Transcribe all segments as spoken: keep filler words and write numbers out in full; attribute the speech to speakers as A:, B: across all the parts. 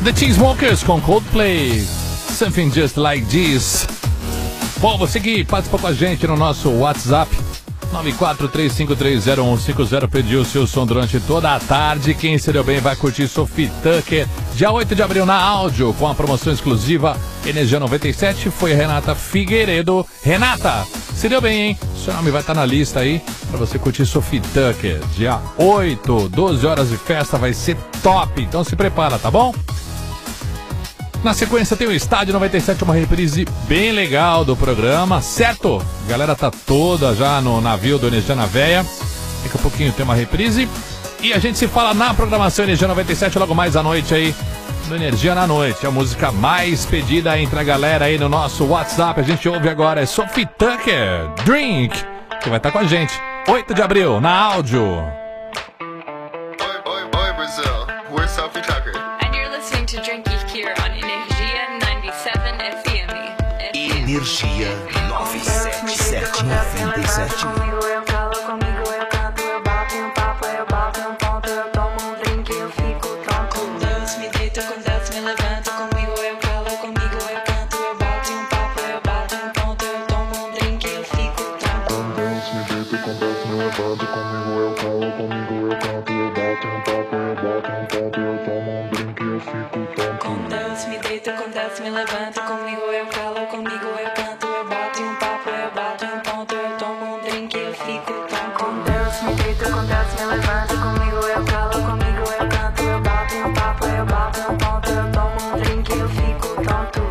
A: The Chainsmokers com Coldplay, Something Just Like This. Bom, você que participa com a gente no nosso WhatsApp nove quatro três cinco três zero um cinco zero, pediu o seu som durante toda a tarde. Quem se deu bem vai curtir Sophie Tucker, dia oito de abril na áudio, com a promoção exclusiva Energia noventa e sete. Foi a Renata Figueiredo. Renata, se deu bem, hein? Seu nome vai estar na lista aí pra você curtir Sophie Tucker, dia oito, doze horas de festa, vai ser top. Então se prepara, tá bom? Na sequência tem o Estádio noventa e sete, uma reprise bem legal do programa, certo? A galera tá toda já no navio do Energia na Veia. Daqui a pouquinho tem uma reprise. E a gente se fala na programação Energia noventa e sete logo mais à noite aí, do Energia na Noite. A música mais pedida entre a galera aí no nosso WhatsApp. A gente ouve agora é Sophie Tucker, Drink, que vai estar com a gente. oito de abril, na áudio.
B: Oi, oi, oi, Brazil. We're Sophie Tucker.
C: And you're listening to Drinky here on Energia noventa e sete F M.
D: Energia noventa e sete, sete noventa e sete.
E: Comigo eu calo, comigo eu canto, eu bato um papo, eu bato um ponto, eu tomo um drink, eu fico tonto. Com Deus me deito, com Deus me levanto, comigo eu calo, comigo eu canto, eu bato um papo, eu bato um ponto, eu tomo um drink, eu fico tonto.
F: Com Deus me deito, com Deus me levanto, comigo eu calo, comigo eu canto, eu bato um papo, eu bato um ponto, eu tomo um drink, eu fico tonto.
E: Com Deus me deito, com Deus me levanto, comigo eu calo, comigo eu canto, eu bato um papo, eu bato um ponto, eu tomo um drink, eu fico tonto. Com Deus me deito, com Deus me levanto, comigo eu calo, comigo eu canto, eu bato um papo, eu bato um ponto, eu tomo um drink, eu fico tonto.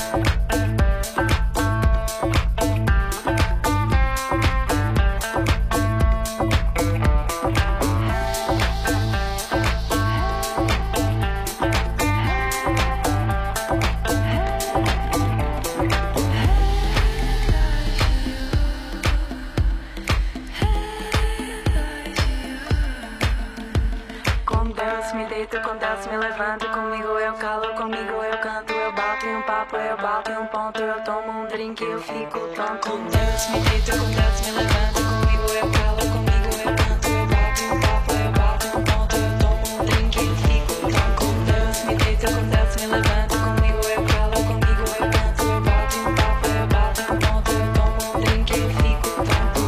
E: Com Deus me deito, com Deus me levanto, comigo eu calo, comigo eu canto, eu bato um papo, eu bato um ponto, eu tomo um drink, eu fico tonto. Com Deus me deito, com Deus me levanto, comigo eu calo, comigo eu canto, eu bato um papo, eu bato um ponto, eu tomo um drink, eu fico tonto. Com Deus me deito, com Deus me levanto, comigo eu calo, comigo eu canto, eu bato um papo, eu bato um ponto, eu tomo um drink, eu fico tonto.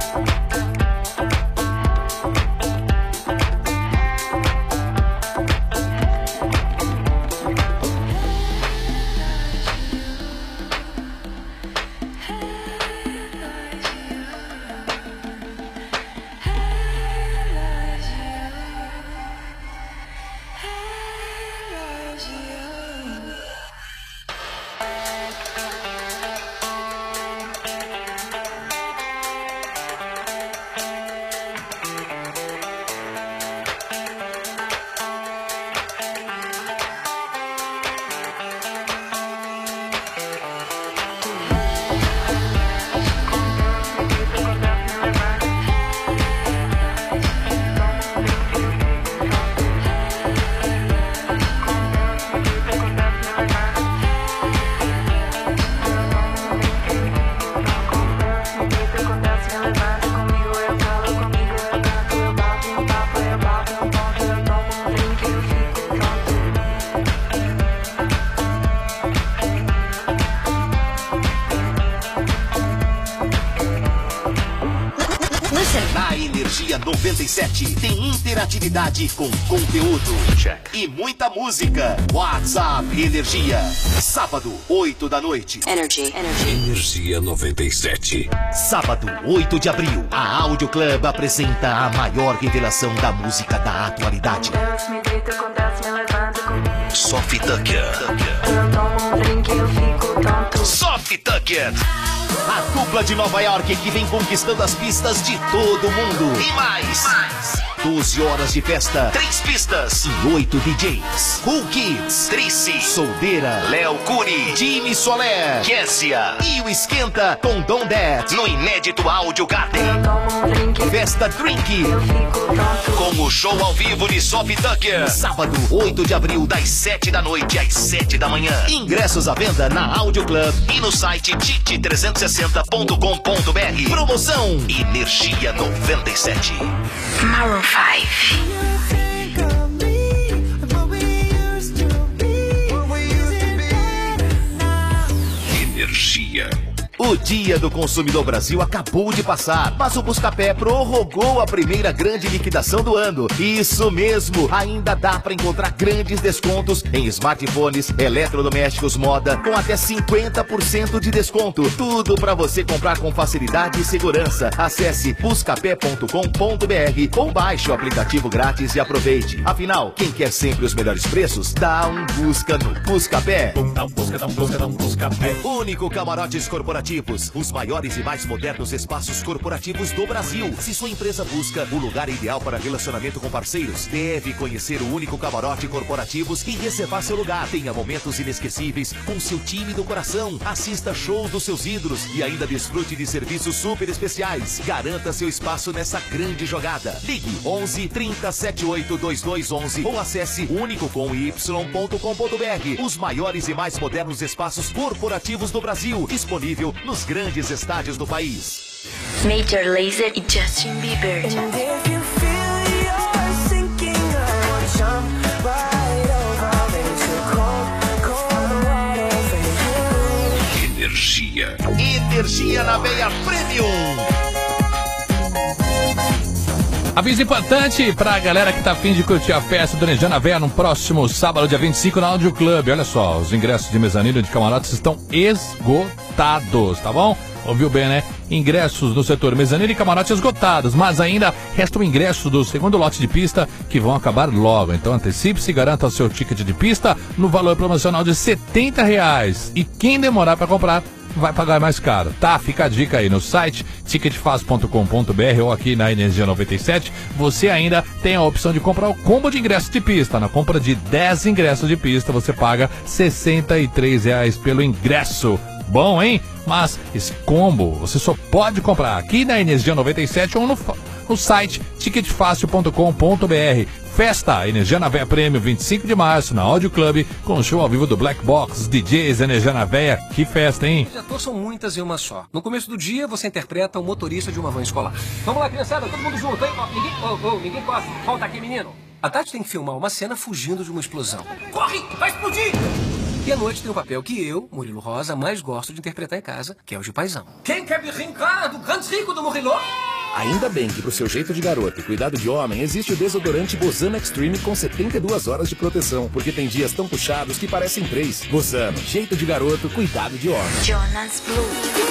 D: Na Energia noventa e sete tem interatividade com conteúdo. Check. E muita música. WhatsApp Energia. Sábado, oito da noite.
C: Energy, Energy.
D: Energia noventa e sete. Sábado, oito de abril. A Audio Club apresenta a maior revelação da música da atualidade.
E: Deus me deito, com Deus me levanto, comigo
D: Sophie Tucker.
E: eu tomo um drink, eu fico tonto.
D: Sophie Tucker. A dupla de Nova York que vem conquistando as pistas de todo mundo. E mais. mais. doze horas de festa, três pistas e oito D Js. Cool Kids, Trici, Soldeira, Léo Curi, Jimmy Soler, Kessia e o Esquenta com Don That no inédito Audio Garden.
E: Eu tomo um drink,
D: Festa Drink
E: eu fico tonto.
D: com o show ao vivo de Sophie Tucker. Sábado, oito de abril, das sete da noite às sete da manhã. Ingressos à venda na Audio Club e no site tit trezentos e sessenta ponto com ponto br. Promoção Energia noventa e sete.
C: Maroon five.
G: You think of me, what we used to be.
D: O Dia do Consumidor Brasil acabou de passar, mas o Buscapé prorrogou a primeira grande liquidação do ano. Isso mesmo, ainda dá para encontrar grandes descontos em smartphones, eletrodomésticos, moda, com até cinquenta por cento de desconto. Tudo para você comprar com facilidade e segurança. Acesse buscapé ponto com ponto br ou baixe o aplicativo grátis e aproveite. Afinal, quem quer sempre os melhores preços, dá um busca no Buscapé.
G: Dá um busca, dá um busca, dá um Buscapé.
D: Único Camarotes Corporativos, os maiores e mais modernos espaços corporativos do Brasil. Se sua empresa busca o lugar ideal para relacionamento com parceiros, deve conhecer o Único Camarote Corporativos e reservar seu lugar. Tenha momentos inesquecíveis com seu time do coração. Assista shows dos seus ídolos e ainda desfrute de serviços super especiais. Garanta seu espaço nessa grande jogada. Ligue onze, trinta, setenta e oito, vinte e dois onze ou acesse único com y ponto com ponto br. Os maiores e mais modernos espaços corporativos do Brasil, disponível nos grandes estádios do país.
C: Major Lazer e Justin Bieber.
E: And if you feel you're sinking, I wanna jump right over into cold, cold water for you.
D: Energia. Energia na veia Premium.
A: Aviso importante pra galera que tá afim de curtir a festa do Energia na Veia no próximo sábado, dia vinte e cinco, na Audio Club. Olha só, os ingressos de mezanino e de camarotes estão esgotados, tá bom? Ouviu bem, né? Ingressos no setor mezanino e camarote esgotados, mas ainda restam ingressos do segundo lote de pista que vão acabar logo. Então antecipe-se e garanta o seu ticket de pista no valor promocional de setenta reais. E quem demorar pra comprar vai pagar mais caro, tá? Fica a dica aí no site ticket fácil ponto com ponto br ou aqui na Energia noventa e sete. Você ainda tem a opção de comprar o combo de ingressos de pista. Na compra de dez ingressos de pista, você paga sessenta e três reais pelo ingresso. Bom, hein? Mas esse combo você só pode comprar aqui na Energia noventa e sete ou no, no site ticket fácil ponto com ponto br. Festa Energia na Veia Prêmio, vinte e cinco de março, na Audio Club, com o show ao vivo do Black Box, D Js Energia na Veia. Que festa, hein?
H: Os atores são muitas em uma só. No começo do dia, você interpreta o motorista de uma van escolar. Vamos lá, criançada, todo mundo junto, hein? Ó, ninguém, oh, oh, ninguém corre. Volta aqui, menino. À tarde tem que filmar uma cena fugindo de uma explosão. Corre! Vai explodir! E à noite tem um papel que eu, Murilo Rosa, mais gosto de interpretar em casa, que é o de paizão. Quem quer me brincar do grande rico do Murilo?
I: Ainda bem que pro seu jeito de garoto e cuidado de homem, existe o desodorante Bozano Extreme com setenta e duas horas de proteção, porque tem dias tão puxados que parecem três. Bozano, jeito de garoto, cuidado de homem.
C: Jonas Blue.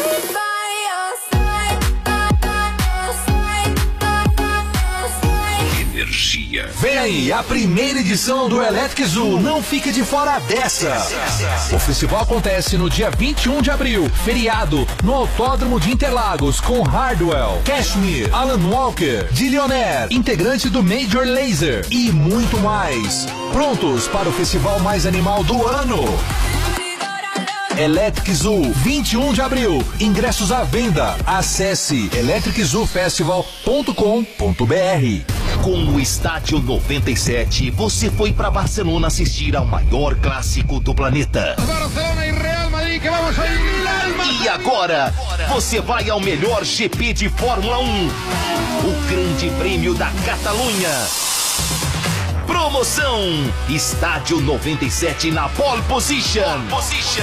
D: Energia.
J: Vem aí, a primeira edição do Electric Zoo. Não fique de fora dessa. O festival acontece no dia vinte e um de abril, feriado, no Autódromo de Interlagos, com Hardwell, Cashmere, Alan Walker, Dillionaire, integrante do Major Lazer e muito mais. Prontos para o festival mais animal do ano? Electric Zoo, vinte e um de abril. Ingressos à venda. Acesse electric zoo festival ponto com ponto br.
D: Com o Estádio noventa e sete, você foi para Barcelona assistir ao maior clássico do planeta. E agora, você vai ao melhor G P de Fórmula um, o Grande Prêmio da Catalunha. Promoção Estádio noventa e sete na Pole Position. Pole Position.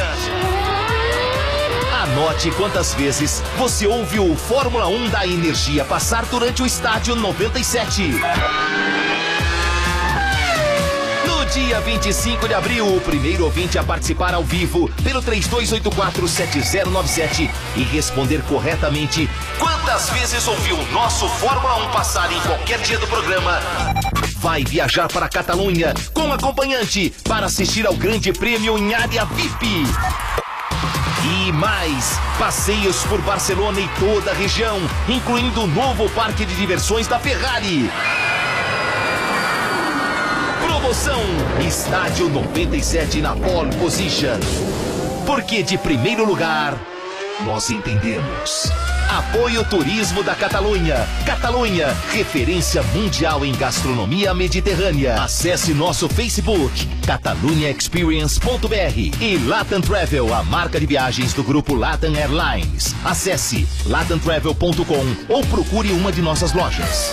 D: Anote quantas vezes você ouve o Fórmula um da Energia passar durante o Estádio noventa e sete. No dia vinte e cinco de abril, o primeiro ouvinte a participar ao vivo pelo três dois oito quatro, sete zero nove sete e responder corretamente quantas vezes ouviu o nosso Fórmula um passar em qualquer dia do programa, vai viajar para a Catalunha com acompanhante para assistir ao Grande Prêmio em área V I P. E mais, passeios por Barcelona e toda a região, incluindo o novo parque de diversões da Ferrari. Promoção Estádio noventa e sete na Pole Position. Porque de primeiro lugar, nós entendemos. Apoio Turismo da Catalunha. Catalunha, referência mundial em gastronomia mediterrânea. Acesse nosso Facebook, catalunha experience ponto br, e Latam Travel, a marca de viagens do grupo Latam Airlines. Acesse latam travel ponto com ou procure uma de nossas lojas.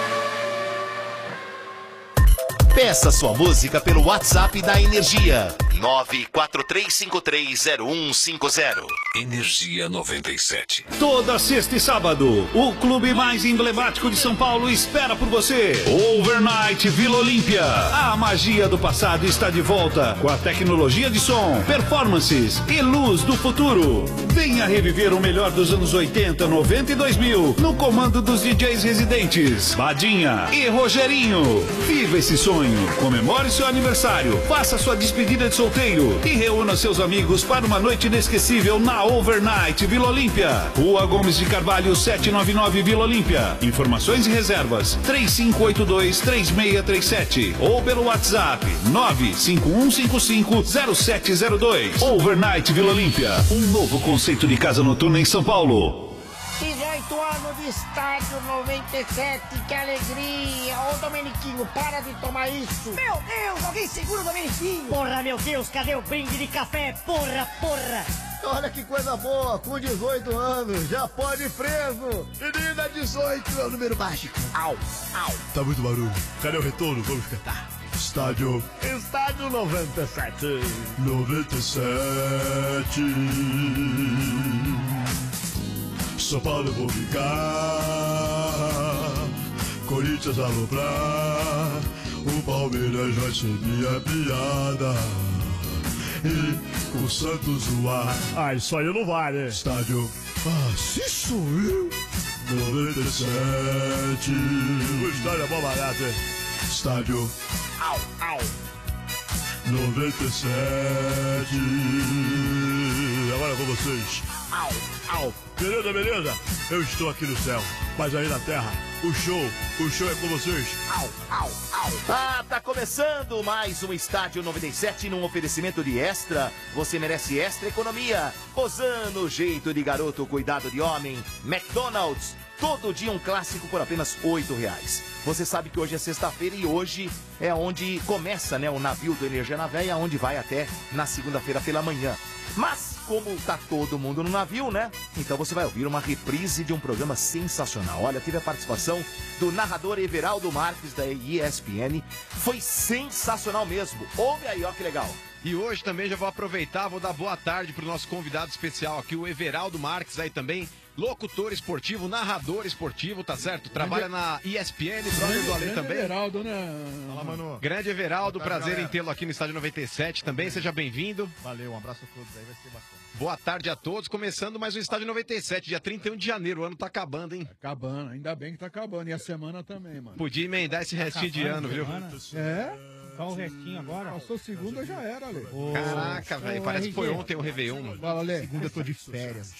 D: Peça sua música pelo WhatsApp da Energia. nove quatro três cinco três zero um cinco zero.
K: Energia noventa e sete.
L: Toda sexta e sábado, o clube mais emblemático de São Paulo espera por você. Overnight Vila Olímpia. A magia do passado está de volta com a tecnologia de som, performances e luz do futuro. Venha reviver o melhor dos anos oitenta, noventa e dois mil no comando dos D Js residentes Badinha e Rogerinho. Viva esse sonho, comemore seu aniversário, faça sua despedida de solteiro e reúna seus amigos para uma noite inesquecível na Overnight Vila Olímpia. Rua Gomes de Carvalho setecentos e noventa e nove Vila Olímpia. Informações e reservas três cinco oito dois, três seis três sete ou pelo WhatsApp nove cinco um cinco cinco zero sete zero dois. Overnight Vila Olímpia, um novo conceito de casa noturna em São Paulo.
M: dezoito anos de estádio noventa e sete, que alegria! Ô Domeniquinho, para de tomar isso!
N: Meu Deus, alguém segura o Domeniquinho! Porra, meu Deus, cadê o brinde de café? Porra, porra!
O: Olha que coisa boa, com dezoito anos, já pode ir preso! Menina, dezoito é o número mágico! Au, au!
P: Tá muito barulho, cadê o retorno? Vamos cantar! Estádio...
O: Estádio noventa e sete!
P: noventa e sete... São Paulo eu vou ficar, Corinthians aloprar, o Palmeiras vai ser minha piada, e o Santos zoar.
O: Ah, isso aí não vale.
P: Estádio, ah, se sou eu, noventa e sete.
O: O estádio é bom barato, hein?
P: Estádio,
O: au, au.
P: noventa e sete. Agora com vocês.
O: Au, au.
P: Beleza, beleza? Eu estou aqui no céu, mas aí na terra, o show, o show é com vocês.
O: Au, au, au.
D: Ah, tá começando mais um Estádio noventa e sete num oferecimento de Extra. Você merece Extra Economia. Rosano, jeito de garoto, cuidado de homem. McDonald's, todo dia um clássico por apenas oito reais. Você sabe que hoje é sexta-feira e hoje é onde começa, né, o navio do Energia na Véia, onde vai até na segunda-feira pela manhã. Mas, como tá todo mundo no navio, né? Então você vai ouvir uma reprise de um programa sensacional. Olha, teve a participação do narrador Everaldo Marques, da E S P N. Foi sensacional mesmo. Ouve aí, ó que legal.
Q: E hoje também já vou aproveitar, vou dar boa tarde pro nosso convidado especial aqui, o Everaldo Marques, aí também, locutor esportivo, narrador esportivo, tá certo? Trabalha na E S P N, brother do Ale também.
R: Everaldo, né?
Q: Fala, mano. Grande Everaldo,
R: Tarde,
Q: prazer
R: galera.
Q: em tê-lo aqui no Estádio noventa e sete também, seja bem-vindo.
R: Valeu, um abraço a todos aí, vai ser bacana.
Q: Boa tarde a todos, começando mais um Estádio noventa e sete, dia trinta e um de janeiro, o ano tá acabando, hein?
R: Acabando, ainda bem que tá acabando, e a semana também, mano.
Q: Podia emendar esse restinho de ano, viu?
R: É?
S: Só o restinho agora?
R: Passou segunda, já era, Ale.
Q: Caraca, velho, parece que foi ontem o Réveillon, mano.
R: Fala, Ale.
S: Segunda eu tô de férias.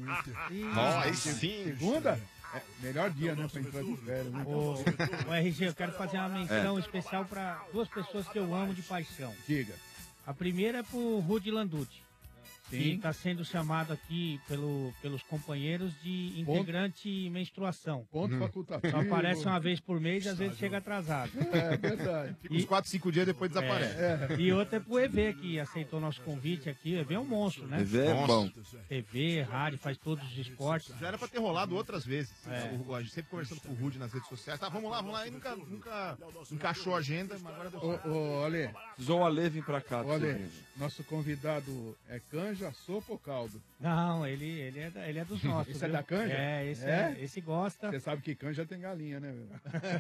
Q: Ó, aí sim.
R: Segunda? É, melhor dia, né, pra entrar de férias. Né?
S: Ô, R G, eu quero fazer uma menção especial para duas pessoas que eu amo de paixão.
R: Diga.
S: A primeira é pro Rudy Landucci, que
R: Sim.
S: está sendo chamado aqui pelo, pelos companheiros de integrante em menstruação.
R: Ponto
S: Hum.
R: facultativo.
S: Só aparece uma vez por mês e às vezes chega atrasado.
R: É verdade.
T: Fica uns quatro, cinco dias depois desaparece.
S: É. E outra é pro E V, que aceitou nosso convite aqui. O E V é um monstro, né?
T: E V é bom.
S: T V, rádio, faz todos os esportes.
T: Já era pra ter rolado outras vezes.
S: É.
T: O- a gente sempre conversando com o Rude nas redes sociais. Tá, vamos lá, vamos lá. E nunca, nunca encaixou a agenda, mas agora deu certo.
R: Ô, ô, Ale.
U: Precisou o Ale vir pra cá. pra
R: Olha,
U: você ver.
R: nosso convidado é canja, sopa ou caldo?
S: Não, ele, ele, é, da- ele é dos nossos.
R: Esse é
S: viu?
R: da canja?
S: É, esse, é? esse gosta.
R: Você sabe que canja tem galinha, né? Meu?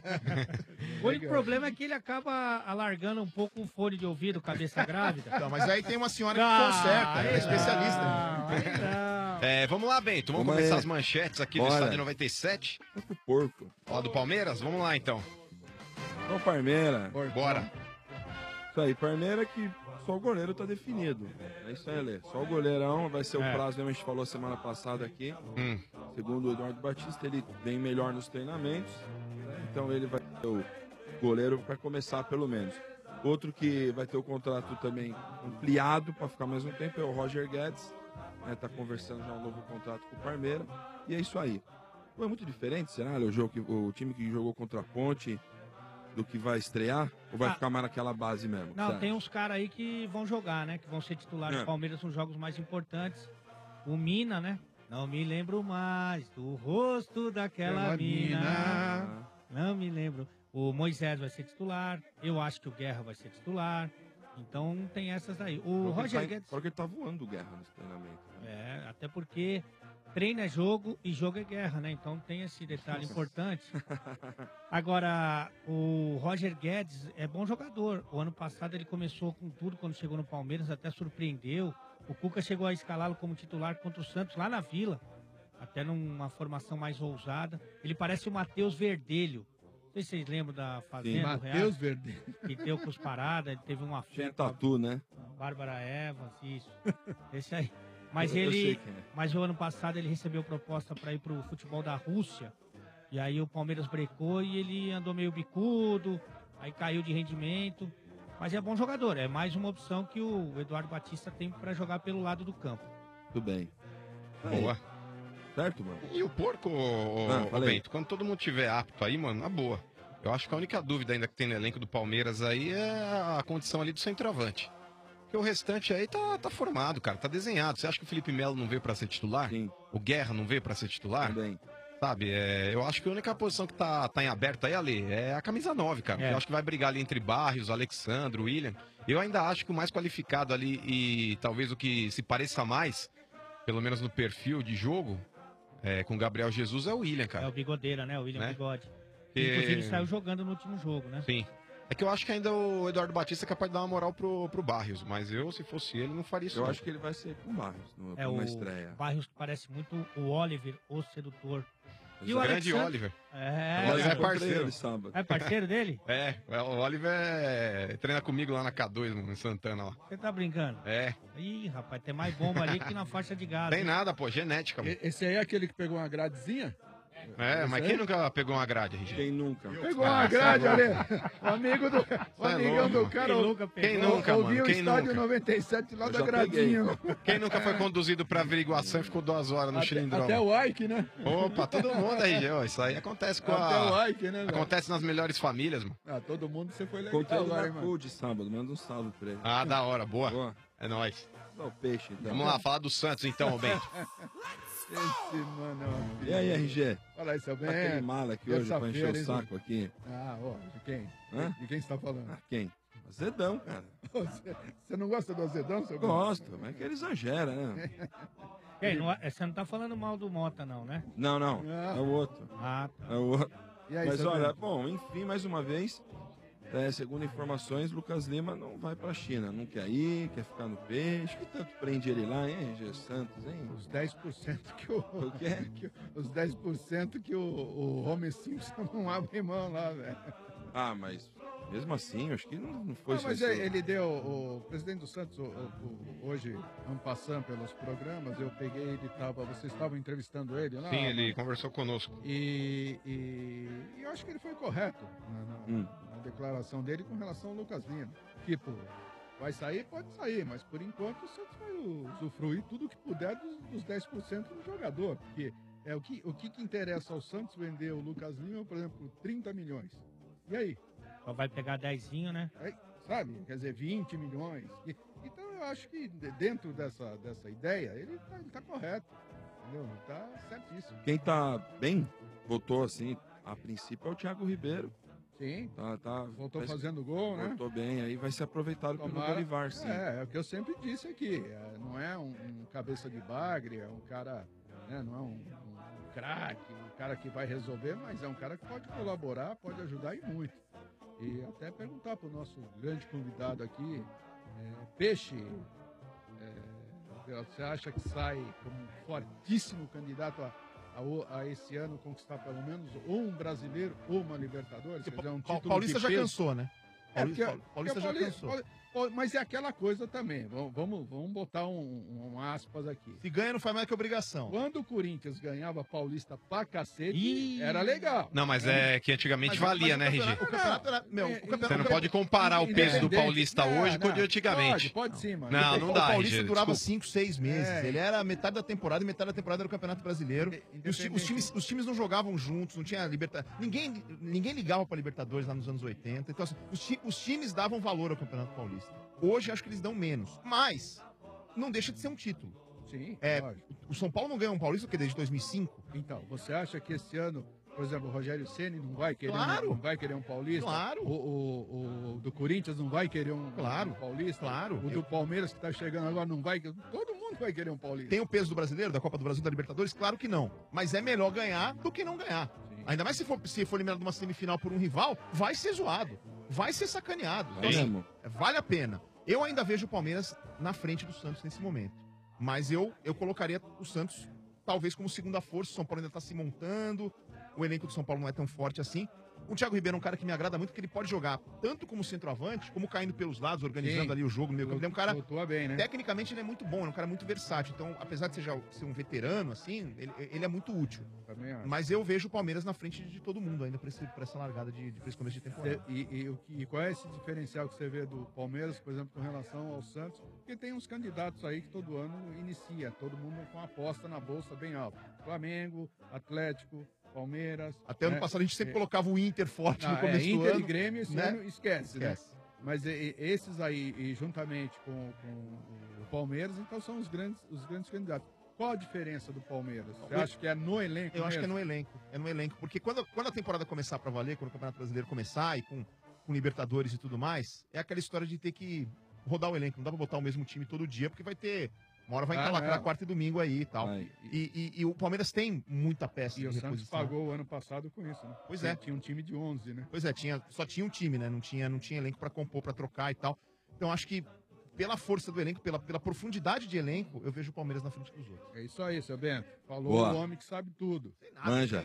S: O único problema é que ele acaba alargando um pouco o fone de ouvido, cabeça grávida.
T: Não, mas aí tem uma senhora que
S: Ah,
T: conserta, é
S: aí
T: especialista.
S: não, aí não.
Q: É, vamos lá, Bento. Vamos
U: Vamos
Q: começar
U: aí.
Q: as manchetes aqui do
U: Bora.
Q: Estádio noventa e sete.
U: Muito porco.
Q: Ó, do Palmeiras? Vamos lá, então.
U: Então, Parmeira.
Q: Bora.
U: Isso aí, Parmeira que só o goleiro tá definido. É isso aí, Lê. Só o goleirão vai ser o
Q: É.
U: prazo, mesmo a gente falou semana passada aqui.
Q: Hum.
U: Segundo o Eduardo Batista, ele vem melhor nos treinamentos. Então ele vai ser o goleiro para começar, pelo menos. Outro que vai ter o contrato também ampliado para ficar mais um tempo é o Roger Guedes. Né, tá conversando já um novo contrato com o Parmeira. E é isso aí. Pô, é muito diferente, será, Lê, o, jogo que, o time que jogou contra a Ponte do que vai estrear? Ou vai
S: Ah.
U: ficar mais naquela base mesmo?
S: Não,
U: Sério?
S: tem uns caras aí que vão jogar, né? Que vão ser titulares
U: É.
S: do Palmeiras nos jogos mais importantes. O Mina, né? Não me lembro mais do rosto daquela
R: Aquela
S: mina.
R: mina.
S: Não me lembro. O Moisés vai ser titular. Eu acho que o Guerra vai ser titular. Então tem essas aí. O
U: Fora que
S: Roger
U: ele tá,
S: Guedes...
U: fora que ele tá voando guerra nesse treinamento. Né?
S: É, até porque treino é jogo e jogo é guerra, né? Então tem esse detalhe importante. Agora, o Roger Guedes é bom jogador. O ano passado ele começou com tudo quando chegou no Palmeiras, até surpreendeu. O Cuca chegou a escalá-lo como titular contra o Santos lá na Vila, até numa formação mais ousada. Ele parece o Matheus Verdelho. Não sei se vocês lembram da Fazenda.
R: Matheus Verdelho.
S: Que deu com os paradas, ele teve uma
U: Tinha tatu, né?
S: Bárbara Evans, isso. Esse aí. Mas
U: Eu- eu sei
S: ele.
U: quem é.
S: Mas o ano passado ele recebeu proposta para ir pro futebol da Rússia. E aí o Palmeiras brecou e ele andou meio bicudo, aí caiu de rendimento. Mas é bom jogador, é mais uma opção que o Eduardo Batista tem para jogar pelo lado do campo.
U: Tudo bem.
Q: Boa.
U: Certo, mano?
Q: E o porco, ô,
U: Ah,
Q: ô,
U: fala aí.
Q: Bento, quando todo mundo tiver apto aí, mano, na boa. Eu acho que a única dúvida ainda que tem no elenco do Palmeiras aí é a condição ali do centroavante. Porque o restante aí tá, tá formado, cara, tá desenhado. Você acha que o Felipe Melo não veio pra ser titular?
U: Sim.
Q: O Guerra não veio pra ser titular?
U: Também.
Q: Sabe, é, eu acho que a única posição que tá, tá em aberto aí, Ale, é a camisa nove, cara.
S: É.
Q: Eu acho que vai brigar ali entre Barrios, Alexandre, William. Eu ainda acho que o mais qualificado ali e talvez o que se pareça mais, pelo menos no perfil de jogo, é, com o Gabriel Jesus, é o William, cara.
S: É o Bigodeira, né? O William
Q: Né?
S: Bigode.
Q: E-
S: Inclusive saiu jogando no último jogo, né?
Q: Sim. É que eu acho que ainda o Eduardo Batista é capaz de dar uma moral pro, pro Barrios, mas eu, se fosse ele, não faria isso.
U: Eu
Q: não.
U: acho que ele vai ser com o Barrios no,
S: É
U: numa
S: o
U: estreia.
S: Barrios que parece muito o Oliver, o sedutor.
Q: O grande Oliver.
S: É,
Q: O Oliver é
S: cara.
Q: parceiro.
S: É parceiro dele?
Q: É, o Oliver é- treina comigo lá na K dois, no- em Santana lá.
S: Você tá brincando?
Q: É.
S: Ih, rapaz, tem mais bomba ali que na faixa de gás.
Q: Tem
S: hein?
Q: nada, pô, genética. Mano.
R: E- Esse aí é aquele que pegou uma gradezinha?
Q: É, mas
R: Esse
Q: quem
R: aí?
Q: nunca pegou uma grade, R G?
U: Quem nunca?
R: Pegou uma grade, olha. O amigo do. O
Q: é
R: amigão
Q: louco,
R: do
Q: mano.
R: cara.
Q: Quem
R: ou-
Q: nunca pegou? Quem
R: ou-
Q: nunca,
R: ouviu
Q: mano?
R: o
Q: Quem
R: estádio
Q: nunca?
R: noventa e sete lá
U: Eu
R: da
U: já
R: gradinha.
Q: Quem nunca foi conduzido pra averiguação e ficou duas horas no
R: Até,
Q: cilindrão?
R: até o Ike, né?
Q: Opa, todo mundo aí, ó. Isso aí acontece com
R: Até
Q: a...
R: o Ike, né, velho?
Q: Acontece nas melhores famílias, mano.
R: Ah, todo mundo você foi legal.
U: Contei ele
R: agora,
U: na
R: hein, mano?
U: Cold sábado, manda um salve pra ele.
Q: Ah, da hora, boa.
U: Boa.
Q: É nóis.
U: Dá o peixe, então.
Q: Vamos lá, falar do Santos então, Bento.
R: Esse mano é uma
U: E aí, R G?
R: Fala aí, seu
U: Tá aquele
R: Bento.
U: mala aqui hoje pra encher o
R: Terça-feira, hein,
U: saco aqui.
R: Ah, ó, de quem?
U: Hã?
R: De quem você tá falando?
U: Ah, quem? Azedão, cara.
R: Você, você não gosta do azedão, seu Bento?
U: Gosto, mas é que ele exagera, né?
S: Ei, não é- você não tá falando mal do Mota, não, né?
U: Não, não.
R: Não.
U: É o outro.
S: Ah, tá.
U: É o outro.
R: E aí,
U: Mas
R: seu
U: olha,
R: Bento?
U: bom, enfim, mais uma vez, é, segundo informações, Lucas Lima não vai pra China. Não quer ir, quer ficar no peixe. Que tanto prende ele lá, hein, R G Santos, hein?
R: Os dez por cento que o.
U: O quê?
R: que os dez por cento que o, o Homer Simpson não abre mão lá, velho.
U: Ah, mas mesmo assim, eu acho que não, não foi
R: Não, mas
U: só isso.
R: ele deu, o presidente do Santos, o- o- o- hoje, ano passando pelos programas, eu peguei, ele tava, vocês estavam entrevistando ele lá?
Q: Sim, ele conversou conosco.
R: E, e, e eu acho que ele foi correto na, na-
U: Hum.
R: na declaração dele com relação ao Lucas Lima. Tipo, vai sair, pode sair, mas por enquanto o Santos vai usufruir tudo que puder dos, dos dez por cento do jogador. Porque é o que, o que, que interessa ao Santos vender o Lucas Lima, por exemplo, por trinta milhões. E aí?
S: Só vai pegar dezinho, né?
R: Aí, sabe? Quer dizer, vinte milhões. E- então eu acho que de- dentro dessa, dessa ideia, ele tá, ele tá correto. Entendeu? Ele tá certíssimo.
U: Quem tá bem, votou assim, a princípio é o Thiago Ribeiro.
R: Sim.
U: Tá, tá,
R: Voltou
U: mas-
R: fazendo gol, né?
U: Voltou bem, aí vai ser aproveitado pelo
R: Tomara-
U: Bolivar, sim.
R: É, é o que eu sempre disse aqui. é, não é um, um cabeça de bagre, é um cara, né, não é um, um craque, um cara que vai resolver, mas é um cara que pode colaborar, pode ajudar e muito. E até perguntar para o nosso grande convidado aqui, é, Peixe, é, você acha que sai como um fortíssimo candidato a, a o- a esse ano conquistar pelo menos ou um brasileiro ou uma Libertadores? Quer dizer, um
T: Pa-
R: título
T: Paulista
R: de
T: já
R: peso.
T: cansou, né?
R: É, porque,
T: Pauli- Paulista
R: porque
T: já
R: Pauli-
T: cansou.
R: Pauli- Pauli- Mas é aquela coisa também. Vamos, vamos, vamos botar um, um aspas aqui.
T: Se ganha, não faz mais que obrigação.
R: Quando o Corinthians ganhava Paulista pra cacete, era legal.
Q: Não, mas é que antigamente
T: Mas-
Q: valia,
T: mas
Q: né,
T: o
Q: R G?
T: campeonato- O campeonato era. Meu, o campeonato
Q: Você não
T: era-
Q: pode comparar o peso do
R: Independente.
Q: Paulista
R: Não,
Q: hoje com o
R: não,
Q: de antigamente.
R: Pode, pode sim, mano.
Q: Não,
T: o,
Q: não
T: o
Q: dá,
T: Paulista
Q: R G.
T: durava
Q: desculpa.
T: cinco, seis meses.
R: É.
T: Ele era metade da temporada e metade da temporada era o Campeonato Brasileiro. E os, ti- os times, os times não jogavam juntos, não tinha Libertadores. Ninguém, ninguém ligava pra Libertadores lá nos anos oitenta. Então, assim, os, ti- os times davam valor ao Campeonato Paulista. Hoje acho que eles dão menos. Mas não deixa de ser um título.
R: Sim,
T: É,
R: lógico.
T: o São Paulo não ganha um Paulista porque desde dois mil e cinco.
R: Então, você acha que esse ano por exemplo, o Rogério Ceni não vai querer,
T: Claro.
R: um, não vai querer um paulista.
T: Claro.
R: O, o, o do Corinthians não vai querer um,
T: Claro.
R: um paulista.
T: Claro.
R: O do Palmeiras que tá chegando agora não vai. Todo mundo vai querer um paulista.
T: Tem o peso do brasileiro, da Copa do Brasil, da Libertadores? Claro que não. Mas é melhor ganhar do que não ganhar. Ainda mais se for, se for eliminado numa semifinal por um rival, vai ser zoado. Vai ser sacaneado. Então, assim,
U: Mesmo.
T: vale a pena. Eu ainda vejo o Palmeiras na frente do Santos nesse momento. Mas eu, eu colocaria o Santos talvez como segunda força. O São Paulo ainda está se montando. O elenco do São Paulo não é tão forte assim. O Thiago Ribeiro é um cara que me agrada muito, porque ele pode jogar tanto como centroavante, como caindo pelos lados, organizando
R: Sim.
T: ali o jogo no meio campo. Ele é um cara.
R: Atua bem, né?
T: Tecnicamente ele é muito bom, ele é um cara muito versátil. Então, apesar de ser, já, ser um veterano, assim, ele, ele é muito útil.
R: Também acho.
T: Mas eu vejo o Palmeiras na frente de todo mundo ainda pra, esse, pra essa largada de, de pra esse começo de temporada.
R: E, e, o que- e qual é esse diferencial que você vê do Palmeiras, por exemplo, com relação ao Santos? Porque tem uns candidatos aí que todo ano inicia, todo mundo com aposta na bolsa bem alta. Flamengo, Atlético, Palmeiras.
T: Até ano
R: né?
T: passado a gente sempre
R: É,
T: colocava o Inter forte
R: não,
T: no começo
R: é,
T: do
R: Inter
T: ano.
R: e Grêmio esse
T: né?
R: ano esquece,
T: Esquece.
R: né? Mas e- e- esses aí, e juntamente com, com o Palmeiras, então são os grandes, os grandes candidatos. Qual a diferença do Palmeiras? Você
T: Eu-
R: acha que é no elenco
T: Eu acho que é
R: mesmo?
T: no elenco. É no elenco. Porque quando, quando a temporada começar pra valer, quando o Campeonato Brasileiro começar e com, com Libertadores e tudo mais, é aquela história de ter que rodar o elenco. Não dá pra botar o mesmo time todo dia, porque vai ter. Uma hora vai
R: Ah,
T: encalacrar
R: não.
T: quarta e domingo aí e tal.
R: Vai.
T: E, e- e o Palmeiras tem muita peça
R: E
T: de
R: o Santos
T: reposição.
R: pagou o ano passado com isso, né?
T: Pois é.
R: Tinha um time de onze, né?
T: Pois é, tinha, só tinha um time, né? Não tinha, não tinha elenco pra compor, pra trocar e tal. Então acho que pela força do elenco, pela, pela profundidade de elenco, eu vejo o Palmeiras na frente dos outros.
R: É isso aí, seu Bento. Falou
U: Boa.
R: o homem que sabe tudo.
U: Manja.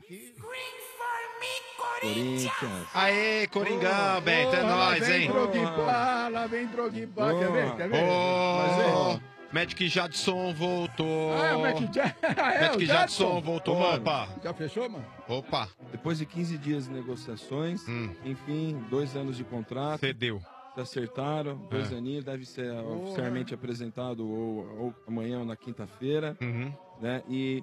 U: Corinthians.
Q: Aê, Coringão, Bento, é
R: Lá
Q: nóis,
R: vem
Q: hein?
R: Drogba, lá vem Drogba. Quer ver? Quer ver?
Q: Ô,
R: Mas vem.
Q: Magic Jadson voltou.
R: Ah, é o Mac Ja- é, o
Q: Magic Jadson voltou,
U: Mano.
Q: opa.
R: Já fechou, mano?
Q: Opa.
U: Depois de quinze dias de negociações, enfim, dois anos de contrato.
Q: Cedeu.
U: Se acertaram, dois
Q: É.
U: aninhos, deve ser
R: Porra.
U: oficialmente apresentado ou, ou amanhã ou na quinta-feira.
Q: Uhum.
U: Né? E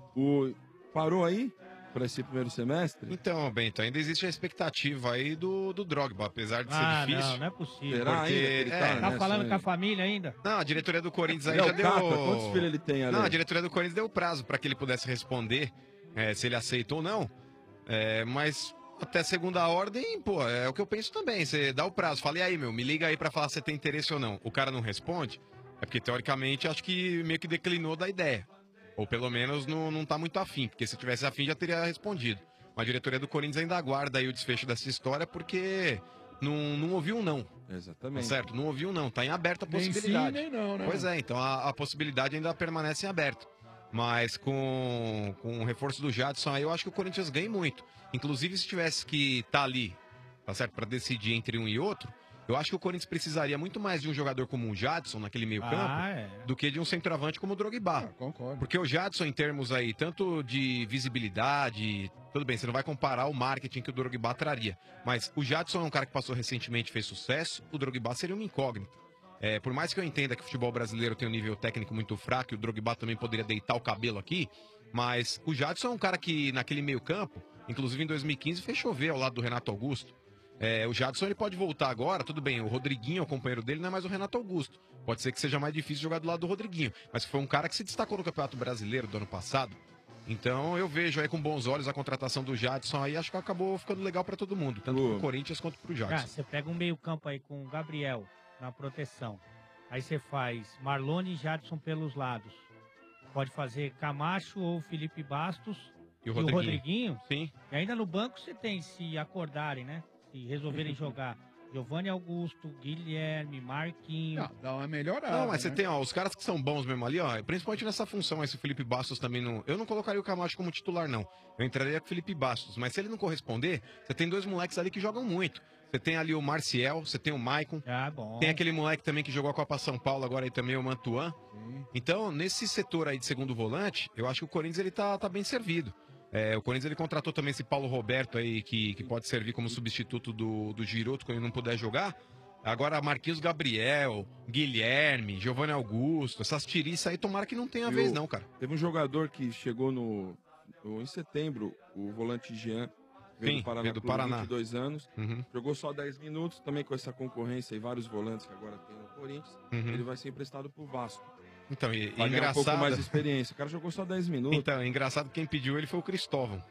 U: o parou aí para esse primeiro semestre?
Q: Então, Bento, ainda existe a expectativa aí do, do Drogba, apesar de ser
S: Ah,
Q: difícil.
S: não, não é possível.
U: Será
Q: Porque,
U: ainda que ele
Q: é,
U: tá,
S: Tá
U: né,
S: falando
U: sonho?
S: com a família ainda?
Q: Não, a diretoria do Corinthians aí
U: Ele é
Q: já
U: o
Q: deu.
U: Capa, quantos filhos ele tem ali?
Q: Não, a diretoria do Corinthians deu prazo para que ele pudesse responder é, se ele aceita ou não. É, mas até segunda ordem, pô, é o que eu penso também. Você dá o prazo, fala, e aí, meu, me liga aí para falar se você tem interesse ou não. O cara não responde, é porque teoricamente acho que meio que declinou da ideia. Ou pelo menos não, não tá muito afim, porque se tivesse afim já teria respondido. A diretoria do Corinthians ainda aguarda aí o desfecho dessa história, porque não, não ouviu um não.
U: Exatamente.
Q: Tá certo? Não ouviu um não, tá em aberta a
R: Nem sim,
Q: possibilidade.
R: nem não, né?
Q: Pois é, então a, a possibilidade ainda permanece em aberto. Mas com, com o reforço do Jadson aí, eu acho que o Corinthians ganha muito. Inclusive, se tivesse que estar ali, tá certo, para decidir entre um e outro, eu acho que o Corinthians precisaria muito mais de um jogador como o Jadson naquele meio campo
S: Ah, é.
Q: do que de um centroavante como o Drogba.
R: Concordo.
Q: Porque o Jadson, em termos aí, tanto de visibilidade, tudo bem, você não vai comparar o marketing que o Drogba traria. Mas o Jadson é um cara que passou recentemente e fez sucesso, o Drogba seria uma incógnita. É, por mais que eu entenda que o futebol brasileiro tem um nível técnico muito fraco, e o Drogba também poderia deitar o cabelo aqui, mas o Jadson é um cara que, naquele meio campo, inclusive em dois mil e quinze, fez chover ao lado do Renato Augusto. É, o Jadson ele pode voltar agora, tudo bem, o Rodriguinho, o companheiro dele, não é mais o Renato Augusto. Pode ser que seja mais difícil jogar do lado do Rodriguinho, mas foi um cara que se destacou no Campeonato Brasileiro do ano passado. Então eu vejo aí com bons olhos a contratação do Jadson aí, acho que acabou ficando legal pra todo mundo, tanto pro Corinthians quanto pro
S: Ah,
Q: Jadson.
S: você pega um meio campo aí com o Gabriel na proteção. Aí você faz Marlone e Jadson pelos lados. Pode fazer Camacho ou Felipe Bastos
Q: E o
S: e o
Q: Rodriguinho.
S: Rodriguinho.
Q: Sim.
S: E ainda no banco você tem, se acordarem, né? Se resolverem jogar Giovanni Augusto, Guilherme, Marquinhos.
R: Não, dá uma melhorada.
Q: Não, mas você
R: né?
Q: tem, ó, os caras que são bons mesmo ali, ó, principalmente nessa função, esse Felipe Bastos também não. Eu não colocaria o Camacho como titular, não. Eu entraria com o Felipe Bastos, mas se ele não corresponder, você tem dois moleques ali que jogam muito. Você tem ali o Marcial, você tem o Maicon.
S: Ah, bom.
Q: Tem aquele moleque também que jogou a Copa São Paulo agora aí também, o Mantuan. Então, nesse setor aí de segundo volante, eu acho que o Corinthians ele tá, tá bem servido. É, o Corinthians ele contratou também esse Paulo Roberto aí, que, que pode servir como substituto do, do Giroto quando ele não puder jogar. Agora, Marquinhos Gabriel, Guilherme, Giovanni Augusto, essas tiriças aí, tomara que não tenha
U: E
Q: vez
U: o-
Q: não, cara.
U: Teve um jogador que chegou no, no- em setembro, o volante Jean, veio
Q: Sim,
U: do Paraná,
Q: veio do
U: com
Q: Paraná.
U: vinte e dois anos,
Q: Uhum.
U: jogou só dez minutos, também com essa concorrência e vários volantes que agora tem no Corinthians,
Q: Uhum.
U: ele vai ser emprestado pro Vasco.
Q: Então, e,
U: Vai ganhar
Q: engraçado.
U: um pouco mais de experiência. O cara jogou só dez minutos.
Q: Então, engraçado que quem pediu ele foi o Cristóvão.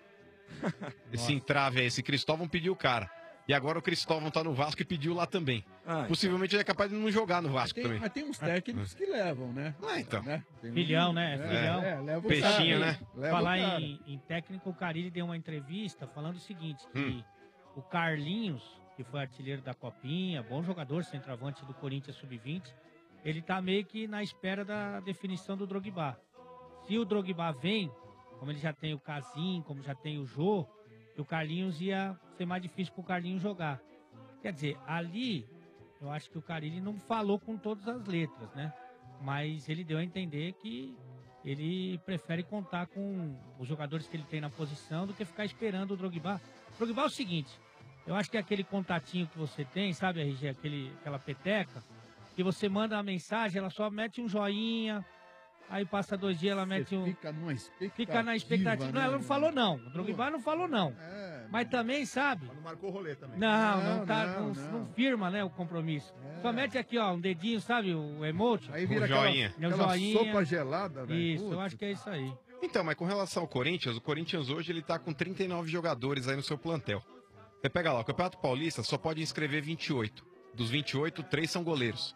Q: Esse entrave aí, esse Cristóvão pediu o cara. E agora o Cristóvão tá no Vasco e pediu lá também.
U: Ah,
Q: Possivelmente ele é capaz de não jogar no Vasco
R: Tem-
Q: também.
R: mas tem uns técnicos que levam, né?
Q: Ah, então.
R: Né? Tem um-
S: Filhão, né?
R: É,
S: Filhão.
R: é, leva o
Q: Peixinho,
R: cara.
Q: né?
R: Leva
S: Falar
R: o cara.
S: em, em técnico, o Carille deu uma entrevista falando o seguinte, que
Q: Hum.
S: o Carlinhos, que foi artilheiro da Copinha, bom jogador, centroavante do Corinthians sub vinte, ele tá meio que na espera da definição do Drogba. Se o Drogba vem, como ele já tem o Casim, como já tem o Jô, que o Carlinhos ia ser mais difícil pro Carlinhos jogar. Quer dizer, ali, eu acho que o Carille não falou com todas as letras, né? Mas ele deu a entender que ele prefere contar com os jogadores que ele tem na posição do que ficar esperando o Drogba. O Drogba é o seguinte, eu acho que é aquele contatinho que você tem, sabe, R G, aquele, aquela peteca, que você manda uma mensagem, ela só mete um joinha, aí passa dois dias, ela mete um...
R: Fica numa expectativa.
S: Fica na expectativa. Não, ela não falou não. O Drogba não falou não. Mas também, sabe...
T: Não marcou o rolê também.
S: Não, não,
R: Não,
S: tá,
R: não,
S: não,
R: não.
S: não firma, né, o compromisso. Só mete aqui, ó, um dedinho, sabe, o emoji.
R: Aí vira
Q: O
R: aquela,
Q: joinha.
S: É o
R: aquela
S: joinha.
R: sopa gelada, velho.
S: Isso, eu
R: Putz.
S: acho que é isso aí.
Q: Então, mas com relação ao Corinthians, o Corinthians hoje ele tá com trinta e nove jogadores aí no seu plantel. Você pega lá, o Campeonato Paulista só pode inscrever vinte e oito. Dos vinte e oito, três são goleiros.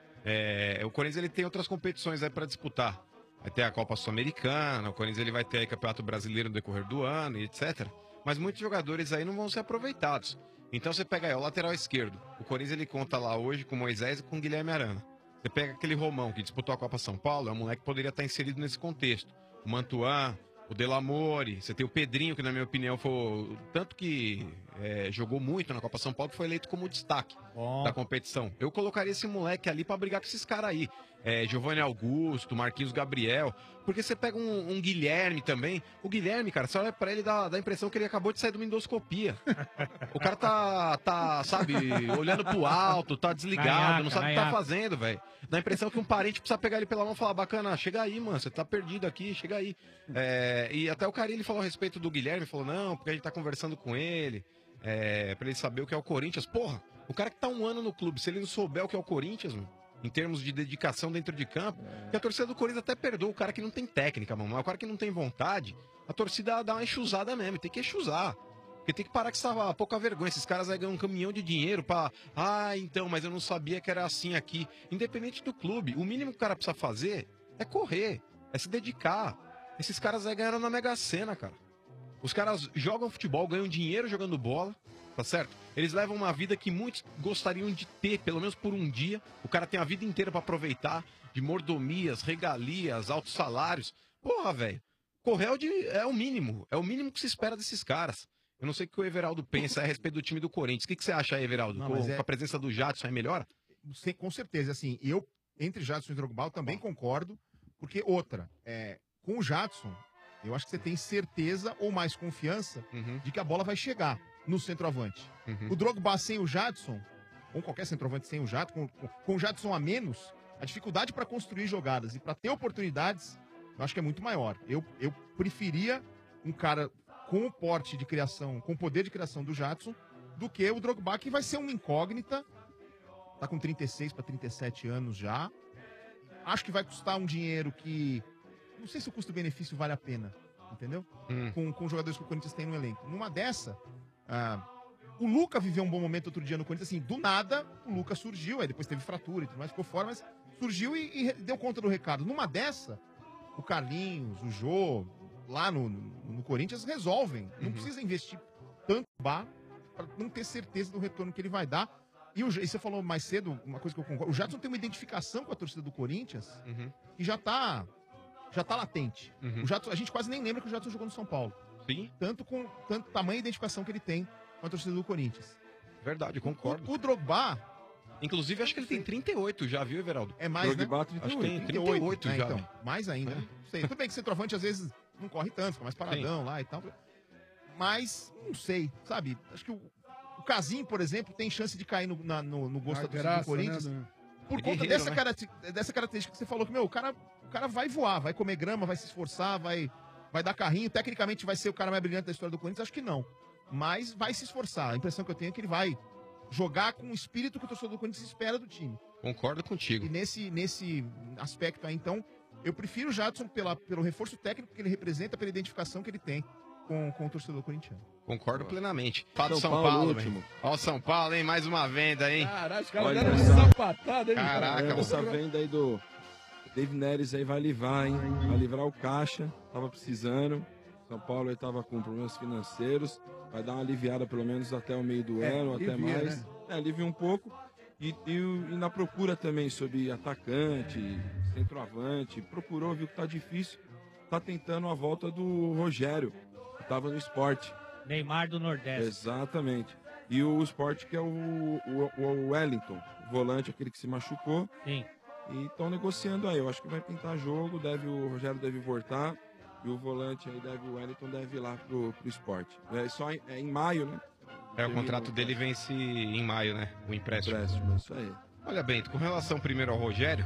Q: É, o Corinthians ele tem outras competições aí para disputar. Vai ter a Copa Sul-Americana, o Corinthians ele vai ter aí Campeonato Brasileiro no decorrer do ano e etcétera. Mas muitos jogadores aí não vão ser aproveitados. Então você pega aí o lateral esquerdo. O Corinthians ele conta lá hoje com o Moisés e com o Guilherme Arana. Você pega aquele Romão que disputou a Copa São Paulo, é um moleque que poderia estar inserido nesse contexto. O Mantuan, o Delamore, você tem o Pedrinho, que na minha opinião foi o tanto que é, jogou muito na Copa São Paulo, que foi eleito como destaque
S: Bom.
Q: da competição. Eu colocaria esse moleque ali pra brigar com esses caras aí. É, Giovanni Augusto, Marquinhos Gabriel. Porque você pega um, um Guilherme também. O Guilherme, cara, você olha pra ele dá, dá a impressão que ele acabou de sair de uma endoscopia. O cara tá, tá, sabe, olhando pro alto, tá desligado,
S: Naiaca,
Q: não sabe o que tá
S: naiaca.
Q: fazendo, velho. Dá a impressão que um parente precisa pegar ele pela mão e falar, bacana, chega aí, mano, você tá perdido aqui, chega aí. É, e até o Carilli falou a respeito do Guilherme, falou, não, porque a gente tá conversando com ele, é, pra ele saber o que é o Corinthians. Porra, o cara que tá um ano no clube, se ele não souber o que é o Corinthians, mano, em termos de dedicação dentro de campo, que a torcida do Corinthians até perdoa o cara que não tem técnica, mano, mas o cara que não tem vontade, a torcida dá uma enxusada mesmo, tem que enxusar. Porque tem que parar com essa pouca vergonha. Esses caras aí ganham um caminhão de dinheiro pra... Ah, então, mas eu não sabia que era assim aqui. Independente do clube, o mínimo que o cara precisa fazer é correr, é se dedicar. Esses caras aí ganharam na Mega Sena, cara. Os caras jogam futebol, ganham dinheiro jogando bola, tá certo? Eles levam uma vida que muitos gostariam de ter, pelo menos por um dia. O cara tem a vida inteira pra aproveitar, de mordomias, regalias, altos salários. Porra, velho. Correr é o, de- é o mínimo. É o mínimo que se espera desses caras. Eu não sei o que o Everaldo pensa a respeito do time do Corinthians. O que, que você acha aí, Everaldo?
T: Não,
Q: com,
T: mas é-
Q: com a presença do Jadson aí melhora?
T: Sim, com certeza, assim, eu, entre Jadson e Drogba, eu também concordo, porque outra, é, com o Jadson, eu acho que você tem certeza ou mais confiança de que a bola vai chegar no centroavante. O Drogba sem o Jadson, ou qualquer centroavante sem o Jadson, com, com, com o Jadson a menos, a dificuldade para construir jogadas e para ter oportunidades, eu acho que é muito maior. Eu, eu preferia um cara com o porte de criação, com o poder de criação do Jadson, do que o Drogba, que vai ser uma incógnita. Tá com trinta e seis para trinta e sete anos já. Acho que vai custar um dinheiro que... Não sei se o custo-benefício vale a pena, entendeu? Com, com os jogadores que o Corinthians tem no elenco. Numa dessa, ah, o Luca viveu um bom momento outro dia no Corinthians, assim, do nada, o Luca surgiu, aí depois teve fratura e tudo mais, ficou fora, mas surgiu e, e re- deu conta do recado. Numa dessa, o Carlinhos, o Jô, lá no, no, no Corinthians, resolvem. Não precisa investir tanto bar para não ter certeza do retorno que ele vai dar. E, o, e você falou mais cedo, uma coisa que eu concordo, o Jadson tem uma identificação com a torcida do Corinthians que já tá, já tá latente. O Jadson, a gente quase nem lembra que o Jadson jogou no São Paulo.
Q: Sim.
T: Tanto com tanto tamanho e identificação que ele tem com a torcida do Corinthians.
Q: Verdade, concordo.
T: O, o Drogba...
Q: Inclusive, acho que ele tem trinta e oito já, viu, Everaldo?
T: É mais,
Q: Drogba,
T: né?
Q: trinta e oito. Acho que tem trinta e oito
T: né,
Q: já.
T: Então, mais ainda.
Q: É.
T: Não sei. Tudo bem que centroavante às vezes não corre tanto, fica mais paradão
Q: Sim.
T: lá e tal. Mas, não sei, sabe? Acho que o, o Casim, por exemplo, tem chance de cair no, na- no, no gosto
R: Na
T: da torcida
R: graça,
T: do Corinthians.
R: né,
T: Por
R: É
T: conta
R: guerreiro,
T: dessa,
R: né?
T: caracti- dessa característica que você falou, que, meu, o cara, o cara vai voar, vai comer grama, vai se esforçar, vai, vai dar carrinho. Tecnicamente vai ser o cara mais brilhante da história do Corinthians? Acho que não. Mas vai se esforçar. A impressão que eu tenho é que ele vai jogar com o espírito que o torcedor do Corinthians espera do time.
Q: Concordo contigo.
T: E nesse, nesse aspecto aí, então, eu prefiro o Jadson pela, pelo reforço técnico que ele representa, pela identificação que ele tem com, com o torcedor corintiano.
Q: Concordo plenamente. Fala do
U: São
Q: São
U: Paulo,
Q: Paulo,
U: último.
Q: velho. Ó o São Paulo, hein? Mais uma venda, hein?
R: Caralho, os caras
U: Olha
R: deram uma
U: essa-
R: sapatada, hein?
Q: Caraca,
U: É,
Q: mano.
U: essa venda aí do David Neres aí vai livrar, hein? Vai livrar o caixa. Tava precisando. São Paulo aí tava com problemas financeiros. Vai dar uma aliviada pelo menos até o meio do
R: É,
U: ano, até
R: alivia,
U: mais.
R: né?
U: É, alivia um pouco. E, e, o- e na procura também sobre atacante, centroavante. Procurou, viu que tá difícil. Tá tentando a volta do Rogério, que tava no esporte.
S: Neymar do Nordeste.
U: Exatamente. E o esporte que é o, o, o Wellington, o volante, aquele que se machucou.
S: Sim.
U: E estão negociando aí. Eu acho que vai pintar jogo, deve, o Rogério deve voltar. E o volante aí deve, o Wellington deve ir lá pro, pro esporte. É só em, é em maio, né?
Q: É, o contrato dele vence em maio, né? O empréstimo.
U: Empréstimo, isso aí.
Q: Olha, Bento, com relação primeiro ao Rogério,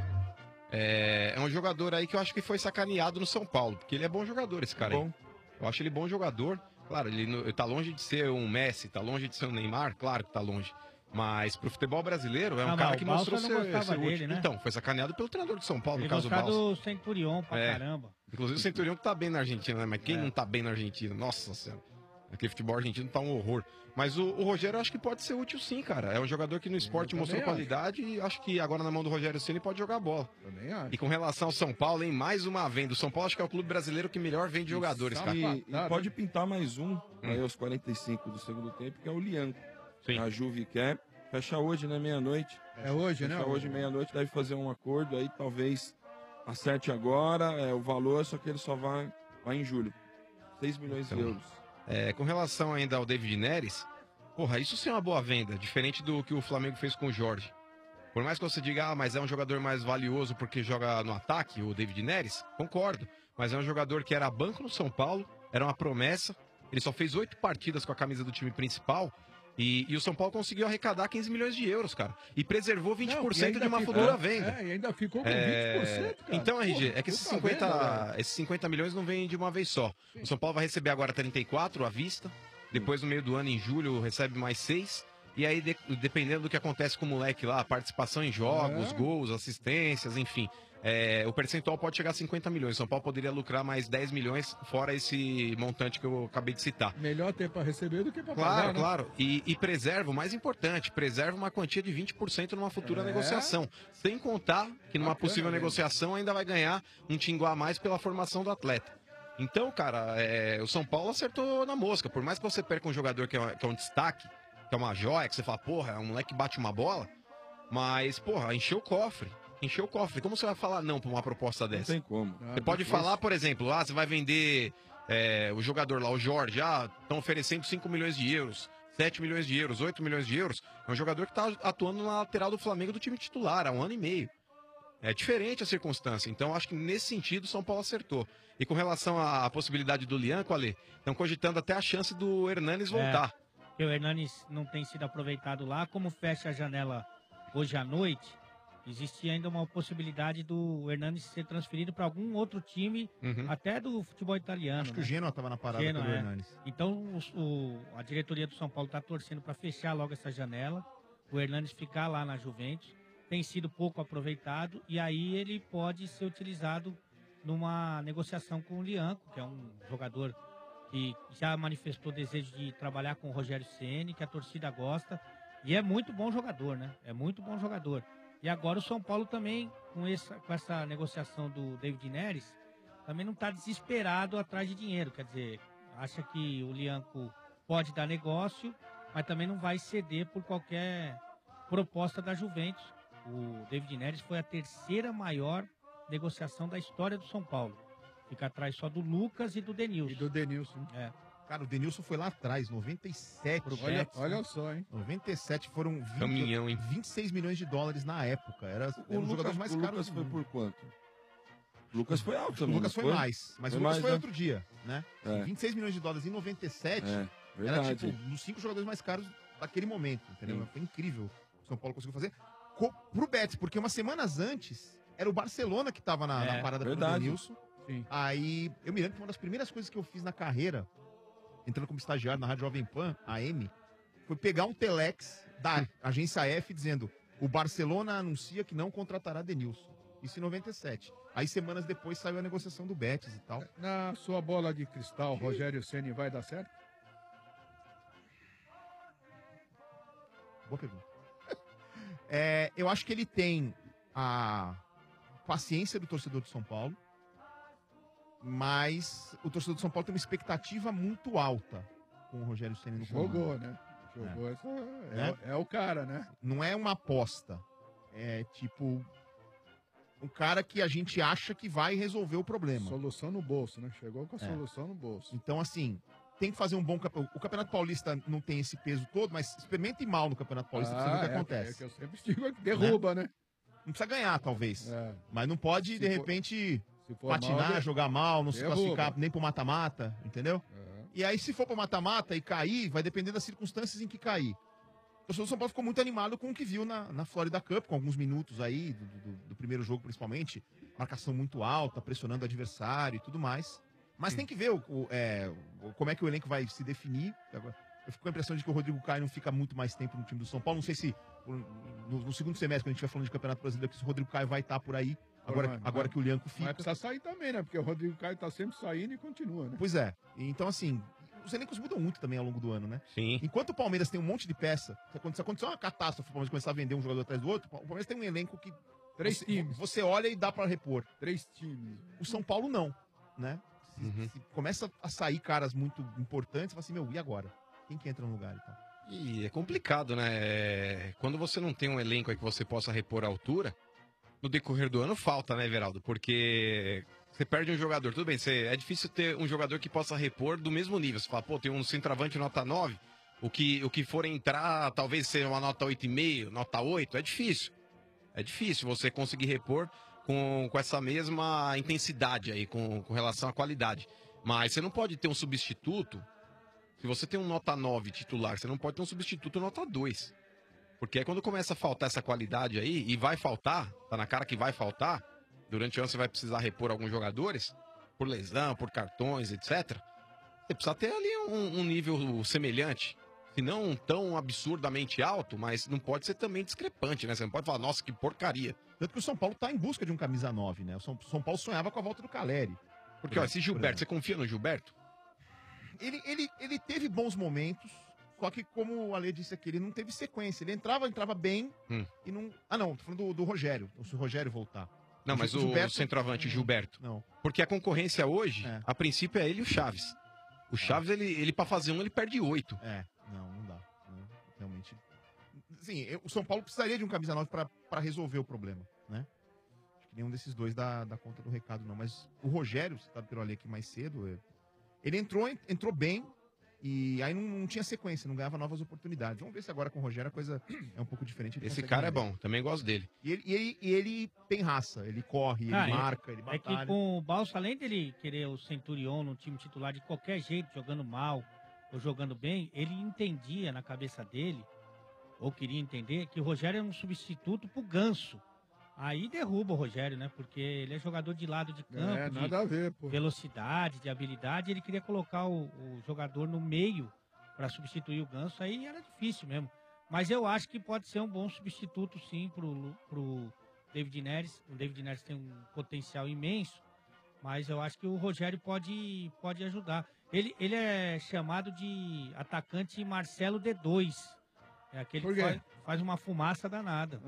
Q: é, é um jogador aí que eu acho que foi sacaneado no São Paulo, porque ele é bom jogador, esse cara
U: Bom.
Q: aí. Eu acho ele bom jogador. Claro, ele, no- ele tá longe de ser um Messi, tá longe de ser um Neymar, claro que tá longe. Mas pro futebol brasileiro é um
S: Ah,
Q: cara
S: mas
Q: que
S: o Balsa
Q: mostrou
S: não
Q: ser,
S: gostava
Q: ser
S: dele,
Q: útil.
S: né?
Q: Então, foi sacaneado pelo treinador de São Paulo,
S: Ele
Q: no caso do
S: gostava
Q: Balsa.
S: do Centurion pra
Q: É.
S: caramba.
Q: Inclusive o Centurião que tá bem na Argentina, né? Mas quem
S: É.
Q: não tá bem na Argentina? Nossa Senhora. Aquele futebol argentino tá um horror. Mas o, o Rogério eu acho que pode ser útil sim, cara. É um jogador que no esporte
R: também
Q: mostrou
R: acho.
Q: qualidade e acho que agora na mão do Rogério Ceni pode jogar bola.
R: Também acho.
Q: E com relação ao São Paulo, hein? Mais uma venda. O São Paulo acho que é o clube brasileiro que melhor vende jogadores, cara.
U: E, e pode pintar mais um, aí aos quarenta e cinco do segundo tempo, que é o Lianco.
Q: Sim.
U: A Juve quer. Fecha hoje, né? Meia-noite.
R: É hoje,
U: Fecha
R: né?
U: hoje, meia-noite. Deve fazer um acordo aí, talvez acerte agora é, o valor, só que ele só vai, vai em julho. seis milhões
Q: Então,
U: de euros.
Q: É, com relação ainda ao David Neres, porra, isso sim é uma boa venda, diferente do que o Flamengo fez com o Jorge. Por mais que você diga, ah, mas é um jogador mais valioso porque joga no ataque, o David Neres, concordo. Mas é um jogador que era banco no São Paulo, era uma promessa. Ele só fez oito partidas com a camisa do time principal. E, e o São Paulo conseguiu arrecadar quinze milhões de euros, cara. E preservou vinte por cento
R: Não, e
Q: de
R: ainda
Q: uma
R: ficou-
Q: futura venda.
R: É, e ainda ficou com
Q: É,
R: vinte por cento, cara.
Q: Então, R G,
R: Pô,
Q: é que esses
R: puta
Q: cinquenta,
R: venda, velho.
Q: esses cinquenta milhões não vêm de uma vez só. O São Paulo vai receber agora trinta e quatro à vista. Depois, no meio do ano, em julho, recebe mais seis. E aí, de- dependendo do que acontece com o moleque lá, participação em jogos,
R: É.
Q: gols, assistências, enfim. é, o percentual pode chegar a cinquenta milhões. São Paulo poderia lucrar mais dez milhões, fora esse montante que eu acabei de citar.
R: Melhor ter pra receber do que pra
Q: Claro,
R: pagar, né?
Q: claro. E, e preserva, o mais importante, preserva uma quantia de vinte por cento numa futura
R: É.
Q: negociação. Sem contar que numa
R: Bacana
Q: possível
R: mesmo.
Q: negociação ainda vai ganhar um tinguá a mais pela formação do atleta. Então, cara, é, o São Paulo acertou na mosca. Por mais que você perca um jogador que é, que é um destaque, que é uma joia, que você fala, porra, é um moleque que bate uma bola, mas, porra, encheu o cofre. Encheu o cofre. Como você vai falar não pra uma proposta dessa?
U: Não tem como.
Q: Você pode falar, por exemplo, ah, você vai vender é, o jogador lá, o Jorge, ah, estão oferecendo cinco milhões de euros, sete milhões de euros, oito milhões de euros. É um jogador que está atuando na lateral do Flamengo do time titular há um ano e meio. É diferente a circunstância. Então, acho que nesse sentido, o São Paulo acertou. E com relação à, à possibilidade do Lianco, Ale, estão cogitando até a chance do Hernanes voltar.
S: É, porque o Hernanes não tem sido aproveitado lá. Como fecha a janela hoje à noite, existe ainda uma possibilidade do Hernanes ser transferido para algum outro time,
T: Uhum.
S: até do futebol italiano.
T: Acho que
S: né?
T: o Genoa tava na parada
S: Genoa,
T: pelo
S: é.
T: Hernanes.
S: Então os- o- a diretoria do São Paulo está torcendo para fechar logo essa janela, o Hernanes ficar lá na Juventus. Tem sido pouco aproveitado e aí ele pode ser utilizado numa negociação com o Lianco, que é um jogador que já manifestou desejo de trabalhar com o Rogério Ceni, que a torcida gosta, e é muito bom jogador, né? É muito bom jogador. E agora o São Paulo também, com essa, com essa negociação do David Neres, também não está desesperado atrás de dinheiro. Quer dizer, acha que o Lianco pode dar negócio, mas também não vai ceder por qualquer proposta da Juventus. O David Neres foi a terceira maior negociação da história do São Paulo. Fica atrás só do Lucas e do Denilson. E
R: do Denilson.
S: É.
T: Cara, o Denilson foi lá atrás, noventa e sete.
R: Olha-
T: Betis,
R: olha
T: né?
R: só, hein?
T: noventa e sete foram vinte,
Q: Caminhão, hein?
T: vinte e seis milhões de dólares na época. Era, era um dos jogadores mais
U: o
T: caros.
U: Lucas
T: do
U: foi
T: mundo.
U: por quanto? O Lucas foi alto
T: O
U: também.
T: Lucas
U: não
T: foi mais, mas
U: Foi
T: o Lucas
U: mais,
T: foi
U: né?
T: outro dia, né?
U: É.
T: vinte e seis milhões de dólares em noventa e sete
U: É,
T: era
U: verdade.
T: tipo um dos cinco jogadores mais caros daquele momento, entendeu?
U: Sim.
T: Foi incrível o que o São Paulo conseguiu fazer. Co pro Betis, porque umas semanas antes era o Barcelona que tava na,
U: É,
T: na parada
U: verdade.
T: pelo Denilson. Aí eu me lembro que uma das primeiras coisas que eu fiz na carreira, entrando como estagiário na Rádio Jovem Pan, A M, foi pegar um telex da agência F dizendo: o Barcelona anuncia que não contratará Denilson. Isso em noventa e sete. Aí semanas depois saiu a negociação do Betis e tal.
R: Na sua bola de cristal, Rogério Ceni vai dar certo?
T: Boa pergunta. É, eu acho que ele tem a paciência do torcedor de São Paulo, mas o torcedor de São Paulo tem uma expectativa muito alta com o Rogério Ceni no comando.
R: Jogou, né? Jogou
T: É.
R: essa. É,
T: Né?
R: é o cara, né?
T: Não é uma aposta. É tipo um cara que a gente acha que vai resolver o problema.
R: Solução no bolso, né? Chegou com a
T: É.
R: solução no bolso.
T: Então, assim, tem que fazer um bom campeonato. O Campeonato Paulista não tem esse peso todo, mas experimente mal no Campeonato Paulista pra você ver o que
R: é,
T: acontece.
R: É que eu sempre digo que derruba, né?
T: Não precisa ganhar, talvez.
R: É.
T: Mas não pode,
R: Se
T: de
R: for-
T: repente,
R: se for
T: patinar,
R: mal, de-
T: jogar mal, não se
R: derruba.
T: classificar nem pro mata-mata, entendeu?
R: É.
T: E aí, se for pro mata-mata e cair, vai depender das circunstâncias em que cair. O torcedor do São Paulo ficou muito animado com o que viu na, na Florida Cup, com alguns minutos aí, do, do- do primeiro jogo principalmente. Marcação muito alta, pressionando o adversário e tudo mais. Mas tem que ver o, o- é, o- como é que o elenco vai se definir. Agora, eu fico com a impressão de que o Rodrigo Caio não fica muito mais tempo no time do São Paulo. Não sei se no, no segundo semestre, quando a gente estiver falando de Campeonato Brasileiro, que se o Rodrigo Caio vai estar por aí, agora,
R: Mano,
T: agora
R: mas-
T: que o Lianco
R: Mas
T: fica.
R: precisa sair também, né? Porque o Rodrigo Caio tá sempre saindo e continua, né?
T: Pois é. Então, assim, os elencos mudam muito também ao longo do ano, né?
Q: Sim.
T: Enquanto o Palmeiras tem um monte de peça, se acontecer, se acontecer uma catástrofe, o Palmeiras começar a vender um jogador atrás do outro, o Palmeiras tem um elenco que
R: Três
T: você,
R: times.
T: você olha e dá pra repor.
R: Três times.
T: O São Paulo não, né? Se, se começa a sair caras muito importantes, você fala assim, meu, e agora? Quem que entra no lugar e tal?
Q: E é complicado, né? É, quando você não tem um elenco aí que você possa repor a altura, no decorrer do ano falta, né, Everaldo? Porque você perde um jogador. Tudo bem, você, é difícil ter um jogador que possa repor do mesmo nível. Você fala, pô, tem um centroavante nota nove, o que, o que for entrar talvez seja uma nota oito vírgula cinco, nota oito, é difícil. É difícil você conseguir repor com, com essa mesma intensidade aí, com, com relação à qualidade. Mas você não pode ter um substituto. Se você tem um nota nove titular, você não pode ter um substituto nota dois. Porque aí quando começa a faltar essa qualidade aí, e vai faltar, tá na cara que vai faltar, durante o ano você vai precisar repor alguns jogadores, por lesão, por cartões, etcétera. Você precisa ter ali um, um nível semelhante. Se não tão absurdamente alto, mas não pode ser também discrepante, né? Você não pode falar, nossa, que porcaria.
T: Tanto que o São Paulo tá em busca de um camisa nove, né? O São, São Paulo sonhava com a volta do Caleri.
Q: Porque, ó, esse Gilberto, você confia no Gilberto?
T: Ele, ele, ele teve bons momentos, só que, como o Ale disse aqui, ele não teve sequência. Ele entrava, entrava bem
Q: Hum.
T: e não. Ah, não, tô falando do, do Rogério. Se o Rogério voltar.
Q: Não, mas o,
T: Gilberto-
Q: centroavante Gilberto.
T: Não.
Q: Porque a concorrência hoje, a princípio, é ele e o Chaves. O Chaves, ele, ele pra fazer um, ele perde oito.
T: É, não, não dá. Não, realmente. Sim, eu- o São Paulo precisaria de um camisa nove pra, pra resolver o problema, né? Acho que nenhum desses dois dá, dá conta do recado, não. Mas o Rogério, citado pelo Ale aqui mais cedo, é- ele entrou, entrou bem e aí não, não tinha sequência, não ganhava novas oportunidades. Vamos ver se agora com o Rogério a coisa é um pouco diferente. ele
Q: Esse
T: consegue
Q: cara é
T: ganhar.
Q: bom, também gosto dele.
T: E ele, e ele, e ele tem raça, ele corre, ele
S: Ah, é-
T: marca, ele
S: É que
T: batalha.
S: com o Balsa, além dele querer o Centurion no time titular de qualquer jeito, jogando mal ou jogando bem, ele entendia na cabeça dele, ou queria entender, que o Rogério era um substituto pro Ganso. Aí derruba o Rogério, né? Porque ele é jogador de lado de campo,
R: É,
S: de
R: nada a ver, pô.
S: velocidade, de habilidade. Ele queria colocar o, o jogador no meio para substituir o Ganso. Aí era difícil mesmo. Mas eu acho que pode ser um bom substituto, sim, pro, Lu- pro David Neres. O David Neres tem um potencial imenso, mas eu acho que o Rogério pode, pode ajudar. Ele, ele é chamado de atacante Marcelo D dois. É aquele
R: Por
S: que
R: quê?
S: faz, faz uma fumaça danada.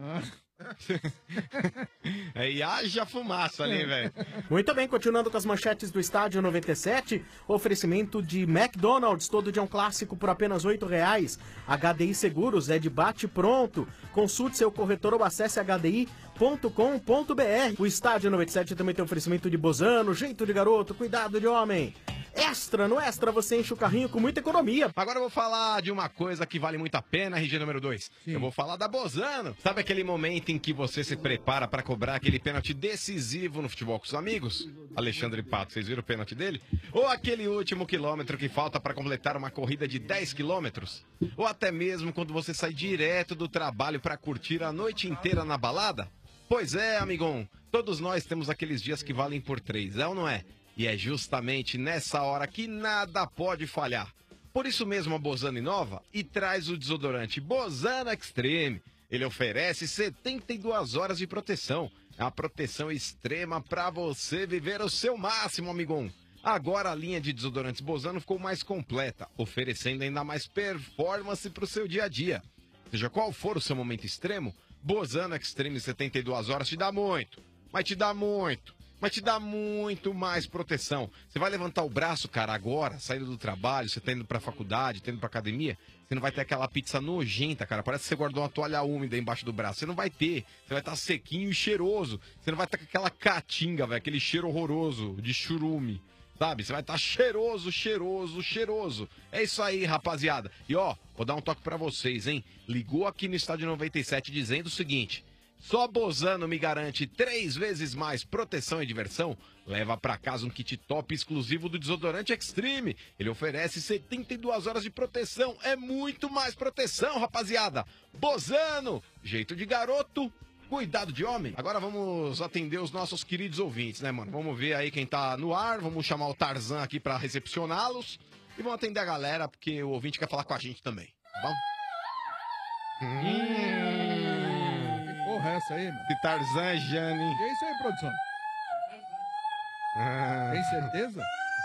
Q: É, e haja fumaça ali, velho.
B: Muito bem, continuando com as manchetes do Estádio noventa e sete, oferecimento de McDonald's, todo dia um clássico por apenas oito reais. H D I Seguros é de bate pronto. Consulte seu corretor ou acesse h d i ponto com ponto b r. O Estádio noventa e sete também tem oferecimento de Bozano, jeito de garoto, cuidado de homem. Extra, no Extra você enche o carrinho com muita economia.
Q: Agora eu vou falar de uma coisa que vale muito a pena, R G número dois. Eu vou falar da Bozano. Sabe aquele momento em que você se prepara pra cobrar aquele pênalti decisivo no futebol com os amigos? Alexandre Pato, vocês viram o pênalti dele? Ou aquele último quilômetro que falta pra completar uma corrida de dez quilômetros? Ou até mesmo quando você sai direto do trabalho pra curtir a noite inteira na balada? Pois é, amigão. Todos nós temos aqueles dias que valem por três, é ou não é? E é justamente nessa hora que nada pode falhar. Por isso mesmo a Bozano inova e traz o desodorante Bozano Extreme. Ele oferece setenta e duas horas de proteção. A proteção extrema para você viver o seu máximo, amigão. Agora a linha de desodorantes Bozano ficou mais completa, oferecendo ainda mais performance para o seu dia a dia. Seja qual for o seu momento extremo, Bozano Extreme setenta e duas horas te dá muito, mas te dá muito, mas te dá muito mais proteção. Você vai levantar o braço, cara, agora, saindo do trabalho, você tá indo pra faculdade, tá indo pra academia, você não vai ter aquela pizza nojenta, cara, parece que você guardou uma toalha úmida embaixo do braço. Você não vai ter, você vai estar sequinho e cheiroso. Você não vai estar com aquela caatinga, velho, aquele cheiro horroroso de churume. Sabe? Você vai estar cheiroso, cheiroso, cheiroso. É isso aí, rapaziada. E ó, vou dar um toque pra vocês, hein? Ligou aqui no Estádio noventa e sete dizendo o seguinte: só Bozano me garante três vezes mais proteção e diversão. Leva pra casa um kit top exclusivo do desodorante Extreme. Ele oferece setenta e duas horas de proteção. É muito mais proteção, rapaziada. Bozano, jeito de garoto. Cuidado de homem. Agora vamos atender os nossos queridos ouvintes, né, mano? Vamos ver aí quem tá no ar, vamos chamar o Tarzan aqui pra recepcioná-los e vamos atender a galera, porque o ouvinte quer falar com a gente também, tá bom? Hum.
R: Que porra é essa aí, mano?
Q: Que Tarzan é Jane.
R: Que é isso aí, produção?
Q: Ah.
R: Tem certeza?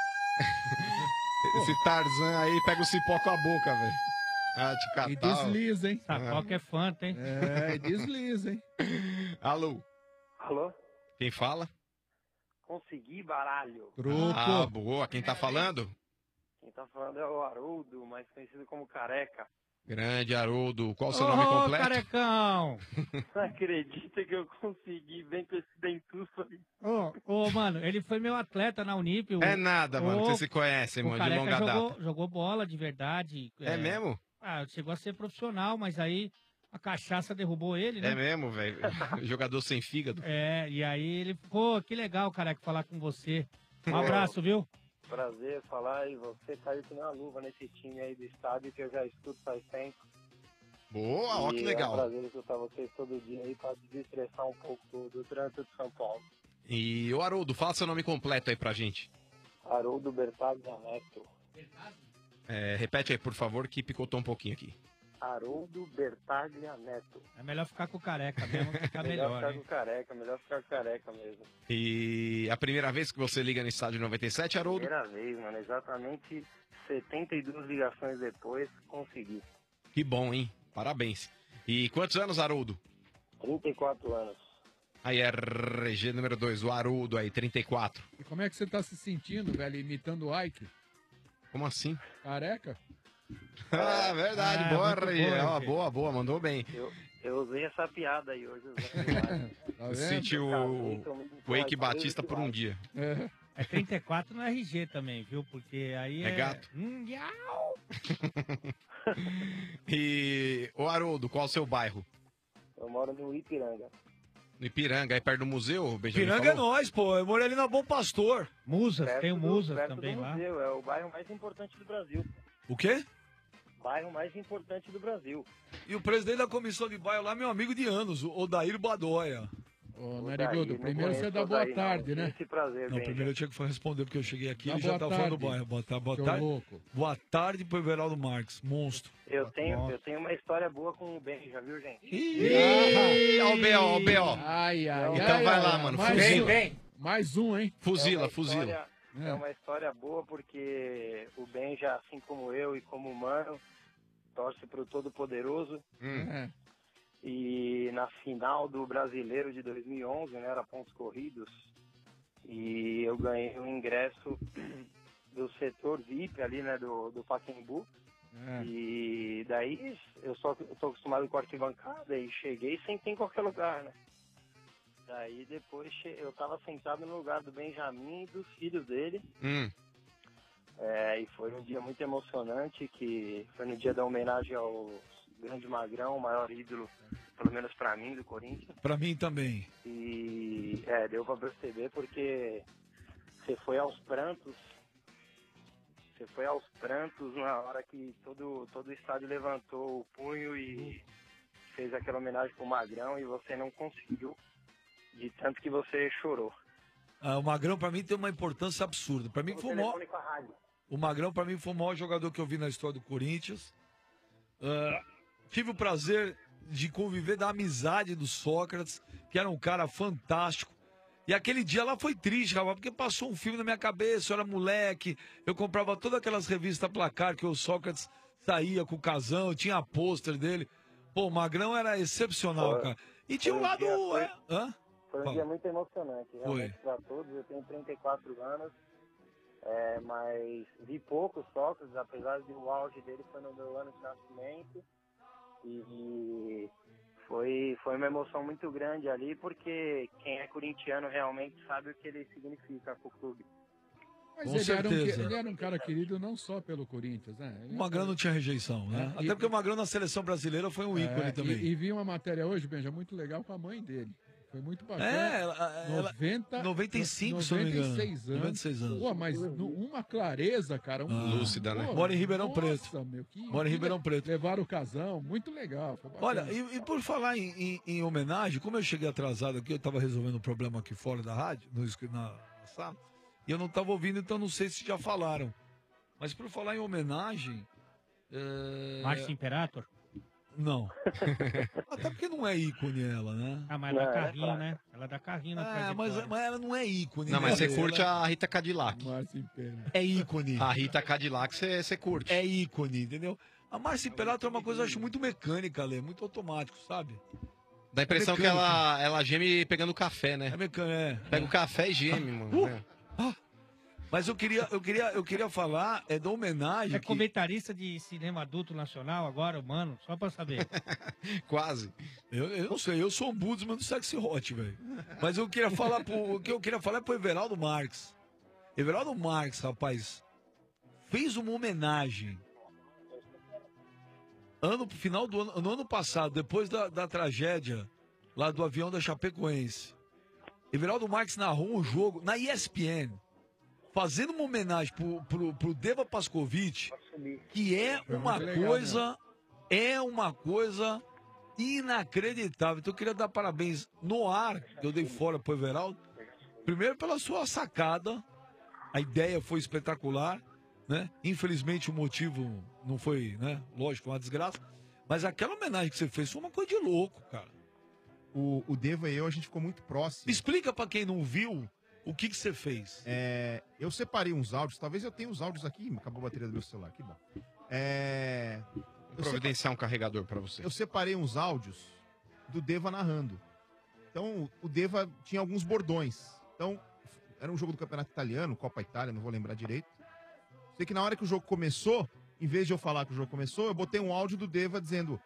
Q: Esse Tarzan aí pega o cipó com a boca, velho. Ah, te catar.
R: E desliza, hein?
S: Sacoca é fanta, hein?
R: É, e desliza, hein?
Q: Alô?
F: Alô?
Q: Quem fala?
F: Consegui, baralho.
Q: Ah, boa. Quem tá falando?
F: Quem tá falando é o Haroldo, mais conhecido como Careca.
Q: Grande Haroldo. Qual o seu
S: Ô,
Q: nome completo?
S: carecão!
F: Não acredita que eu consegui bem com esse dentuço aí.
S: Ô, ô, mano, ele foi meu atleta na Unip. o-
Q: É nada, mano.
S: Ô,
Q: Vocês se conhecem,
S: o
Q: mano, de
S: Careca
Q: longa
S: jogou,
Q: data.
S: jogou bola de verdade.
Q: É mesmo?
S: Ah, chegou a ser profissional, mas aí a cachaça derrubou ele, né?
Q: É mesmo, velho? Jogador sem fígado.
S: É, e aí ele, pô, que legal, Careca, falar com você. Um abraço, viu?
F: Prazer falar e você caiu que nem uma luva nesse time aí do estádio que eu já escuto faz tempo.
Q: Boa, ó que
F: E
Q: legal.
F: É um prazer escutar vocês todo dia aí pra desestressar um pouco do, do trânsito de São Paulo.
Q: E, ô Haroldo, fala seu nome completo aí pra gente.
F: Haroldo Bertaglia Neto.
Q: É, repete aí, por favor, que picotou um pouquinho aqui.
F: Haroldo Bertaglia Neto.
S: É melhor ficar com o Careca mesmo, ficar
F: melhor
S: melhor,
F: ficar
S: hein?
F: com careca, melhor ficar com careca mesmo.
Q: E a primeira vez que você liga no Estádio noventa e sete, Haroldo?
F: Primeira vez, mano, exatamente setenta e duas ligações depois, consegui.
Q: Que bom, hein? Parabéns. E quantos anos, Haroldo?
F: trinta e quatro anos.
Q: Aí, R G número dois, o Haroldo aí, trinta e quatro.
R: E como é que você tá se sentindo, velho, imitando o Ike?
Q: Como assim?
R: Careca?
Q: Ah, verdade,
F: Ah,
Q: boa,
F: muito
Q: R G.
F: bom,
Q: Ó,
F: gente.
Q: boa, boa, mandou bem.
F: Eu, eu usei essa piada aí hoje.
R: Tá
Q: Sentiu o, o Eike Batista por um dia.
R: É.
S: É trinta e quatro no R G também, viu? Porque aí é...
Q: É gato?
S: Hum, iau.
Q: E, ô Haroldo, qual o seu bairro?
F: Eu moro no Ipiranga.
Q: No Ipiranga, aí perto do museu, Benjamin
V: Piranga é
Q: falou?
V: nós, pô. Eu moro ali na Bom Pastor.
S: Musas,
F: Perto
S: tem o
F: do-
S: Musas
F: perto
S: também
F: do
S: lá.
F: museu, é o bairro mais importante do Brasil.
V: O quê?
F: Bairro mais importante do Brasil.
V: E o presidente da comissão de bairro lá, meu amigo de anos, o Odair Badoia.
R: Ô,
F: Narigudo,
R: Narigudo, primeiro você dá boa tarde, né?
F: Esse prazer,
V: Não,
F: Benja.
V: primeiro eu tinha que responder, porque eu cheguei aqui e
R: Dá
V: ele já
R: boa
V: tava falando do
R: tarde,
V: bairro. Boa tarde, boa
R: seu
V: tarde.
R: louco.
V: Boa tarde pro Everaldo Marques, monstro.
F: Eu tenho, eu tenho uma história boa com o Benja, viu, gente?
Q: Ih, ó o B O, ó o B O.
R: Ai, ai,
Q: Então
R: ai,
Q: vai
R: ai,
Q: lá,
R: ai.
Q: mano,
R: Mais
Q: fuzila.
R: um, Mais um, hein?
Q: Fuzila,
F: É uma
Q: fuzila.
F: história- É uma história boa porque o Benja, assim como eu e como o Mano, torce pro Todo-Poderoso.
R: É.
F: E na final do Brasileiro de dois mil e onze, né, era pontos corridos, e eu ganhei o ingresso do setor V I P ali, né, do, do Pacaembu.
R: É.
F: E daí eu só eu tô acostumado com arquibancada e cheguei e sentei em qualquer lugar, né. Daí depois che- eu tava sentado no lugar do Benjamin e dos filhos dele.
Q: Hum.
F: É, e foi um dia muito emocionante, que foi no dia da homenagem ao grande Magrão, o maior ídolo, pelo menos pra mim, do Corinthians.
V: Pra mim também.
F: E é, deu pra perceber porque você foi aos prantos, você foi aos prantos na hora que todo, todo o estádio levantou o punho e fez aquela homenagem pro Magrão e você não conseguiu, de tanto que você chorou.
V: Ah, o Magrão pra mim tem uma importância absurda. Pra mim
F: O
V: foi o maior...
F: telefone com a rádio.
V: O Magrão, pra mim, foi o maior jogador que eu vi na história do Corinthians. Ah, tive o prazer de conviver, da amizade do Sócrates, que era um cara fantástico. E aquele dia lá foi triste, rapaz, porque passou um filme na minha cabeça, eu era moleque, eu comprava todas aquelas revistas Placar que o Sócrates saía com o Casão, tinha pôster dele. Pô, o Magrão era excepcional,
F: Foi.
V: cara. E tinha um
F: Foi um
V: lado...
F: dia- foi-
V: é, hã?
F: Foi um
V: Fala.
F: dia muito emocionante, realmente,
V: Foi.
F: para todos. Eu tenho trinta e quatro anos, é, mas vi pouco Sócrates, apesar de o auge dele foi no meu ano de nascimento. E, e foi, foi uma emoção muito grande ali, porque quem é corintiano realmente sabe o que ele significa para o clube.
R: Mas
V: Com
R: ele era, um, que-
V: certeza.
R: ele era um cara querido não só pelo Corinthians, né? Ele
V: O Magrão não tinha rejeição, né?
R: É,
V: Até
R: e-
V: porque o Magrão na seleção brasileira foi um ícone
R: É,
V: também.
R: E, e vi uma matéria hoje, Benja, muito legal com a mãe dele. Foi muito bacana.
V: É, ela- ela-
R: noventa,
V: noventa e cinco, se eu não me engano.
R: noventa e seis anos.
V: noventa e seis anos.
R: Pô, mas nu- uma clareza, cara. Um,
V: Ah. Lúcida, né?
R: Pô,
V: Mora em Ribeirão
R: nossa,
V: Preto.
R: Meu, que,
V: Mora em
R: que
V: Ribeirão
R: le-
V: Preto.
R: Levaram o casão, muito legal. foi bacana.
V: Olha, e, e por falar em, em- em homenagem, como eu cheguei atrasado aqui, eu estava resolvendo um problema aqui fora da rádio, no, escri- na, na sala, e eu não estava ouvindo, então não sei se já falaram. Mas por falar em homenagem. É...
S: Márcio Imperator?
V: Não. Até porque não é ícone ela, né?
S: Ah, mas ela dá carrinho, né? Ela dá carrinho na
V: É,
S: trajetória.
V: mas, mas ela não é ícone.
Q: Não, mas
V: né?
Q: você curte
V: Ela
Q: a Rita Cadillac.
V: É ícone.
Q: A Rita Cadillac você você curte.
V: É ícone, entendeu? A Márcia Imperator é uma coisa, eu acho, muito mecânica, Lê, muito automático, sabe?
Q: Dá a impressão
V: É
Q: que
V: mecânica.
Q: ela, ela geme pegando café, né?
V: É mecânica, é.
Q: Pega o café e geme, mano.
V: Uh!
Q: né?
V: Mas eu queria, eu queria, eu queria falar é da homenagem.
S: É
V: que-
S: comentarista de cinema adulto nacional agora, mano, só pra saber.
Q: Quase.
V: Eu, eu não sei, eu sou um Budsman do Sexy Hot, velho. Mas eu queria falar pro, o que eu queria falar é pro Everaldo Marques. Everaldo Marques, rapaz, fez uma homenagem. Ano, final do ano, no ano passado, depois da, da tragédia lá do avião da Chapecoense. Everaldo Marques narrou um jogo na E S P N, fazendo uma homenagem pro, pro, pro Deva Pascovitch, que é
R: Foi
V: uma
R: muito legal,
V: coisa, é uma coisa inacreditável. Então eu queria dar parabéns no ar, que eu dei fora pro Everaldo. Primeiro pela sua sacada, a ideia foi espetacular, né? Infelizmente o motivo não foi, né? Lógico, uma desgraça. Mas aquela homenagem que você fez foi uma coisa de louco, cara.
T: O, o Deva e eu, a gente ficou muito próximo.
V: Explica pra quem não viu o que que você fez.
T: É, eu separei uns áudios, talvez eu tenha os áudios aqui, acabou a bateria do meu celular, que bom. É, eu
Q: Providenciar um carregador pra você.
T: Eu separei uns áudios do Deva narrando. Então, o Deva tinha alguns bordões. Então, era um jogo do Campeonato Italiano, Copa Itália, não vou lembrar direito. Sei que na hora que o jogo começou, em vez de eu falar que o jogo começou, eu botei um áudio do Deva dizendo: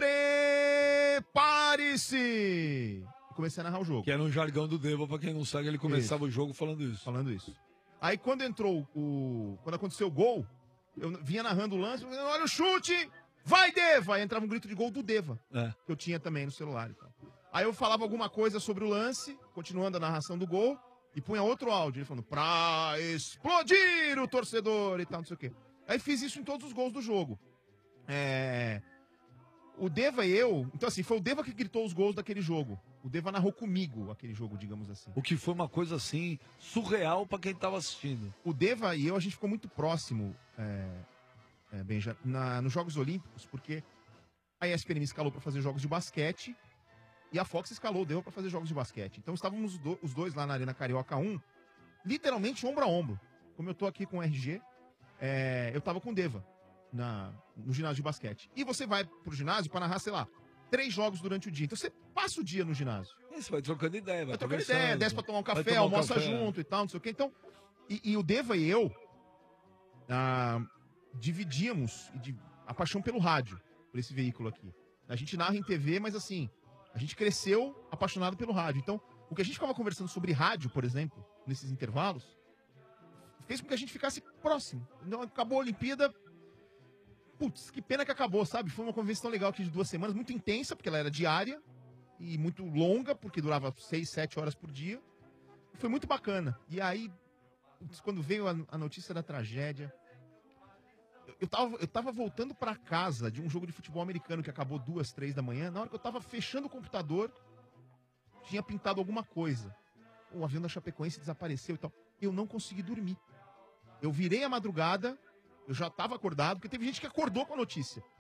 T: prepare-se! E comecei a narrar o jogo.
V: Que era um jargão do Deva, pra quem não sabe, ele começava o jogo falando isso.
T: Falando isso. Aí quando entrou o. Quando aconteceu o gol, eu vinha narrando o lance, olha o chute! Vai, Deva! Aí entrava um grito de gol do Deva.
V: É.
T: Que eu tinha também no celular e tal. Aí eu falava alguma coisa sobre o lance, continuando a narração do gol, e punha outro áudio, ele falando, pra explodir o torcedor e tal, não sei o quê. Aí fiz isso em todos os gols do jogo. É... O Deva e eu... Então assim, foi o Deva que gritou os gols daquele jogo. O Deva narrou comigo aquele jogo, digamos assim.
V: O que foi uma coisa, assim, surreal pra quem tava assistindo.
T: O Deva e eu, a gente ficou muito próximo, é, é, Benja, na, nos Jogos Olímpicos, porque a E S P N me escalou pra fazer jogos de basquete e a Fox escalou o Deva pra fazer jogos de basquete. Então estávamos os, do- os dois lá na Arena Carioca um, literalmente ombro a ombro. Como eu tô aqui com o R G, é, eu tava com o Deva na, no ginásio de basquete. E você vai pro ginásio pra narrar, sei lá, três jogos durante o dia. Então você passa o dia no ginásio.
V: E você vai trocando ideia, vai
T: Vai trocando
V: conversando.
T: ideia, desce pra tomar um
V: Vai
T: café,
V: tomar um
T: almoça
V: café.
T: junto e tal, não sei o quê. Então, e, e o Deva e eu ah, dividíamos e di- a paixão pelo rádio, por esse veículo aqui. A gente narra em T V, mas assim, a gente cresceu apaixonado pelo rádio. Então, o que a gente ficava conversando sobre rádio, por exemplo, nesses intervalos, fez com que a gente ficasse próximo. Então, acabou a Olimpíada. Putz, que pena que acabou, sabe? Foi uma convivência tão legal aqui de duas semanas, muito intensa, porque ela era diária, e muito longa, porque durava seis, sete horas por dia. Foi muito bacana. E aí, putz, quando veio a, a notícia da tragédia, eu, eu, tava, eu tava voltando pra casa de um jogo de futebol americano que acabou duas, três da manhã. Na hora que eu tava fechando o computador, tinha pintado alguma coisa. O avião da Chapecoense desapareceu e tal. Eu não consegui dormir. Eu virei a madrugada, eu já tava acordado, porque teve gente que acordou com a notícia.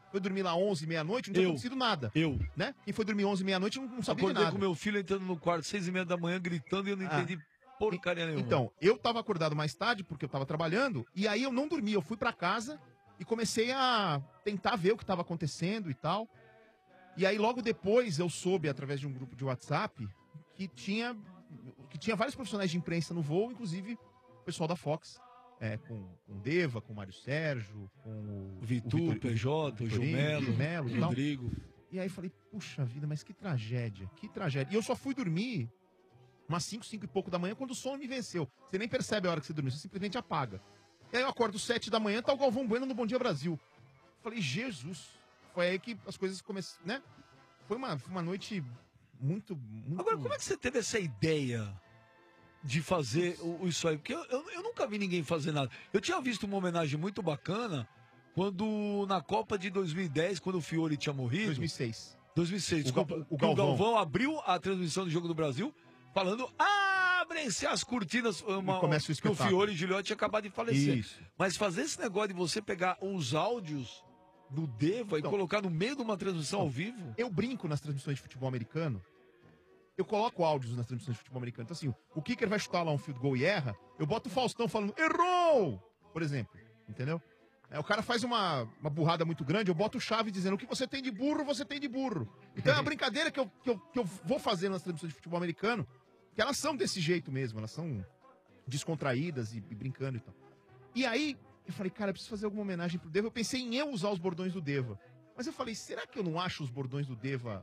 T: foi dormir lá onze, meia-noite, não tinha
V: Eu.
T: acontecido nada.
V: Eu.
T: Né? Quem foi dormir onze, meia-noite não, não sabia de
V: Acordei
T: nada.
V: com meu filho entrando no quarto seis e meia da manhã, gritando e eu não
T: Ah.
V: entendi porcaria nenhuma.
T: Então, eu tava acordado mais tarde, porque eu tava trabalhando, e aí eu não dormi, eu fui pra casa e comecei a tentar ver o que tava acontecendo e tal. E aí logo depois eu soube, através de um grupo de WhatsApp, que tinha, que tinha vários profissionais de imprensa no voo, inclusive o pessoal da Fox. É, com, com o Deva, com o Mário Sérgio, com o
V: Vitor,
T: o
V: P J, o
T: Vitorino,
V: Gilmelo,
T: Gilmelo e tal.
V: Rodrigo.
T: E aí falei, puxa vida, mas que tragédia, que tragédia. E eu só fui dormir umas cinco, cinco e pouco da manhã, quando o sono me venceu. Você nem percebe a hora que você dormiu, você simplesmente apaga. E aí eu acordo sete da manhã, tá o Galvão Bueno no Bom Dia Brasil. Falei, Jesus. Foi aí que as coisas começaram, né? Foi uma, foi uma noite muito, muito...
V: Agora, como é que você teve essa ideia de fazer o, o isso aí? Porque eu, eu, eu nunca vi ninguém fazer nada. Eu tinha visto uma homenagem muito bacana quando, na Copa de dois mil e dez, quando o Fiori tinha morrido...
T: dois mil e seis.
V: dois mil e seis,
T: O Gal-
V: desculpa.
T: o
V: que o
T: Galvão.
V: Galvão abriu a transmissão do Jogo do Brasil falando, abrem-se as cortinas. Uma,
T: E começa o
V: que o
T: espetáculo.
V: Fiori e Gilhote tinha acabado de falecer.
T: Isso.
V: Mas fazer esse negócio de você pegar os áudios do Deva
T: Então,
V: e colocar no meio de uma transmissão ao vivo...
T: Eu brinco nas transmissões de futebol americano. Eu coloco áudios nas transmissões de futebol americano. Então, assim, o kicker vai chutar lá um field goal e erra, eu boto o Faustão falando, errou! Por exemplo, entendeu? É, o cara faz uma, uma burrada muito grande, eu boto o Chave dizendo, o que você tem de burro, você tem de burro. Então é uma brincadeira que eu, que, eu, que eu vou fazer nas transmissões de futebol americano, que elas são desse jeito mesmo, elas são descontraídas e, e brincando e tal. E aí, eu falei, cara, eu preciso fazer alguma homenagem pro Deva. Eu pensei em eu usar os bordões do Deva. Mas eu falei, será que eu não acho os bordões do Deva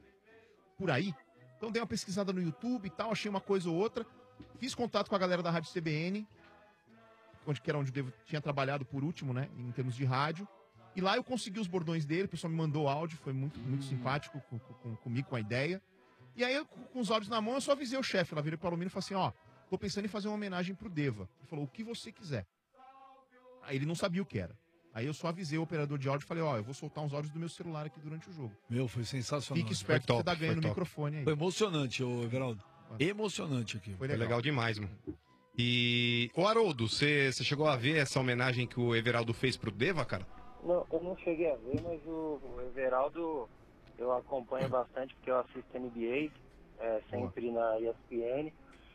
T: por aí? Então dei uma pesquisada no YouTube e tal, achei uma coisa ou outra. Fiz contato com a galera da Rádio C B N, onde, que era onde o Deva tinha trabalhado por último, né, em termos de rádio. E lá eu consegui os bordões dele, o pessoal me mandou áudio, foi muito, muito simpático com, com- comigo, com a ideia. E aí, eu, com os áudios na mão, eu só avisei o chefe, lá virei pro Alumínio e falei assim, ó, tô pensando em fazer uma homenagem pro Deva. Ele falou, o que você quiser. Aí ele não sabia o que era. Aí eu só avisei o operador de áudio e falei, ó, eu vou soltar uns áudios do meu celular aqui durante o jogo.
V: Meu, foi sensacional.
T: Fique esperto que você dá ganho no microfone aí.
V: Foi emocionante, ô Everaldo. Emocionante aqui.
T: Foi
Q: Foi legal demais, mano. E, ô Haroldo, você você chegou a ver essa homenagem que o Everaldo fez pro Deva, cara?
F: Não, eu não cheguei a ver, mas o, o Everaldo eu acompanho bastante porque eu assisto N B A, é, sempre na E S P N,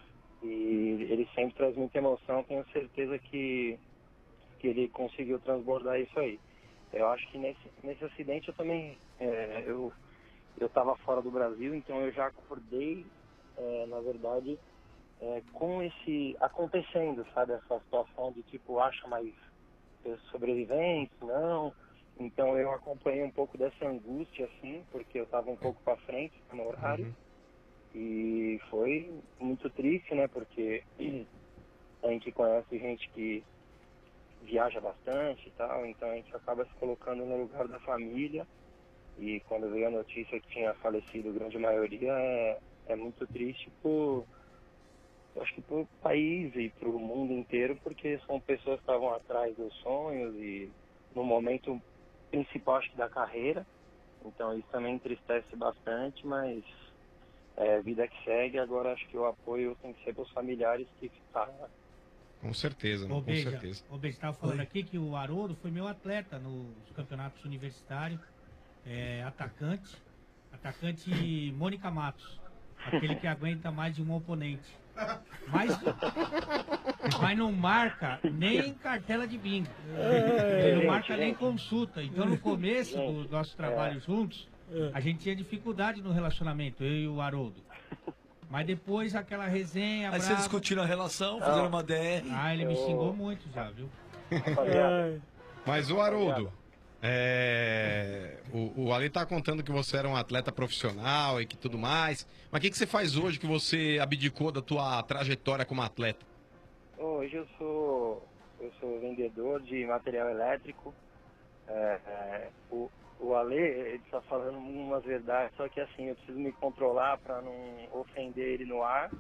F: e ele sempre traz muita emoção, tenho certeza que, que ele conseguiu transbordar isso aí. Eu acho que nesse, nesse acidente eu também, é, eu eu estava fora do Brasil, então eu já acordei, é, na verdade, é, com esse acontecendo, sabe, essa situação de tipo, acha mais sobreviventes, não. Então eu acompanhei um pouco dessa angústia, assim, porque eu estava um pouco para frente no horário.
T: Uhum.
F: E foi muito triste, né, porque a gente conhece gente que viaja bastante e tal, então a gente acaba se colocando no lugar da família. E quando veio a notícia que tinha falecido a grande maioria, é, é muito triste por, eu acho que pro país e pro mundo inteiro, porque são pessoas que estavam atrás dos sonhos e no momento principal, acho que da carreira. Então isso também entristece bastante, mas é vida que segue. Agora acho que o apoio tem que ser para os familiares que ficaram.
Q: Com certeza,
S: Ô,
Q: mano, com
S: Beija,
Q: certeza.
S: o Beija estava falando aqui que o Haroldo foi meu atleta nos campeonatos universitários, é, atacante, atacante Mônica Matos, aquele que aguenta mais de um oponente. Mas, mas não marca nem cartela de bingo. Ele não marca nem consulta. Então no começo do nosso trabalho juntos, a gente tinha dificuldade no relacionamento, eu e o Haroldo. Mas depois aquela resenha.
V: Aí vocês
S: brava-
V: discutiram a relação, fizeram uma D R.
S: Ah, ele me xingou muito já, viu?
Q: Mas o Haroldo, é, o, o Ali tá contando que você era um atleta profissional e que tudo mais. Mas o que, que você faz hoje que você abdicou da tua trajetória como atleta?
F: Hoje eu sou, eu sou vendedor de material elétrico. É, é, o, o Ale, ele está falando umas verdades, só que assim, eu preciso me controlar para não ofender ele no ar.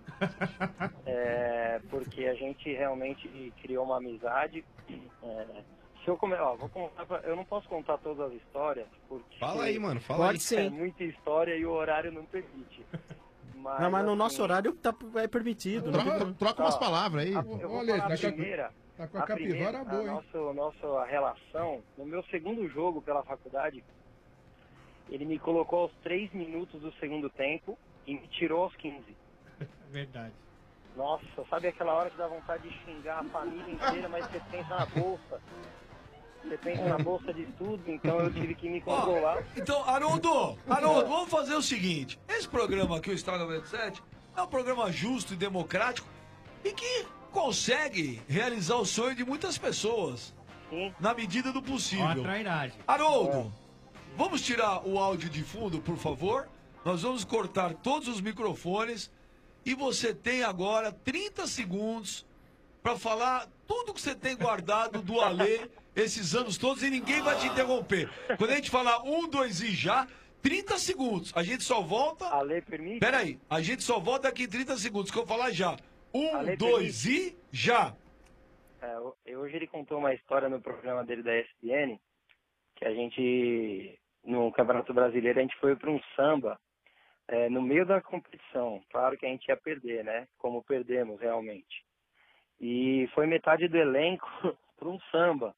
F: É, porque a gente realmente criou uma amizade. É, se eu comer, ó, vou contar pra, eu não posso contar todas as histórias, porque
Q: Fala aí, mano, fala
B: Pode
Q: aí.
B: ser.
F: é muita história e o horário não permite. Mas,
B: Não, mas no
F: assim,
B: nosso horário tá, é permitido. não tem
T: Troca,
B: problema.
T: troca umas
F: Ó,
T: palavras aí.
F: a- eu vou
R: Olha,
F: falar a
R: daqui a-
F: primeira.
R: Tá com a capivara
F: primeira,
R: boa,
F: a
R: hein?
F: nossa, nossa relação, no meu segundo jogo pela faculdade, ele me colocou aos três minutos do segundo tempo e me tirou aos quinze.
S: Verdade.
F: Nossa, sabe aquela hora que dá vontade de xingar a família inteira, mas você pensa na bolsa. Você pensa na bolsa de tudo, então eu tive que me controlar.
V: Então, Haroldo, Haroldo, vamos fazer o seguinte. Esse programa aqui, o Estádio noventa e sete, é um programa justo e democrático e que consegue realizar o sonho de muitas pessoas.
F: Sim.
V: Na medida do possível.
S: Ó a trairagem.
V: Haroldo, vamos tirar o áudio de fundo, por favor? Nós vamos cortar todos os microfones e você tem agora trinta segundos para falar tudo que você tem guardado do Alê esses anos todos e ninguém vai te interromper. Quando a gente falar um, dois e já, trinta segundos. A gente só volta...
F: Alê, permite?
V: Peraí, a gente só volta daqui em trinta segundos, que eu vou falar já. Um,
F: Alê,
V: dois
F: permite?
V: e já.
F: É, hoje ele contou uma história no programa dele da E S P N, que a gente, no Campeonato Brasileiro, a gente foi para um samba é, no meio da competição. Claro que a gente ia perder, né? Como perdemos realmente. E foi metade do elenco para um samba.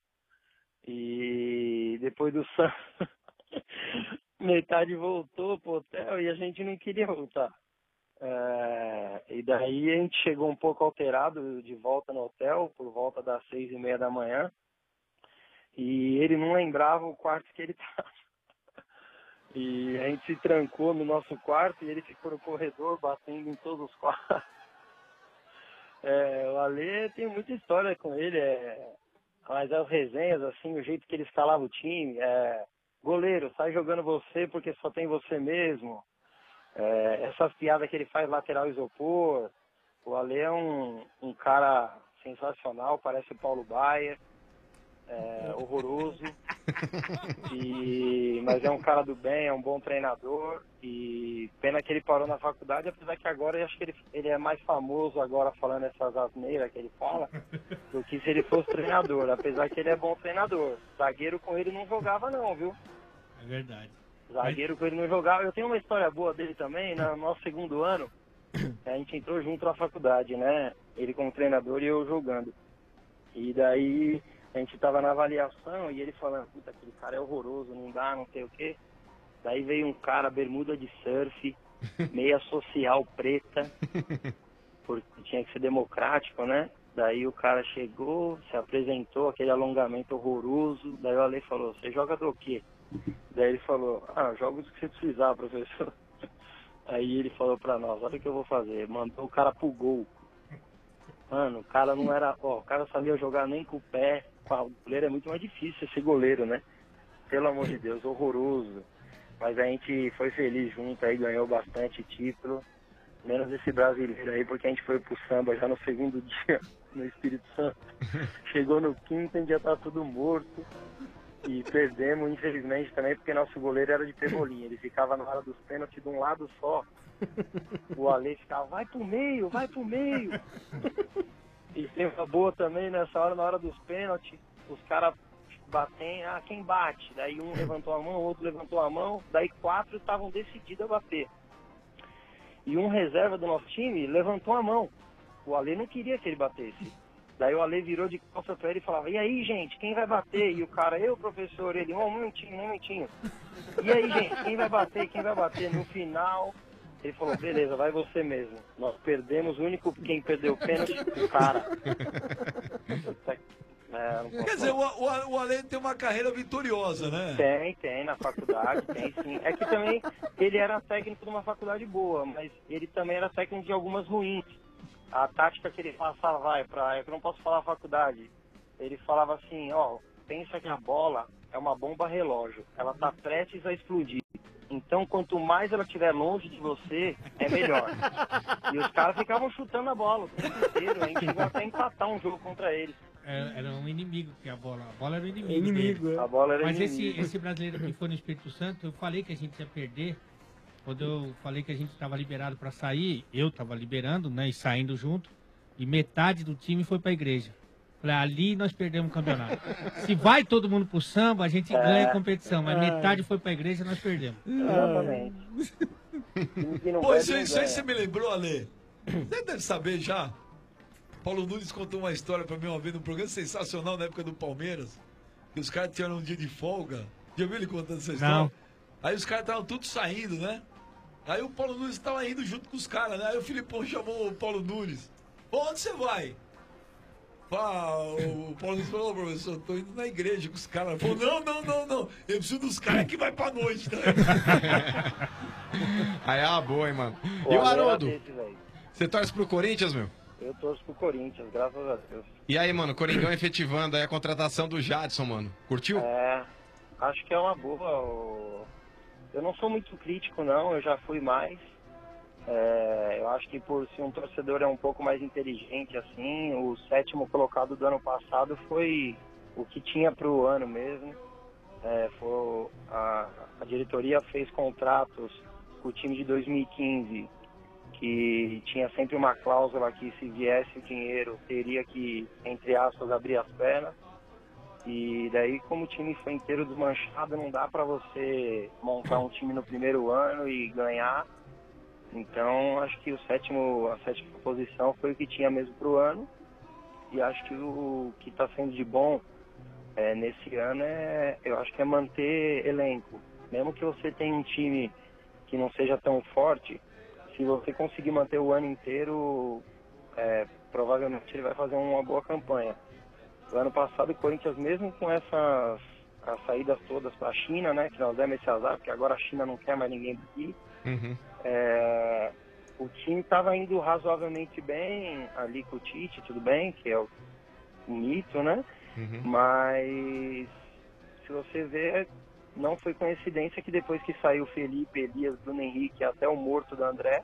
F: E depois do samba, metade voltou pro hotel e a gente não queria voltar. É, e daí a gente chegou um pouco alterado de volta no hotel, por volta das seis e meia da manhã. E ele não lembrava o quarto que ele estava. E a gente se trancou no nosso quarto e ele ficou no corredor batendo em todos os quartos. É, o Alê tem muita história com ele, é, mas as resenhas, assim, o jeito que ele escalava o time, é, goleiro, sai jogando você porque só tem você mesmo. É, essas piadas que ele faz lateral isopor. O Alê é um, um cara sensacional, parece o Paulo Baier, é, horroroso, e, mas é um cara do bem, é um bom treinador, e pena que ele parou na faculdade, apesar que agora eu acho que ele, ele é mais famoso agora falando essas asneiras que ele fala, do que se ele fosse treinador, apesar que ele é bom treinador. Zagueiro com ele não jogava não, viu?
S: É verdade.
F: Zagueiro com ele não jogava. Eu tenho uma história boa dele também, no nosso segundo ano, a gente entrou junto na faculdade, né? Ele como treinador e eu jogando. E daí a gente tava na avaliação e ele falando, puta, aquele cara é horroroso, não dá, não sei o quê. Daí veio um cara, bermuda de surf, meia social preta, porque tinha que ser democrático, né? Daí o cara chegou, se apresentou, aquele alongamento horroroso. Daí o Ale falou, você joga do quê? Daí ele falou, ah, jogo do que você precisar, professor. Aí ele falou pra nós, olha o que eu vou fazer. Mandou o cara pro gol. Mano, o cara não era, ó, o cara sabia jogar nem com o pé. O goleiro é muito mais difícil ser goleiro, né? Pelo amor de Deus, horroroso. Mas a gente foi feliz junto aí, ganhou bastante título. Menos esse brasileiro aí, porque a gente foi pro samba já no segundo dia, no Espírito Santo. Chegou no quinto, a gente já tá tudo morto. E perdemos, infelizmente, também, porque nosso goleiro era de pebolinha. Ele ficava na hora dos pênaltis de um lado só. O Ale ficava, vai pro meio, vai pro meio. E tem uma boa também nessa hora, na hora dos pênaltis, os caras batem, ah, quem bate? Daí um levantou a mão, o outro levantou a mão, daí quatro estavam decididos a bater. E um reserva do nosso time levantou a mão. O Ale não queria que ele batesse. Daí o Ale virou de costas pra ele e falava, e aí, gente, quem vai bater? E o cara, eu, professor, ele, um minutinho, um minutinho. E aí, gente, quem vai bater? Quem vai bater? No final, ele falou, beleza, vai você mesmo. Nós perdemos, o único quem perdeu o pênalti, o cara. É,
V: Quer dizer, o, o, o Ale tem uma carreira vitoriosa, né?
F: Tem, tem, na faculdade, tem sim. É que também ele era técnico de uma faculdade boa, mas ele também era técnico de algumas ruins. A tática que ele passava, vai, pra, eu não posso falar faculdade, ele falava assim, ó, pensa que a bola é uma bomba relógio, ela tá prestes a explodir. Então, quanto mais ela estiver longe de você, é melhor. E os caras ficavam chutando a bola o tempo inteiro, a gente chegou até a empatar um jogo contra eles.
S: Era, era um inimigo que a bola. A bola era o inimigo.
F: Inimigo,
S: dele.
F: é. A bola era
S: Mas
F: inimigo.
S: esse, esse brasileiro que foi no Espírito Santo, eu falei que a gente ia perder. Quando eu falei que a gente estava liberado para sair, eu estava liberando, né? E saindo junto. E metade do time foi para a igreja. Falei, ali nós perdemos o campeonato. Se vai todo mundo pro samba, a gente
F: É.
S: ganha a competição. Mas
F: É.
S: metade foi para a igreja e nós perdemos.
F: Exatamente.
V: Pô, isso, isso aí você me lembrou, Ale. Você deve saber já. Paulo Nunes contou uma história pra mim uma vez num programa sensacional na época do Palmeiras. Que os caras tinham um dia de folga. Já viu ele contando essa história?
S: Não.
V: Aí os caras estavam todos saindo, né? Aí o Paulo Nunes estava indo junto com os caras, né? Aí o Filipão chamou o Paulo Nunes. Pô, onde você vai? Pá, o Paulo Nunes falou, professor, tô indo na igreja com os caras. Falou, não, não, não, não. Eu preciso dos caras que vai pra noite, né?
Q: Aí é uma boa, hein, mano.
F: Pô,
Q: E o
F: agora
Q: Haroldo?
F: desse, velho.
Q: Você torce pro Corinthians, meu?
F: Eu torço pro Corinthians, graças a Deus.
Q: E aí, mano, Coringão efetivando aí a contratação do Jadson, mano. Curtiu?
F: É, acho que é uma boa. o- Eu não sou muito crítico, não, eu já fui mais. É, eu acho que por se um torcedor é um pouco mais inteligente, assim, o sétimo colocado do ano passado foi o que tinha pro ano mesmo. É, foi, a, a diretoria fez contratos com o time de dois mil e quinze, que tinha sempre uma cláusula que se viesse o dinheiro teria que, entre aspas, abrir as pernas. E daí, como o time foi inteiro desmanchado, não dá pra você montar um time no primeiro ano e ganhar. Então, acho que o sétimo, a sétima posição foi o que tinha mesmo pro ano. E acho que o que está sendo de bom é, nesse ano é, eu acho que é manter elenco. Mesmo que você tenha um time que não seja tão forte, se você conseguir manter o ano inteiro, é, provavelmente ele vai fazer uma boa campanha. O ano passado o Corinthians, mesmo com essas as saídas todas para a China, né, que nós demos esse azar, porque agora a China não quer mais ninguém daqui,
Q: Uhum.
F: é, o time estava indo razoavelmente bem ali com o Tite, tudo bem, que é o, o mito, né?
Q: Uhum.
F: Mas se você ver, não foi coincidência que depois que saiu Felipe, Elias, Bruno Henrique e até o morto do André,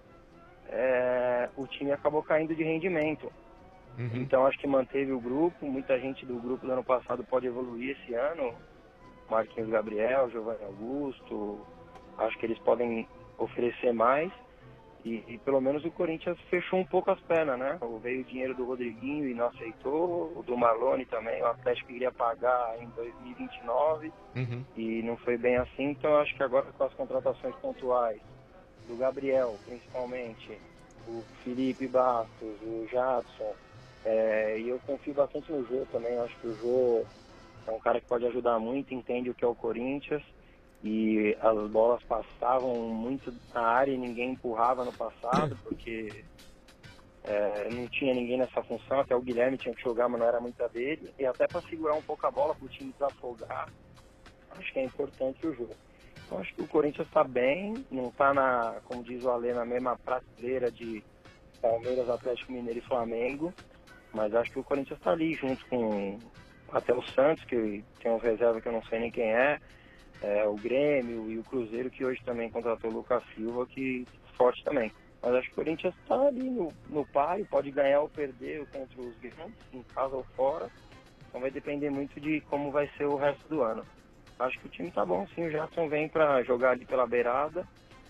F: é, o time acabou caindo de rendimento.
Q: Uhum.
F: Então acho que manteve o grupo, muita gente do grupo do ano passado pode evoluir esse ano. Marquinhos Gabriel, Giovanni Augusto, acho que eles podem oferecer mais. E, e pelo menos o Corinthians fechou um pouco as pernas, né? Veio o dinheiro do Rodriguinho e não aceitou, o do Marlone também, o Atlético queria pagar em dois mil e vinte e nove
Q: Uhum.
F: e não foi bem assim. Então eu acho que agora com as contratações pontuais do Gabriel, principalmente, o Felipe Bastos, o Jadson, é, e eu confio bastante no Jô também. Eu acho que o Jô é um cara que pode ajudar muito, entende o que é o Corinthians, e as bolas passavam muito na área e ninguém empurrava no passado, porque é, não tinha ninguém nessa função, até o Guilherme tinha que jogar, mas não era muita dele, e até para segurar um pouco a bola para o time desafogar, acho que é importante o jogo. Então acho que o Corinthians está bem, não está, na, como diz o Alê, na mesma prateleira de Palmeiras, Atlético Mineiro e Flamengo, mas acho que o Corinthians está ali junto com até o Santos, que tem um reserva que eu não sei nem quem é, é, o Grêmio e o Cruzeiro, que hoje também contratou o Lucas Silva, que é forte também. Mas acho que o Corinthians está ali no, no páreo, pode ganhar ou perder contra os grandes, em casa ou fora. Então vai depender muito de como vai ser o resto do ano. Acho que o time tá bom, sim. O Jadson vem para jogar ali pela beirada,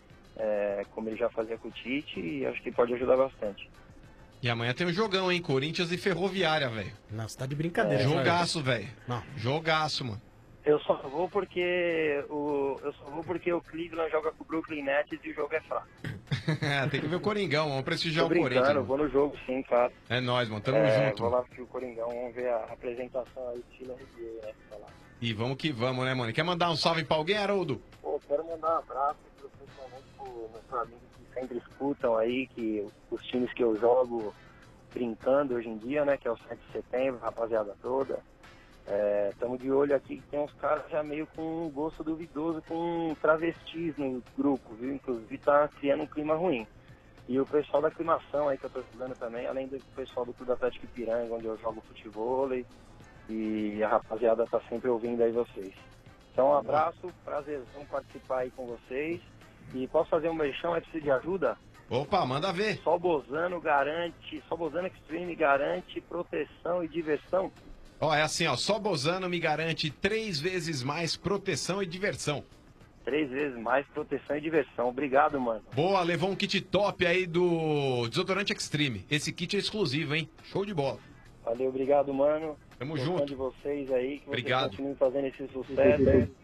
F: é, como ele já fazia com o Tite, e acho que pode ajudar bastante.
Q: E amanhã tem um jogão, hein? Corinthians e Ferroviária, velho.
B: Nossa, tá de brincadeira.
Q: Jogaço,
B: Jorge.
Q: velho.
B: Não.
Q: Jogaço, mano.
F: Eu só vou porque o eu só vou porque o Cleveland joga com o Brooklyn Nets e o jogo é fraco.
Q: Tem que ver o Coringão, vamos prestigiar
F: Tô
Q: o Corinthians.
F: brincando,
Q: mano.
F: vou no jogo sim, claro.
Q: É nóis, mano. Tamo
F: É,
Q: junto.
F: Vou lá pro Coringão, vamos ver a apresentação aí, estilo N B A, né? Tá lá.
Q: E vamos que vamos, né, mano? Quer mandar um salve pra alguém, Haroldo?
F: Pô, quero mandar um abraço, principalmente pro meus amigos que sempre escutam aí, que os times que eu jogo brincando hoje em dia, né, que é o sete de setembro, rapaziada toda. Estamos de olho aqui que tem uns caras já meio com um gosto duvidoso, com travestis no grupo, viu? Inclusive tá criando um clima ruim. E o pessoal da aclimação aí que eu tô estudando também, além do pessoal do Clube Atlético Ipiranga, onde eu jogo futebol, e a rapaziada tá sempre ouvindo aí vocês. Então um abraço, prazerzão participar aí com vocês. E posso fazer um merchan, é preciso de ajuda?
Q: Opa, manda ver.
F: Só Bozano garante, só Bozano Extreme garante proteção e diversão.
Q: Ó, é assim, ó. Só Bozano me garante três vezes mais proteção e diversão.
F: Três vezes mais proteção e diversão. Obrigado, mano.
Q: Boa, levou um kit top aí do Desodorante Extreme. Esse kit é exclusivo, hein? Show de bola.
F: Valeu, obrigado, mano.
Q: Tamo
F: Tô
Q: junto.
F: fã de vocês aí, que
Q: Obrigado.
F: vocês continuem fazendo esse sucesso.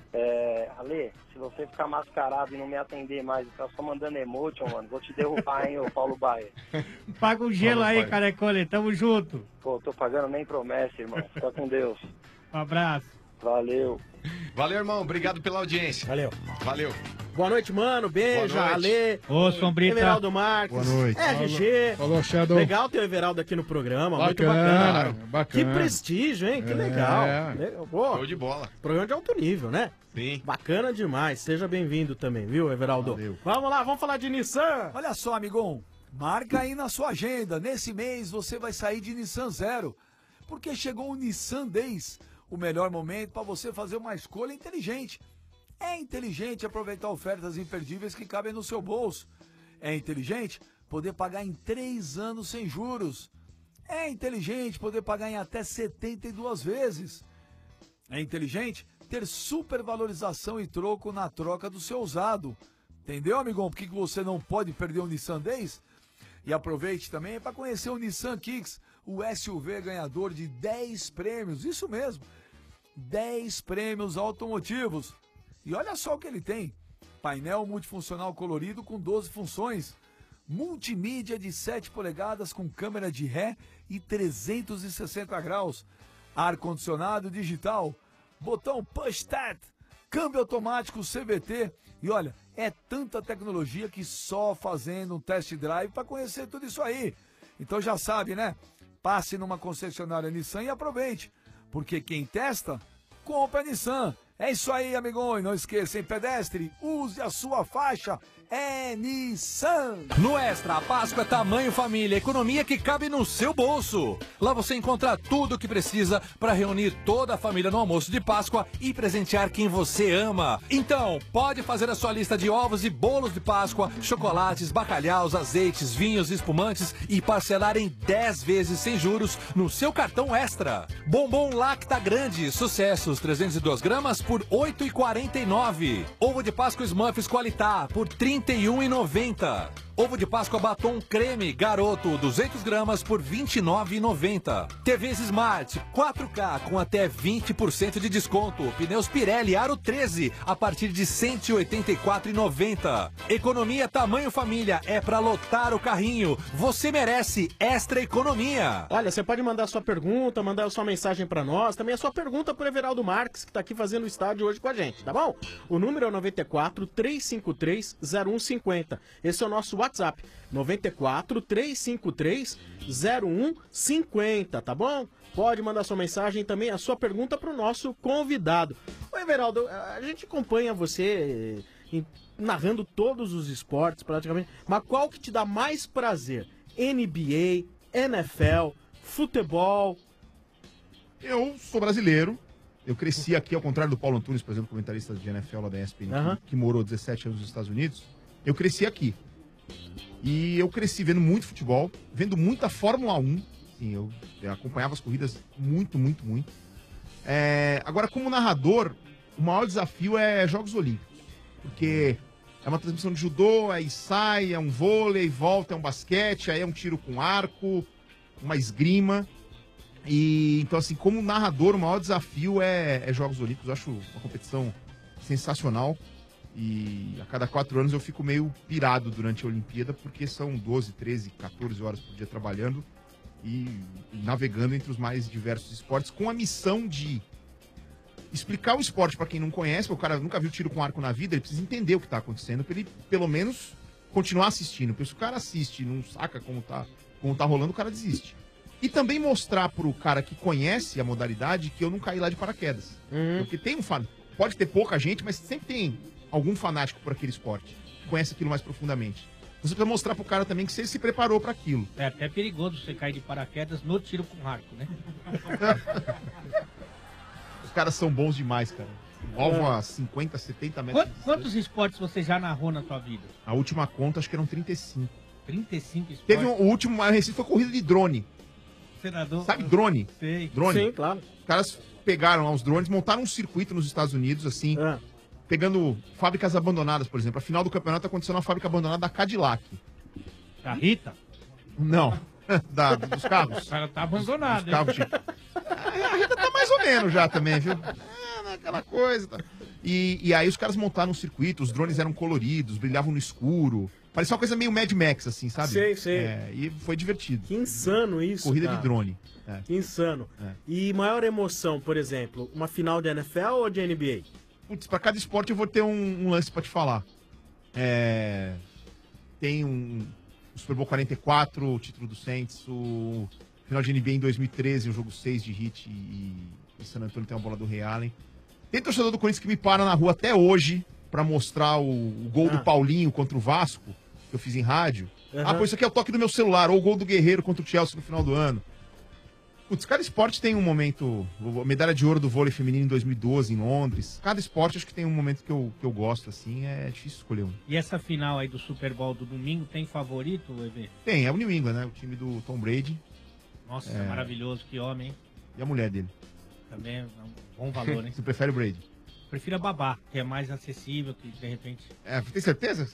F: É, Ale, se você ficar mascarado e não me atender mais e ficar só mandando emotion, mano, vou te derrubar, hein, ô Paulo Baia.
S: Paga o gelo
F: Paulo
S: aí,
F: Baia.
S: Carecone. Tamo junto.
F: Pô, tô pagando nem promessa, irmão. Fica com Deus.
S: Um abraço.
F: Valeu.
Q: Valeu, irmão. Obrigado pela audiência.
B: Valeu.
Q: Valeu.
B: Boa noite, mano. Beijo,
Q: Boa noite.
B: Ale.
S: Ô, Sombrita.
B: Everaldo Marques.
R: Boa noite.
B: R G.
R: Falou, Shadow.
B: Legal ter o Everaldo aqui no programa. Muito
R: Bacana,
B: bacana.
R: bacana.
B: Que prestígio, hein? Que
R: É.
B: legal. Legal. Pô,
Q: Show de bola.
B: programa de alto nível, né?
Q: Sim.
B: Bacana demais. Seja bem-vindo também, viu, Everaldo?
R: Valeu.
B: Vamos lá, vamos falar de Nissan.
E: Olha só, amigão, marca aí na sua agenda. Nesse mês você vai sair de Nissan Zero, porque chegou o Nissan Days, o melhor momento para você fazer uma escolha inteligente. É inteligente aproveitar ofertas imperdíveis que cabem no seu bolso. É inteligente poder pagar em três anos sem juros. É inteligente poder pagar em até setenta e duas vezes. É inteligente ter supervalorização e troco na troca do seu usado. Entendeu, amigão? Por que que você não pode perder o Nissan Days? E aproveite também para conhecer o Nissan Kicks, o S U V ganhador de dez prêmios. Isso mesmo, dez prêmios automotivos. E olha só o que ele tem. Painel multifuncional colorido com doze funções. Multimídia de sete polegadas com câmera de ré e trezentos e sessenta graus. Ar-condicionado digital. Botão push start. Câmbio automático C V T. E olha, é tanta tecnologia que só fazendo um test drive para conhecer tudo isso aí. Então já sabe, né? Passe numa concessionária Nissan e aproveite. Porque quem testa, compra Nissan. É isso aí, amigão. E não esqueça, em pedestre, use a sua faixa. É Nissan.
J: No Extra, a Páscoa é tamanho família, economia que cabe no seu bolso. Lá você encontra tudo o que precisa para reunir toda a família no almoço de Páscoa e presentear quem você ama. Então, pode fazer a sua lista de ovos e bolos de Páscoa, chocolates, bacalhaus, azeites, vinhos, espumantes e parcelar em dez vezes sem juros no seu cartão Extra. Bombom Lacta Grande, sucessos, trezentos e duas gramas por oito reais e quarenta e nove centavos. Ovo de Páscoa Smurfs Qualitá por trinta e um reais e noventa centavos. Ovo de Páscoa Batom Creme Garoto duzentas gramas por vinte e nove reais e noventa centavos. T Vs Smart quatro K com até vinte por cento de desconto. Pneus Pirelli Aro treze a partir de cento e oitenta e quatro reais e noventa centavos. Economia tamanho família é pra lotar o carrinho. Você merece Extra Economia.
B: Olha, você pode mandar sua pergunta, mandar sua mensagem pra nós, também a sua pergunta pro Everaldo Marques, que tá aqui fazendo o estádio hoje com a gente, tá bom? O número é o noventa e quatro, trezentos e cinquenta e três, zero um cinquenta. Esse é o nosso WhatsApp, noventa e quatro, trezentos e cinquenta e três, zero um cinquenta, tá bom? Pode mandar sua mensagem e também a sua pergunta pro nosso convidado. Ô Everaldo, a gente acompanha você em- narrando todos os esportes praticamente, mas qual que te dá mais prazer? N B A, N F L, futebol?
T: Eu sou brasileiro. Eu cresci aqui, ao contrário do Paulo Antunes, por exemplo, comentarista de N F L lá da E S P N,
B: Aham.
T: que, que morou dezessete anos nos Estados Unidos. Eu cresci aqui. E eu cresci vendo muito futebol, vendo muita Fórmula um. Sim, eu, eu acompanhava as corridas muito, muito, muito. É, agora, como narrador, o maior desafio é Jogos Olímpicos. Porque é uma transmissão de judô, aí sai, é um vôlei, volta, é um basquete, aí é um tiro com arco, uma esgrima. E então, assim, como narrador, o maior desafio é, é Jogos Olímpicos. Eu acho uma competição sensacional. E a cada quatro anos eu fico meio pirado durante a Olimpíada, porque são doze, treze, quatorze horas por dia trabalhando e, e navegando entre os mais diversos esportes, com a missão de explicar o esporte para quem não conhece, porque o cara nunca viu tiro com arco na vida, ele precisa entender o que está acontecendo, para ele, pelo menos, continuar assistindo. Porque se o cara assiste e não saca como tá, como tá rolando, o cara desiste. E também mostrar pro cara que conhece a modalidade que eu não caí lá de paraquedas. Porque tem um fan... Pode ter pouca gente, mas sempre tem algum fanático por aquele esporte, que conhece aquilo mais profundamente. Você precisa mostrar pro cara também que você se preparou para aquilo.
S: É até perigoso você cair de paraquedas no tiro com arco, né?
T: Os caras são bons demais, cara. Alvo a cinquenta, setenta metros.
S: Quantos, quantos esportes você já narrou na sua vida?
T: A última conta, acho que eram trinta e cinco.
S: trinta e cinco esportes?
T: Teve um, o último mais recente foi corrida de drone.
S: Senador...
T: Sabe drone?
S: Sei.
T: Drone?
S: Sim, claro.
T: Os caras pegaram lá os drones, montaram um circuito nos Estados Unidos, assim, pegando fábricas abandonadas, por exemplo. A final do campeonato aconteceu na fábrica abandonada da Cadillac.
S: Da Rita?
T: Não, da, dos carros.
S: O cara tá abandonado,
T: Dos carros
S: hein?
T: de... A Rita tá mais ou menos já também, viu? É, aquela coisa. Tá. E, e aí os caras montaram um circuito, os drones eram coloridos, brilhavam no escuro. Parecia uma coisa meio Mad Max, assim, sabe?
B: Sei, sei.
T: É, e foi divertido.
B: Que insano isso,
T: Corrida
B: cara.
T: de drone. É.
B: Que insano.
T: É.
B: E maior emoção, por exemplo, uma final de N F L ou de N B A?
T: Putz, pra cada esporte eu vou ter um, um lance pra te falar. É, tem um, o Super Bowl quarenta e quatro, o título do Saints, o final de N B A em dois mil e treze, o jogo seis de Heat e, e San Antonio tem uma bola do Ray Allen. Tem torcedor do Corinthians que me para na rua até hoje pra mostrar o, o gol
B: Ah.
T: do Paulinho contra o Vasco, que eu fiz em rádio.
B: Uhum.
T: Ah, pô, isso aqui é o toque do meu celular, ou o gol do Guerreiro contra o Chelsea no final do ano. Putz, cada esporte tem um momento. A medalha de ouro do vôlei feminino em dois mil e doze, em Londres. Cada esporte acho que tem um momento que eu, que eu gosto, assim. É difícil escolher um.
S: E essa final aí do Super Bowl do domingo tem favorito, E V?
T: Tem, é o New England, né? O time do Tom Brady.
S: Nossa,
T: É.
S: maravilhoso, que homem, hein?
T: E a mulher dele.
S: Também é um bom valor, hein?
T: Você prefere o Brady?
S: Prefiro a Babá, que é mais acessível, que de repente...
T: É, tem certeza?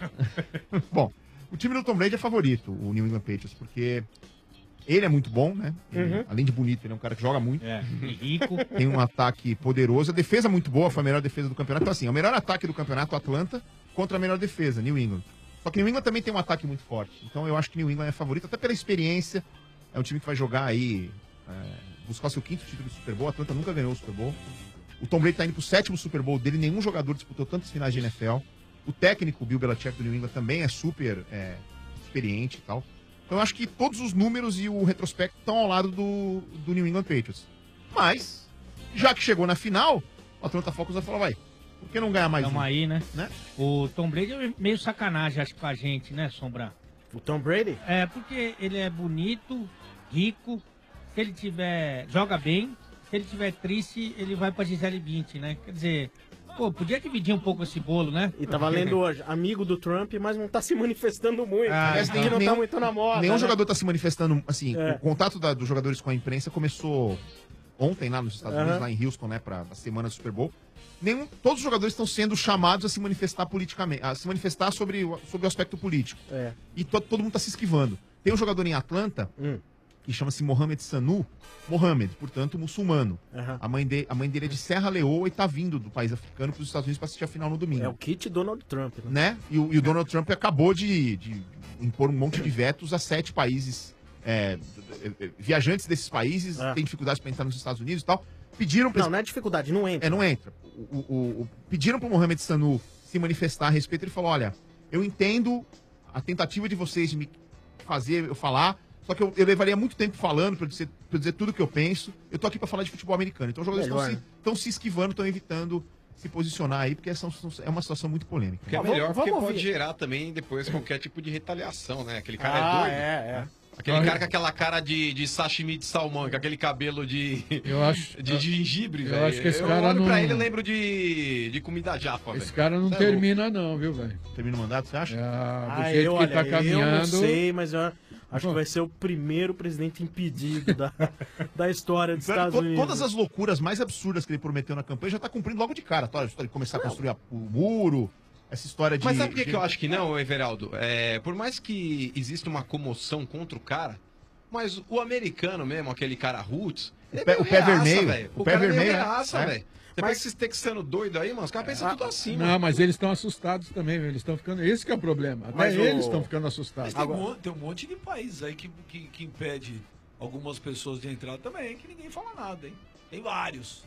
T: Bom, o time do Tom Brady é favorito, o New England Patriots, porque ele é muito bom, né? Ele,
S: Uhum.
T: além de bonito, ele é um cara que joga muito.
S: É, e rico.
T: Tem um ataque poderoso. A defesa é muito boa, foi a melhor defesa do campeonato. Então, assim, é o melhor ataque do campeonato, Atlanta, contra a melhor defesa, New England. Só que New England também tem um ataque muito forte. Então eu acho que New England é favorito, até pela experiência. É um time que vai jogar aí, é, buscar seu quinto título de Super Bowl. A Atlanta nunca ganhou o Super Bowl. O Tom Brady tá indo pro sétimo Super Bowl dele, nenhum jogador disputou tantas finais de N F L. O técnico, o Bill Belichick do New England, também é super é, experiente e tal. Então eu acho que todos os números e o retrospecto estão ao lado do, do New England Patriots. Mas, já que chegou na final, o Atlanta Falcons vai falar, vai, por que não ganhar mais
S: Tamo
T: um?
S: aí, né?
T: né?
S: O Tom Brady é meio sacanagem, acho, com a gente, né, Sombra?
B: O Tom Brady?
S: É, porque ele é bonito, rico, se ele tiver... joga bem, se ele tiver triste, ele vai pra Gisele Bündchen, né? Quer dizer, pô, podia dividir um pouco esse bolo, né?
B: E tava lendo hoje, amigo do Trump, mas não tá se manifestando muito.
T: Ah,
B: Parece que
T: nenhum-
B: não tá
T: nenhum-
B: muito na moda.
T: Nenhum
B: né?
T: jogador está se manifestando, assim,
B: É.
T: o contato da- dos jogadores com a imprensa começou ontem lá nos Estados Unidos,
B: Aham.
T: lá em Houston, né, para a semana do Super Bowl. Nenhum, todos os jogadores estão sendo chamados a se manifestar politicamente, a se manifestar sobre, o- sobre o aspecto político.
B: É.
T: E to- todo mundo está se esquivando. Tem um jogador em Atlanta
B: Hum.
T: que chama-se Mohamed Sanu, Mohamed, portanto, muçulmano.
B: Aham.
T: A, mãe de- a mãe dele é de Serra Leoa e tá vindo do país africano para os Estados Unidos para assistir a final no domingo.
B: É o kit Donald Trump, né?
T: Né? E, o, e o Donald Trump acabou de, de impor um monte de vetos a sete países. é, viajantes desses países têm dificuldades para entrar nos Estados Unidos e tal. Pediram pra
B: Não, não é dificuldade, não entra.
T: É, não entra. O, o- o- pediram para o Mohamed Sanu se manifestar a respeito. Ele falou: olha, eu entendo a tentativa de vocês de me fazer eu falar, só que eu, eu levaria muito tempo falando para dizer, pra dizer tudo o que eu penso. Eu tô aqui para falar de futebol americano. Então os jogadores estão
Q: Melhor,
T: se, tão se esquivando, estão evitando se posicionar aí, porque são- são- é uma situação muito polêmica.
Q: Que é melhor, porque pode gerar também depois qualquer tipo de retaliação, né? Aquele cara
T: Ah,
Q: é doido.
B: é, é.
Q: Aquele
R: Olha-
Q: cara com aquela cara de, de sashimi de salmão, com aquele cabelo de,
R: Eu acho-
Q: de gengibre,
R: eu
Q: velho.
R: acho que esse
Q: eu
R: cara
Q: olho
R: não-
Q: pra ele e lembro de, de comida japa, velho.
R: Esse cara não
Q: Cê é
R: termina não, viu, velho?
T: Termina o mandato, você acha?
R: Ah, do
B: Ah,
R: jeito
B: eu,
R: que
B: olha,
R: tá
B: eu não
R: caminhando...
B: sei, mas eu acho que vai ser o primeiro presidente impedido da, da história dos
T: Pior que
B: Estados
T: to-
B: Unidos.
T: Todas as loucuras mais absurdas que ele prometeu na campanha já tá cumprindo logo de cara. Tá? A história de começar a construir a- o muro, essa história de.
Q: Mas sabe por que,
T: de-
Q: que eu acho que não, Everaldo? É, por mais que exista uma comoção contra o cara, mas o americano mesmo, aquele cara roots, ele é
T: pé-
Q: meio
T: o pé
Q: reaça,
T: vermelho,
Q: velho.
T: o
Q: O
T: pé
Q: cara é meio
T: vermelho, né?
Q: reaça,
T: É.
Q: velho. Você pega esses texanos doidos aí, mano, os caras pensam tudo assim,
R: Não,
Q: mano.
R: mas eles estão assustados também, velho. Eles estão ficando... Esse que é o problema. Até
V: Mas o-
R: eles estão ficando assustados.
V: Mas tem, um, mon- tem um monte de países aí que, que, que impede algumas pessoas de entrar também, que ninguém fala nada, hein? Tem vários.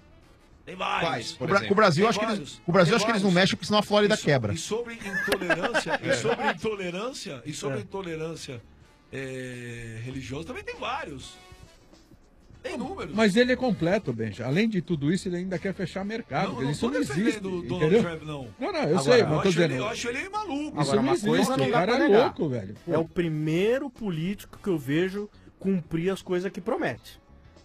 V: Tem vários.
T: Quais, por Com o Bra- exemplo? com o Brasil,
V: Tem
T: acho que eles-
V: vários.
T: com o Brasil,
V: Tem
T: acho que eles não
V: vários.
T: mexem, porque senão a Flórida
V: E so-
T: quebra.
V: E sobre intolerância,
T: É.
V: e sobre intolerância, e sobre
T: É.
V: intolerância é, religiosa também tem vários. Tem números.
R: Mas ele é completo, Benja. Além de tudo isso, ele ainda quer fechar mercado.
V: Não, não
R: isso
V: tô
R: não existe.
V: defendendo o Donald
R: Entendeu?
V: Trump, não.
R: Não, não, eu
V: Agora,
R: sei,
V: eu
R: mas tô
V: acho
R: dizendo.
V: ele- eu acho ele maluco.
R: Isso
B: Agora,
R: não
B: uma
R: existe.
B: coisa não
R: O
B: dá
R: cara
B: pra
R: é
B: negar.
R: louco, velho.
B: É o primeiro político que eu vejo cumprir as coisas que promete.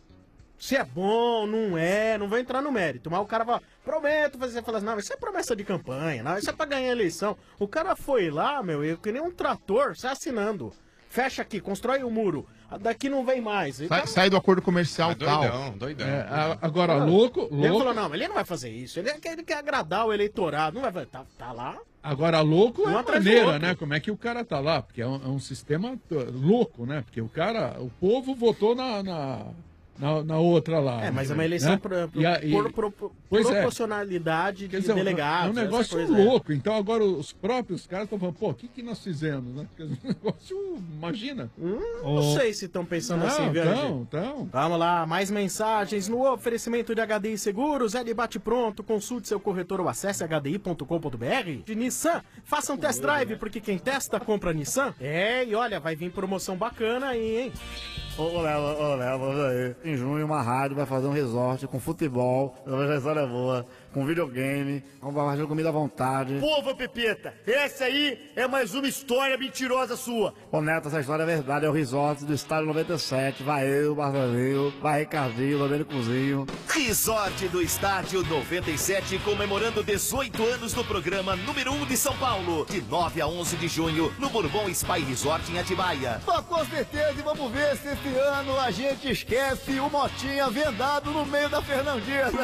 B: Se é bom, não é, não vai entrar no mérito. Mas o cara fala, prometo, você fala assim, não, isso é promessa de campanha, não, isso é pra ganhar eleição. O cara foi lá, meu, eu que nem um trator, sai assinando. Fecha aqui, constrói o muro. Daqui não vem mais.
T: Sai,
B: Então-
T: sai do acordo comercial
Q: É
T: tal.
Q: doidão, doidão.
R: É, a- agora, louco,
B: Ele
R: louco.
B: falou, não, mas ele não vai fazer isso. Ele quer, ele quer agradar o eleitorado. Não vai fazer. Tá, tá lá.
R: Agora, louco é
B: Um
R: a
B: atrás do
R: maneira,
B: outro.
R: né? Como é que o cara tá lá? Porque é um, é um sistema t- louco, né? Porque o cara, o povo votou na, na, na, na outra lá.
B: É, mas é uma eleição
R: né?
B: pro- pro-
R: E a- e-
B: por, pro- pro-
R: Pois é.
B: proporcionalidade de
R: Quer dizer,
B: delegados.
R: é um
B: essa
R: negócio
B: coisa, né?
R: louco. Então agora os próprios caras estão falando, pô, o que, que nós fizemos, né? Porque o negócio, imagina.
B: Não sei se estão pensando
R: Não,
B: assim, viu?
R: tão, tão.
B: Vamos lá, mais mensagens no oferecimento de H D I Seguros, é de bate pronto, consulte seu corretor ou acesse h d i ponto com ponto b r. De Nissan, faça um test drive, porque quem testa, compra Nissan. É, e olha, vai vir promoção bacana aí, hein?
O: Ô, Léo, ô, Léo, vamos aí. Em junho, uma rádio vai fazer um resort com futebol, a história é boa, com videogame, vai fazer comida à vontade.
A: Pô, Pepeta, essa aí é mais uma história mentirosa sua.
O: Ô, Neto, essa história é verdade, é o resort do Estádio noventa e sete. Vai eu, Bartolomeu, vai Ricardinho, Lamelo Cozinho.
D: Resort do Estádio noventa e sete, comemorando dezoito anos do programa número um de São Paulo. De nove a onze de junho, no Bourbon Spa Resort em Atibaia.
A: Mas com certeza, e vamos ver se esse ano a gente esquece o Motinha vendado no meio da Fernandina.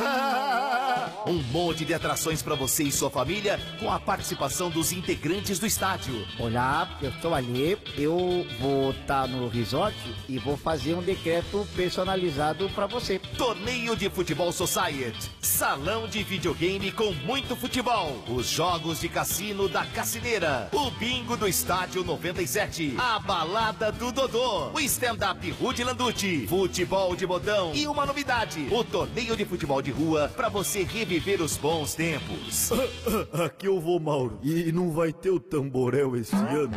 D: Um monte de atrações para você e sua família, com a participação dos integrantes do estádio.
M: Olá, eu estou ali. Eu vou estar no resort e vou fazer um decreto personalizado para você.
D: Torneio de Futebol Society, salão de videogame com muito futebol, os jogos de cassino da Cassineira, o bingo do Estádio noventa e sete, a balada do Dodô, o stand-up Rude Landucci, futebol de botão e uma novidade, o torneio de futebol de rua para você reviver os bons tempos.
A: Aqui eu vou, Mauro. E não vai ter o tamborel esse ano?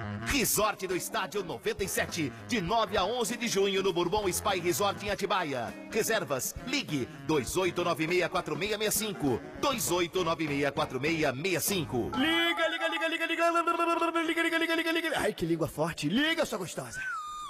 D: Resort do Estádio noventa e sete, de nove a onze de junho no Bourbon Spa Resort em Atibaia. Reservas, ligue dois oito nove seis quatro seis seis cinco, dois oito nove seis quatro seis seis cinco.
A: Liga, liga, liga, liga, liga, liga, liga, liga, liga, liga. Ai, que língua forte. Liga, sua gostosa.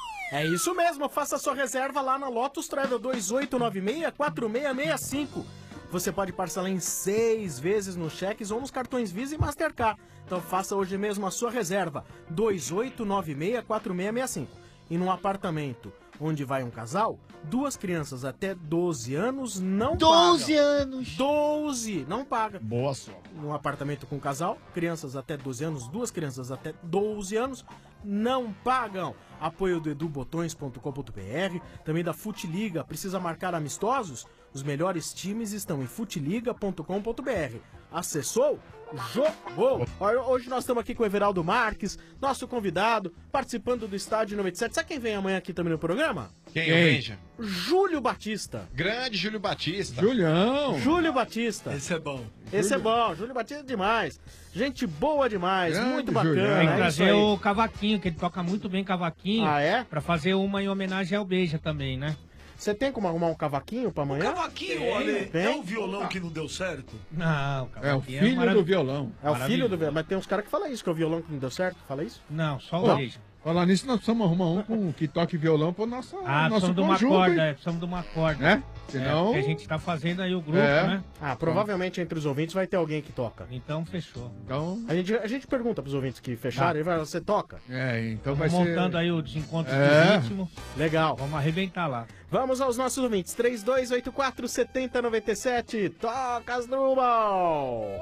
B: É isso mesmo, faça sua reserva lá na Lotus Travel dois oito nove seis quatro seis seis cinco. Você pode parcelar em seis vezes nos cheques ou nos cartões Visa e Mastercard. Então faça hoje mesmo a sua reserva, dois oito nove seis quatro seis seis cinco. E num apartamento onde vai um casal, duas crianças até doze anos não
M: doze
B: pagam.
M: anos!
B: doze! Não paga.
T: Boa sorte.
B: Num apartamento com casal, crianças até doze anos, duas crianças até doze anos, não pagam. Apoio do edu botões ponto com ponto b r, também da Futiliga. Precisa marcar amistosos? Os melhores times estão em futiliga ponto com ponto b r. Acessou? Jogou! Olha, hoje nós estamos aqui com o Everaldo Marques, nosso convidado, participando do Estádio noventa e sete. Sabe quem vem amanhã aqui também no programa?
Q: Quem,
B: Quem?
Q: o Benja?
B: Júlio Batista.
Q: Grande Júlio Batista.
R: Julião.
B: Júlio Batista.
V: Esse é bom.
B: Esse é bom. Júlio Batista é demais. Gente boa demais.
S: Grande
B: muito bacana.
S: Julião. Tem que
B: é isso
S: trazer
B: aí.
S: o cavaquinho, que ele toca muito bem cavaquinho.
B: Ah, é?
S: Pra fazer uma em homenagem ao Beija também, né?
B: Você tem como arrumar um cavaquinho pra amanhã?
V: Cavaquinho,
B: Tem,
V: olha,
B: tem.
V: é o violão que não deu certo?
S: Não,
R: É o filho do violão.
B: É o filho do violão. Mas tem uns caras que falam isso, que é o violão que não deu certo. Fala isso?
S: Não, só
R: Ó,
S: o Beija.
R: Falar nisso, nós precisamos arrumar um com, que toque violão pro nosso,
S: Ah,
R: nosso
S: precisamos de uma
R: conjunto,
S: corda,
R: hein?
S: é, precisamos de uma corda.
R: Né?
S: É,
R: Senão...
S: porque a gente tá fazendo aí o grupo,
R: É.
S: né?
B: Ah, provavelmente entre os ouvintes vai ter alguém que toca.
S: Então fechou.
R: Então...
B: A gente, a gente pergunta pros ouvintes que fecharam,
S: Tá.
B: e vai, você toca?
R: É, então
S: Vamos
R: vai ser...
S: montando aí o desencontro
R: É.
S: do ritmo.
B: Legal.
S: Vamos arrebentar lá.
B: Vamos aos nossos ouvintes. três dois oito quatro sete zero nove sete. Toca as Drubal!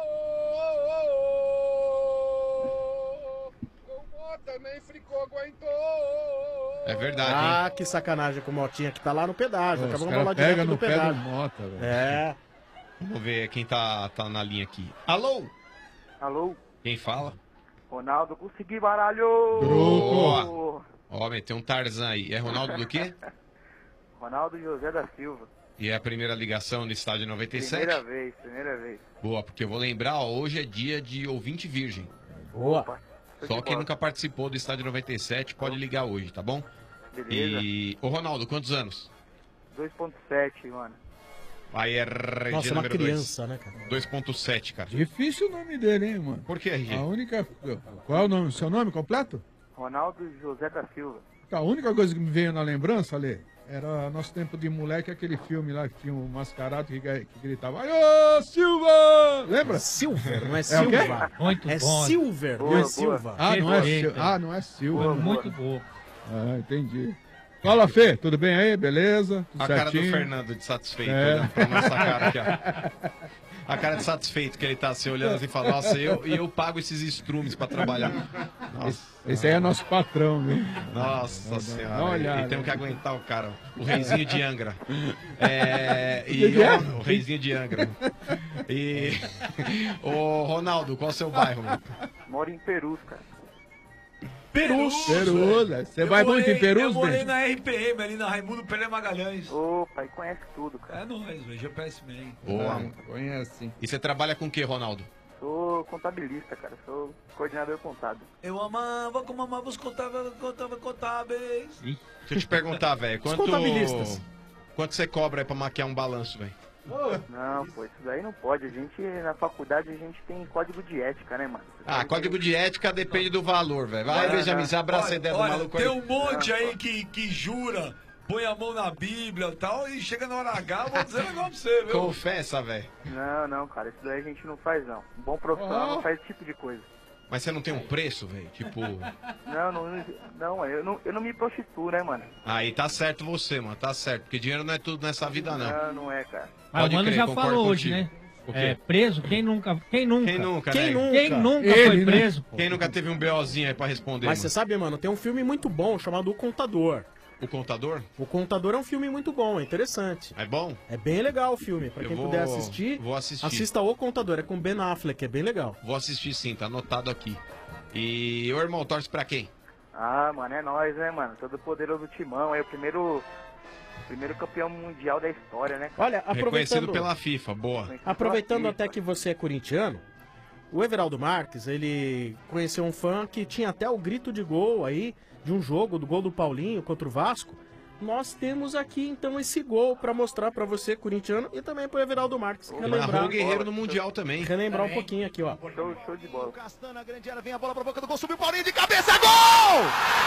R: Também fricou, aguentou.
Q: É verdade,
B: Ah, que sacanagem com o Motinha que tá lá no pedágio.
R: Pô, os
B: Acabamos
R: cara
B: de falar
R: pega
B: direto
R: no
B: do
R: pé do
B: pedágio.
R: Mota, velho.
B: É.
Q: Vamos ver quem tá, tá na linha aqui. Alô?
F: Alô?
Q: Quem fala?
F: Ronaldo, consegui baralho!
Q: Ó, ó, meteu um Tarzan aí. É Ronaldo do quê?
F: Ronaldo José da Silva.
Q: E é a primeira ligação no Estádio noventa e sete?
F: Primeira vez, primeira vez.
Q: Boa, porque eu vou lembrar, ó, hoje é dia de ouvinte virgem.
B: Boa.
Q: Só quem nunca participou do Estádio noventa e sete pode ligar hoje, tá bom?
F: Beleza.
Q: E... Ô, Ronaldo, quantos anos?
F: dois ponto sete, mano.
Q: Aí é R G
B: Nossa, uma
Q: número dois.
B: criança, né, cara?
Q: dois ponto sete, cara.
R: Difícil o nome dele, hein, mano?
Q: Por que, R G?
R: A única... Qual é o nome? O seu nome completo?
F: Ronaldo José da Silva.
R: Tá, a única coisa que me veio na lembrança, Lê, era nosso tempo de moleque, aquele filme lá que tinha um mascarado que, que gritava Aô, Silva! Lembra?
B: Silver, não é
R: É o
B: Silva.
R: quê?
S: Muito
B: É
S: bom.
B: Silver, não
F: Boa,
B: é
F: boa.
B: Silva.
R: Ah, não é,
S: Perfeito.
R: Sil... ah, não é Silva.
F: Boa,
S: Muito bom.
R: Ah, entendi. Fala, Fê, tudo bem aí? Beleza? Tudo
Q: A cara
R: certinho?
Q: do Fernando de satisfeito,
R: É.
Q: olhando pra nossa cara aqui, ó. A cara de satisfeito que ele tá assim, olhando assim e fala, nossa, eu, e eu pago esses estrumes pra trabalhar.
R: Esse, esse aí é nosso patrão, viu?
Q: Nossa senhora.
R: Dá uma olhada.
Q: E temos que aguentar o cara, o reizinho de Angra. É, e
R: Que que é?
Q: o, o reizinho de Angra. E. Ô, Ronaldo, qual é o seu bairro, meu?
F: Moro em Perus, cara.
R: Perus. Perus, né? Você vai muito em Perus,
V: Eu morei
R: velho?
V: na R P M, ali na Raimundo Pereira Magalhães.
F: Opa, e conhece tudo, cara.
V: É nóis, velho. G P S Man.
Q: Boa.
R: Conhece.
Q: E você trabalha com o que, Ronaldo?
F: Sou contabilista, cara. Sou coordenador contábil.
V: Eu amava como amava os contábeis, contábeis, contábeis.
Q: Deixa eu te perguntar, velho.
V: Os
Q: Quanto,
V: contabilistas.
Q: quanto você cobra aí pra maquiar um balanço, velho?
F: Não, pô, isso daí não pode. A gente, na faculdade, a gente tem código de ética, né, mano?
Q: Ah, código de ética depende do valor, velho. Vai, Benjamin, você abraça a ideia do
V: Olha,
Q: maluco
V: tem
Q: aí.
V: um monte aí que, que jura, põe a mão na Bíblia e tal, e chega na hora H, vou dizer um negócio pra você, viu?
Q: Confessa, velho.
F: Não, não, cara. Isso daí a gente não faz, não. Um bom profissional
V: Oh.
F: não faz esse tipo de coisa.
Q: Mas você não tem um preço, velho? Tipo.
F: Não, não, não, eu não, eu não me prostituo, né, mano?
Q: Aí tá certo você, mano. Tá certo. Porque dinheiro não é tudo nessa vida, não.
F: Não, não é, cara.
S: Mas o Mano já
Q: concordo
S: falou hoje,
Q: contigo.
S: né?
Q: O quê?
S: É, preso, quem nunca? Quem nunca?
Q: Quem nunca,
B: Quem
Q: né?
B: nunca?
S: Quem nunca
B: Ele,
S: foi
B: né?
S: preso? pô?
Q: Quem nunca teve um BOzinho aí pra responder?
B: Mas
Q: mano?
B: você sabe, mano, tem um filme muito bom chamado O Contador.
Q: O Contador?
B: O Contador é um filme muito bom, é interessante.
Q: É bom?
B: É bem legal o filme. Pra
Q: Eu
B: quem
Q: vou-
B: puder assistir,
Q: vou assistir.
B: assista O Contador. É com Ben Affleck, é bem legal.
Q: Vou assistir sim, tá anotado aqui. E o irmão, torce pra quem?
F: Ah, mano, é nóis, né, mano? Todo poderoso Timão. É o primeiro, primeiro campeão mundial da história, né? cara?
B: Olha,
Q: Reconhecido
B: aproveitando,
Q: pela FIFA, boa.
B: aproveitando até que você é corintiano, o Everaldo Marques, ele conheceu um fã que tinha até o grito de gol aí, de um jogo, do gol do Paulinho contra o Vasco. Nós temos aqui, então, esse gol pra mostrar pra você, corintiano, e também pro Everaldo Marques.
Q: Narrou o Guerreiro no Mundial também.
B: Relembrar um pouquinho aqui, ó.
F: Show, show de bola.
A: Castana, grande área, vem a bola pra boca do gol, subiu o Paulinho de cabeça, gol!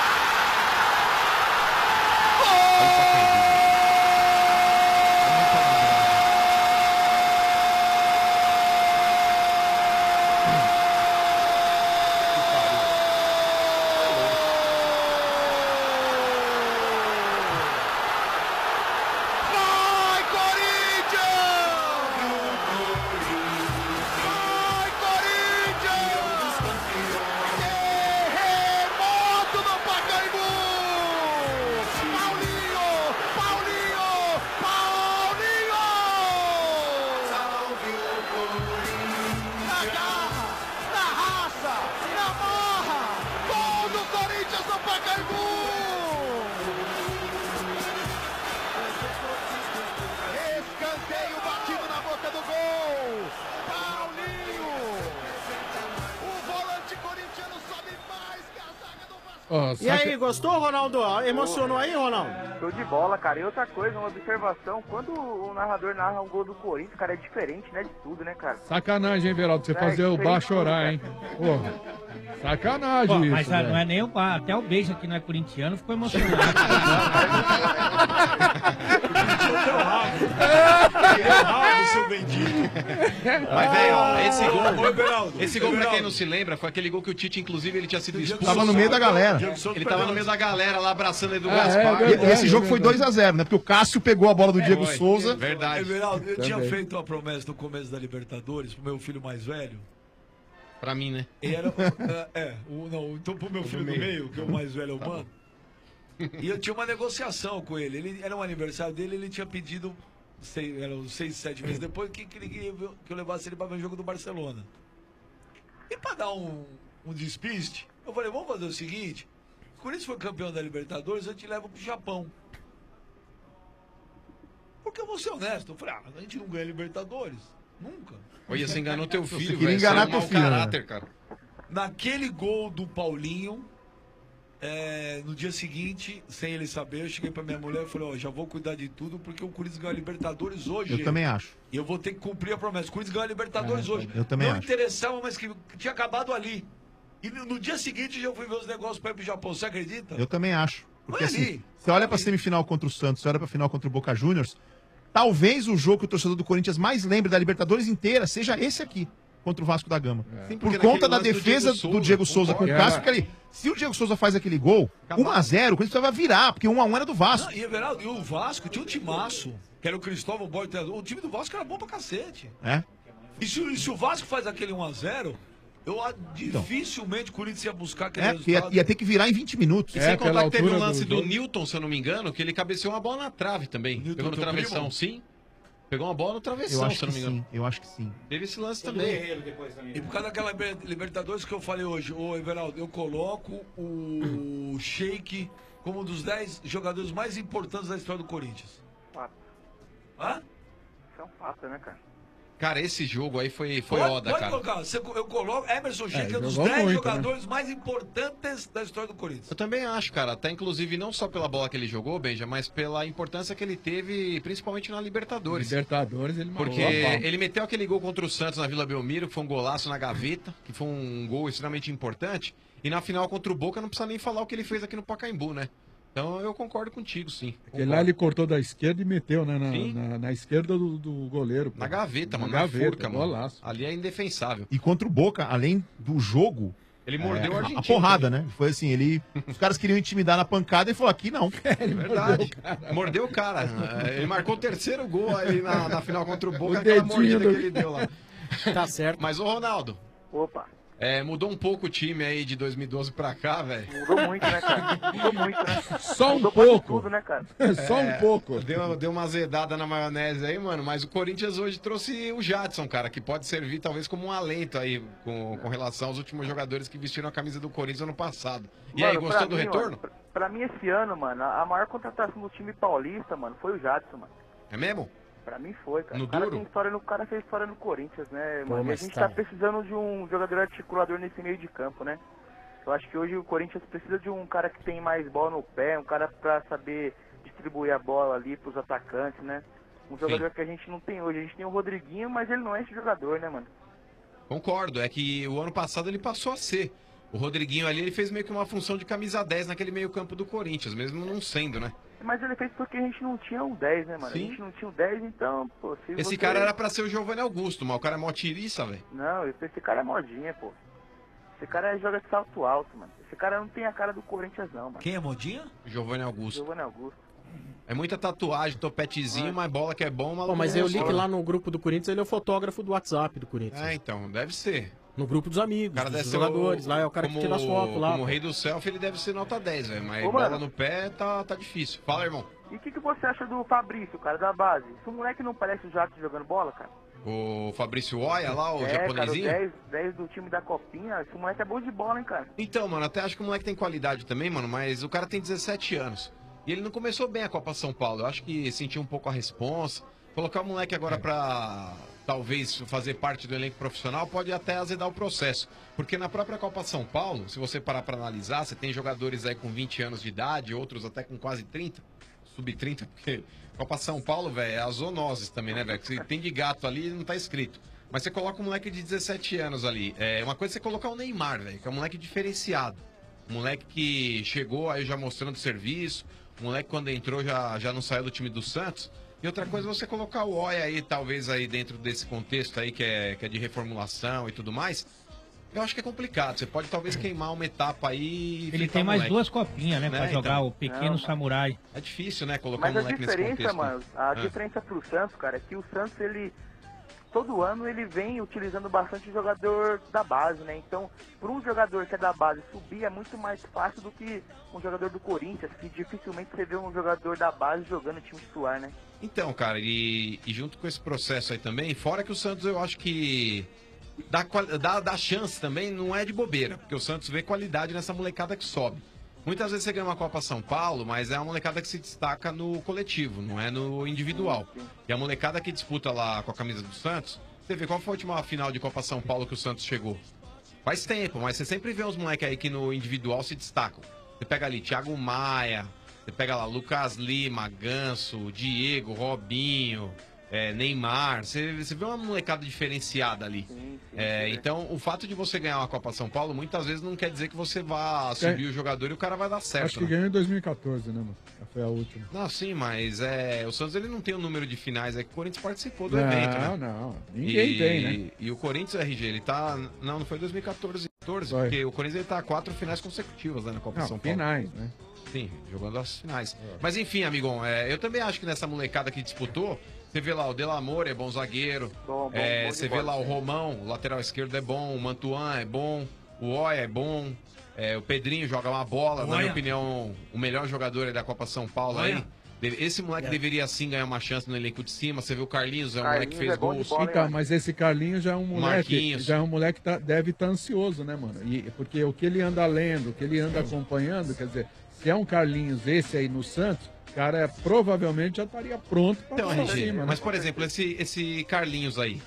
A: Vai, Corinthians! Vai, Corinthians! Terremoto no Pacaembu! Paulinho! Paulinho! Paulinho! Na garra, na raça, na marra! Gol do Corinthians no Pacaembu! Escanteio batido na boca do gol! Paulinho! O volante corintiano sobe mais que a zaga do Vasco!
R: Ó,
B: E
R: saca-
B: aí, gostou, Ronaldo? Emocionou aí, Ronaldo?
F: Show de bola, cara. E outra coisa, uma observação, quando o narrador narra um gol do Corinthians, cara, é diferente, né, de tudo, né, cara?
R: Sacanagem, hein, Veraldo? Você
F: É,
R: fazer o
F: diferente
R: bar
F: de tudo,
R: chorar, hein? Porra. Sacanagem
S: Pô,
R: isso,
S: mas ah,
R: velho.
S: não é nem o bar, até o beijo aqui não é corintiano, ficou emocionado.
V: seu bendito.
Q: Mas, velho, ó, esse
V: Ô,
Q: gol.
V: Everaldo,
Q: Esse gol, pra quem
V: Everaldo.
Q: não se lembra, foi aquele gol que o Tite, inclusive, ele tinha sido expulso.
T: Tava no meio da galera.
Q: Ele tava no meio da galera lá abraçando ele do
T: É,
Q: Gaspar.
T: é, e esse jogo foi dois a zero, né? Porque o Cássio pegou a bola do Diego
Q: Foi.
T: Souza.
Q: Verdade.
V: Everaldo, eu tinha
T: Também.
V: feito uma promessa no começo da Libertadores pro meu filho mais velho.
Q: Pra mim, né?
V: E era, é, é, o, não, então pro meu filho do meio, que é o mais velho, é o mano. E eu tinha uma negociação com ele. Ele era um aniversário dele, ele tinha pedido, sei, era uns seis, sete meses depois, que, que, ele queria ver- que eu levasse ele pra ver o jogo do Barcelona. E pra dar um, um despiste, eu falei, vamos fazer o seguinte, o Corinthians foi campeão da Libertadores, eu te levo pro Japão. Porque eu vou ser honesto. Eu falei, ah, a gente não ganha Libertadores. Nunca.
Q: Olha, você enganou teu filho,
T: queria
Q: velho.
T: enganar
Q: Você é um
T: teu
Q: mau
T: filho, né?
Q: caráter, cara.
V: Naquele gol do Paulinho, é, no dia seguinte, sem ele saber, eu cheguei pra minha mulher e falei, ó, já vou cuidar de tudo, porque o Corinthians ganhou a Libertadores hoje.
T: Eu também acho.
V: E eu vou ter que cumprir a promessa. O Corinthians ganhou a Libertadores
T: É,
V: hoje.
T: eu também
V: Não
T: acho.
V: interessava, mas que tinha acabado ali. E no, no dia seguinte já fui ver os negócios pra ir pro Japão. Você acredita?
T: Eu também acho. Porque
V: Olha
T: assim,
V: ali.
T: você olha pra semifinal contra o Santos, você olha pra final contra o Boca Juniors, talvez o jogo que o torcedor do Corinthians mais lembre da Libertadores inteira seja esse aqui, contra o Vasco da Gama.
Q: Sim,
T: Por
Q: porque
T: conta
Q: naquele
T: da
Q: lance do
T: defesa
Q: Diego
T: do Diego Souza,
Q: Souza,
T: com o
Q: concordo.
T: Cássio, porque ali, se o Diego Souza faz aquele gol, um a zero, o Corinthians vai virar, porque um a um era do Vasco.
V: Não, e, Everaldo, e o Vasco tinha um timaço, que era o Cristóvão Boy. O time do Vasco era bom pra cacete.
T: É?
V: E se, e se o Vasco faz aquele um a zero, Eu a- dificilmente o Corinthians ia buscar aquele
T: É, porque ia,
V: resultado.
T: ia ter que virar em vinte minutos.
Q: E sem contar que teve um lance do, Newton, se eu não me engano, que ele cabeceou uma bola na trave também. Pegou no
T: teu
Q: travessão,
T: primo?
Q: sim. Pegou uma bola no travessão,
T: Eu acho
Q: se eu não
T: que
Q: me engano.
T: sim, eu acho que sim.
Q: Teve esse lance
V: Tem
Q: também.
V: Guerreiro E por causa daquela Liber- Libertadores que eu falei hoje, ô Everaldo, eu coloco o Sheik como um dos dez jogadores mais importantes da história do Corinthians.
F: Fato.
V: Hã?
F: Isso é um fato, né, cara?
Q: Cara, esse jogo aí foi, foi
V: pode,
Q: oda,
V: pode
Q: cara.
V: colocar, você- eu coloco Emerson Sheik é, um dos
Q: jogou
V: dez
Q: muito,
V: jogadores mais importantes da história do Corinthians.
Q: Eu também acho, cara. Até inclusive não só pela bola que ele jogou, Benja, mas pela importância que ele teve, principalmente na Libertadores.
R: Libertadores, ele matou
Q: Porque
R: a pau.
Q: ele meteu aquele gol contra o Santos na Vila Belmiro, que foi um golaço na gaveta, que foi um gol extremamente importante. E na final contra o Boca, não precisa nem falar o que ele fez aqui no Pacaembu, né? Então eu concordo contigo, sim.
R: Porque lá ele cortou da esquerda e meteu, né? Na,
Q: Sim.
R: na, na esquerda do, do goleiro. pô.
Q: Na gaveta, mano.
R: Na
Q: Na
R: gaveta,
Q: furca, mano.
R: golaço.
Q: Ali é indefensável.
T: E contra o Boca, além do jogo.
Q: Ele mordeu o
T: a-
Q: argentino
T: A porrada,
Q: também.
T: né? Foi assim, ele. Os caras queriam intimidar na pancada e falou: aqui não.
Q: É verdade. Mordeu o cara. É, Ele marcou o terceiro gol aí na, na final contra o Boca, aquela
B: dedinho
Q: mordida
B: do-
Q: que ele deu lá.
B: Tá certo.
Q: Mas, ô Ronaldo.
F: Opa.
Q: É, mudou um pouco o time aí de dois mil e doze pra cá, velho.
F: Mudou muito, né, cara? Mudou muito, né?
R: Só um
F: Mudou quase
R: pouco.
F: tudo, né, cara?
R: Só um pouco.
Q: Deu, deu uma azedada na maionese aí, mano. Mas o Corinthians hoje trouxe o Jadson, cara, que pode servir talvez como um alento aí com, com relação aos últimos jogadores que vestiram a camisa do Corinthians ano passado. E aí,
F: Mano,
Q: gostou
F: pra
Q: do
F: mim,
Q: retorno?
F: mano, pra, pra mim, esse ano, mano, a a maior contratação do time paulista, mano, foi o Jadson, mano.
Q: É mesmo?
F: Pra mim foi, cara.
Q: No
F: o cara
Q: duro?
F: tem história no o cara fez história no Corinthians, né,
B: Pô,
F: mano? E a
B: mas
F: gente
B: tá-
F: tá precisando de um jogador articulador nesse meio de campo, né? Eu acho que hoje o Corinthians precisa de um cara que tem mais bola no pé, um cara pra saber distribuir a bola ali pros atacantes, né? Um jogador que a gente não tem hoje. A gente tem o Rodriguinho, mas ele não é esse jogador, né, mano?
Q: Concordo, é que o ano passado ele passou a ser. O Rodriguinho ali, ele fez meio que uma função de camisa dez naquele meio campo do Corinthians, mesmo não sendo, né?
F: Mas ele fez porque a gente não tinha um dez, né, mano?
Q: Sim.
F: A gente não tinha um dez, então, pô, se
Q: Esse
F: você-
Q: cara era pra ser o Giovanni Augusto, mas o cara é mó tiriça, velho.
F: Não, esse esse cara é modinha, pô. Esse cara joga de salto alto, mano. Esse cara não tem a cara do Corinthians, não, mano.
V: Quem é modinha?
Q: Giovanni Augusto.
F: Giovanni Augusto.
Q: É muita tatuagem, topetezinho, mas bola que é bom, maluco.
B: Pô, mas eu li
Q: não
B: que
Q: sabe.
B: lá no grupo do Corinthians ele é o fotógrafo do WhatsApp do Corinthians.
Q: É, então, deve ser.
B: No grupo dos amigos,
Q: O cara
B: dos
Q: deve ser
B: jogadores,
Q: o-
B: lá é o cara
Q: como-
B: que tira as fotos lá.
Q: Como o
B: pô.
Q: rei do selfie, ele deve ser nota dez, velho. Mas
F: Ô,
Q: bola
F: mano.
Q: no pé tá, tá difícil. Fala, irmão.
F: E o que, que você acha do Fabrício, cara, da base? Esse moleque não parece o Jato jogando bola, cara?
Q: O Fabrício Oia lá, o
F: é,
Q: japonesinho.
F: cara, o dez, dez do time da Copinha. Esse moleque é bom de bola, hein, cara?
Q: Então, mano, até acho que o moleque tem qualidade também, mano, mas o cara tem dezessete anos. E ele não começou bem a Copa São Paulo. Eu acho que sentiu um pouco a responsa. Colocar o moleque agora pra talvez fazer parte do elenco profissional pode até azedar o processo. Porque na própria Copa São Paulo, se você parar pra analisar, você tem jogadores aí com vinte anos de idade, outros até com quase trinta, sub trinta, porque Copa São Paulo, velho, é a zoonoses também, né, velho? Se tem de gato ali, não tá escrito. Mas você coloca um moleque de dezessete anos ali. É uma coisa é você colocar o Neymar, velho, que é um moleque diferenciado. Um moleque que chegou aí já mostrando serviço. Um moleque quando entrou já, já não saiu do time do Santos. E outra coisa é você colocar o Oia aí, talvez aí dentro desse contexto aí que é, que é de reformulação e tudo mais. Eu acho que é complicado. Você pode talvez queimar uma etapa aí e
S: Ele
Q: fritar
S: tem
Q: o
S: mais
Q: moleque.
S: duas copinhas, né, pra jogar o pequeno
F: Não,
S: samurai.
Q: É difícil, né, colocar
F: Mas
Q: um
F: a
Q: moleque nesse
F: diferença,
Q: contexto.
F: mano, a
Q: Ah.
F: diferença pro Santos, cara, é que o Santos, ele... Todo ano ele vem utilizando bastante o jogador da base, né? Então, para um jogador que é da base subir é muito mais fácil do que um jogador do Corinthians, que dificilmente você vê um jogador da base jogando time titular, né?
Q: Então, cara, e, e junto com esse processo aí também, fora que o Santos eu acho que dá, quali- dá, dá chance também, não é de bobeira, porque o Santos vê qualidade nessa molecada que sobe. Muitas vezes você ganha uma Copa São Paulo, mas é uma molecada que se destaca no coletivo, não é no individual. E a molecada que disputa lá com a camisa do Santos, você vê qual foi a última final de Copa São Paulo que o Santos chegou? Faz tempo, mas você sempre vê uns moleques aí que no individual se destacam. Você pega ali Thiago Maia, você pega lá Lucas Lima, Ganso, Diego, Robinho, é, Neymar. Você, você vê uma molecada diferenciada ali. É, então, o fato de você ganhar uma Copa São Paulo, muitas vezes não quer dizer que você vá subir o jogador e o cara vai dar certo.
R: Acho que
Q: né?
R: ganhou em dois mil e quatorze, né, mano? Foi a última.
Q: Não, sim, mas é, o Santos ele não tem o número de finais, é que o Corinthians participou do
R: Não,
Q: evento, né?
R: não, ninguém
Q: e,
R: tem, né?
Q: E o Corinthians, R G, ele tá... Não, não foi dois mil e quatorze, quatorze,
R: Foi.
Q: porque o Corinthians ele tá a quatro finais consecutivas né, na Copa
R: Não,
Q: São Paulo.
R: finais, né?
Q: Sim, jogando as finais. Mas enfim, amigão, é, eu também acho que nessa molecada que disputou, Você vê lá o Delamore é bom zagueiro.
F: Bom, bom,
Q: É,
F: bom de
Q: você vê
F: bola,
Q: lá o
F: sim.
Q: Romão, o lateral esquerdo é bom. O Mantuan é bom. O Oia é bom. É, o Pedrinho joga uma bola. Na minha
V: Oia.
Q: opinião, o melhor jogador aí da Copa São Paulo
V: Oia.
Q: aí. Deve- Esse moleque
V: É.
Q: deveria sim ganhar uma chance no elenco de cima. Você vê o Carlinhos, é um moleque que fez gols.
R: Então, mas esse Carlinhos já é um moleque,
Q: Marquinhos.
R: já é um moleque que tá- deve estar ansioso, né, mano? E, porque o que ele anda lendo, o que ele anda acompanhando, quer dizer, se é um Carlinhos esse aí no Santos, o cara é, provavelmente já estaria pronto pra
Q: Então,
R: pra
Q: R G,
R: cima, né?
Q: mas por exemplo, esse, esse Carlinhos aí.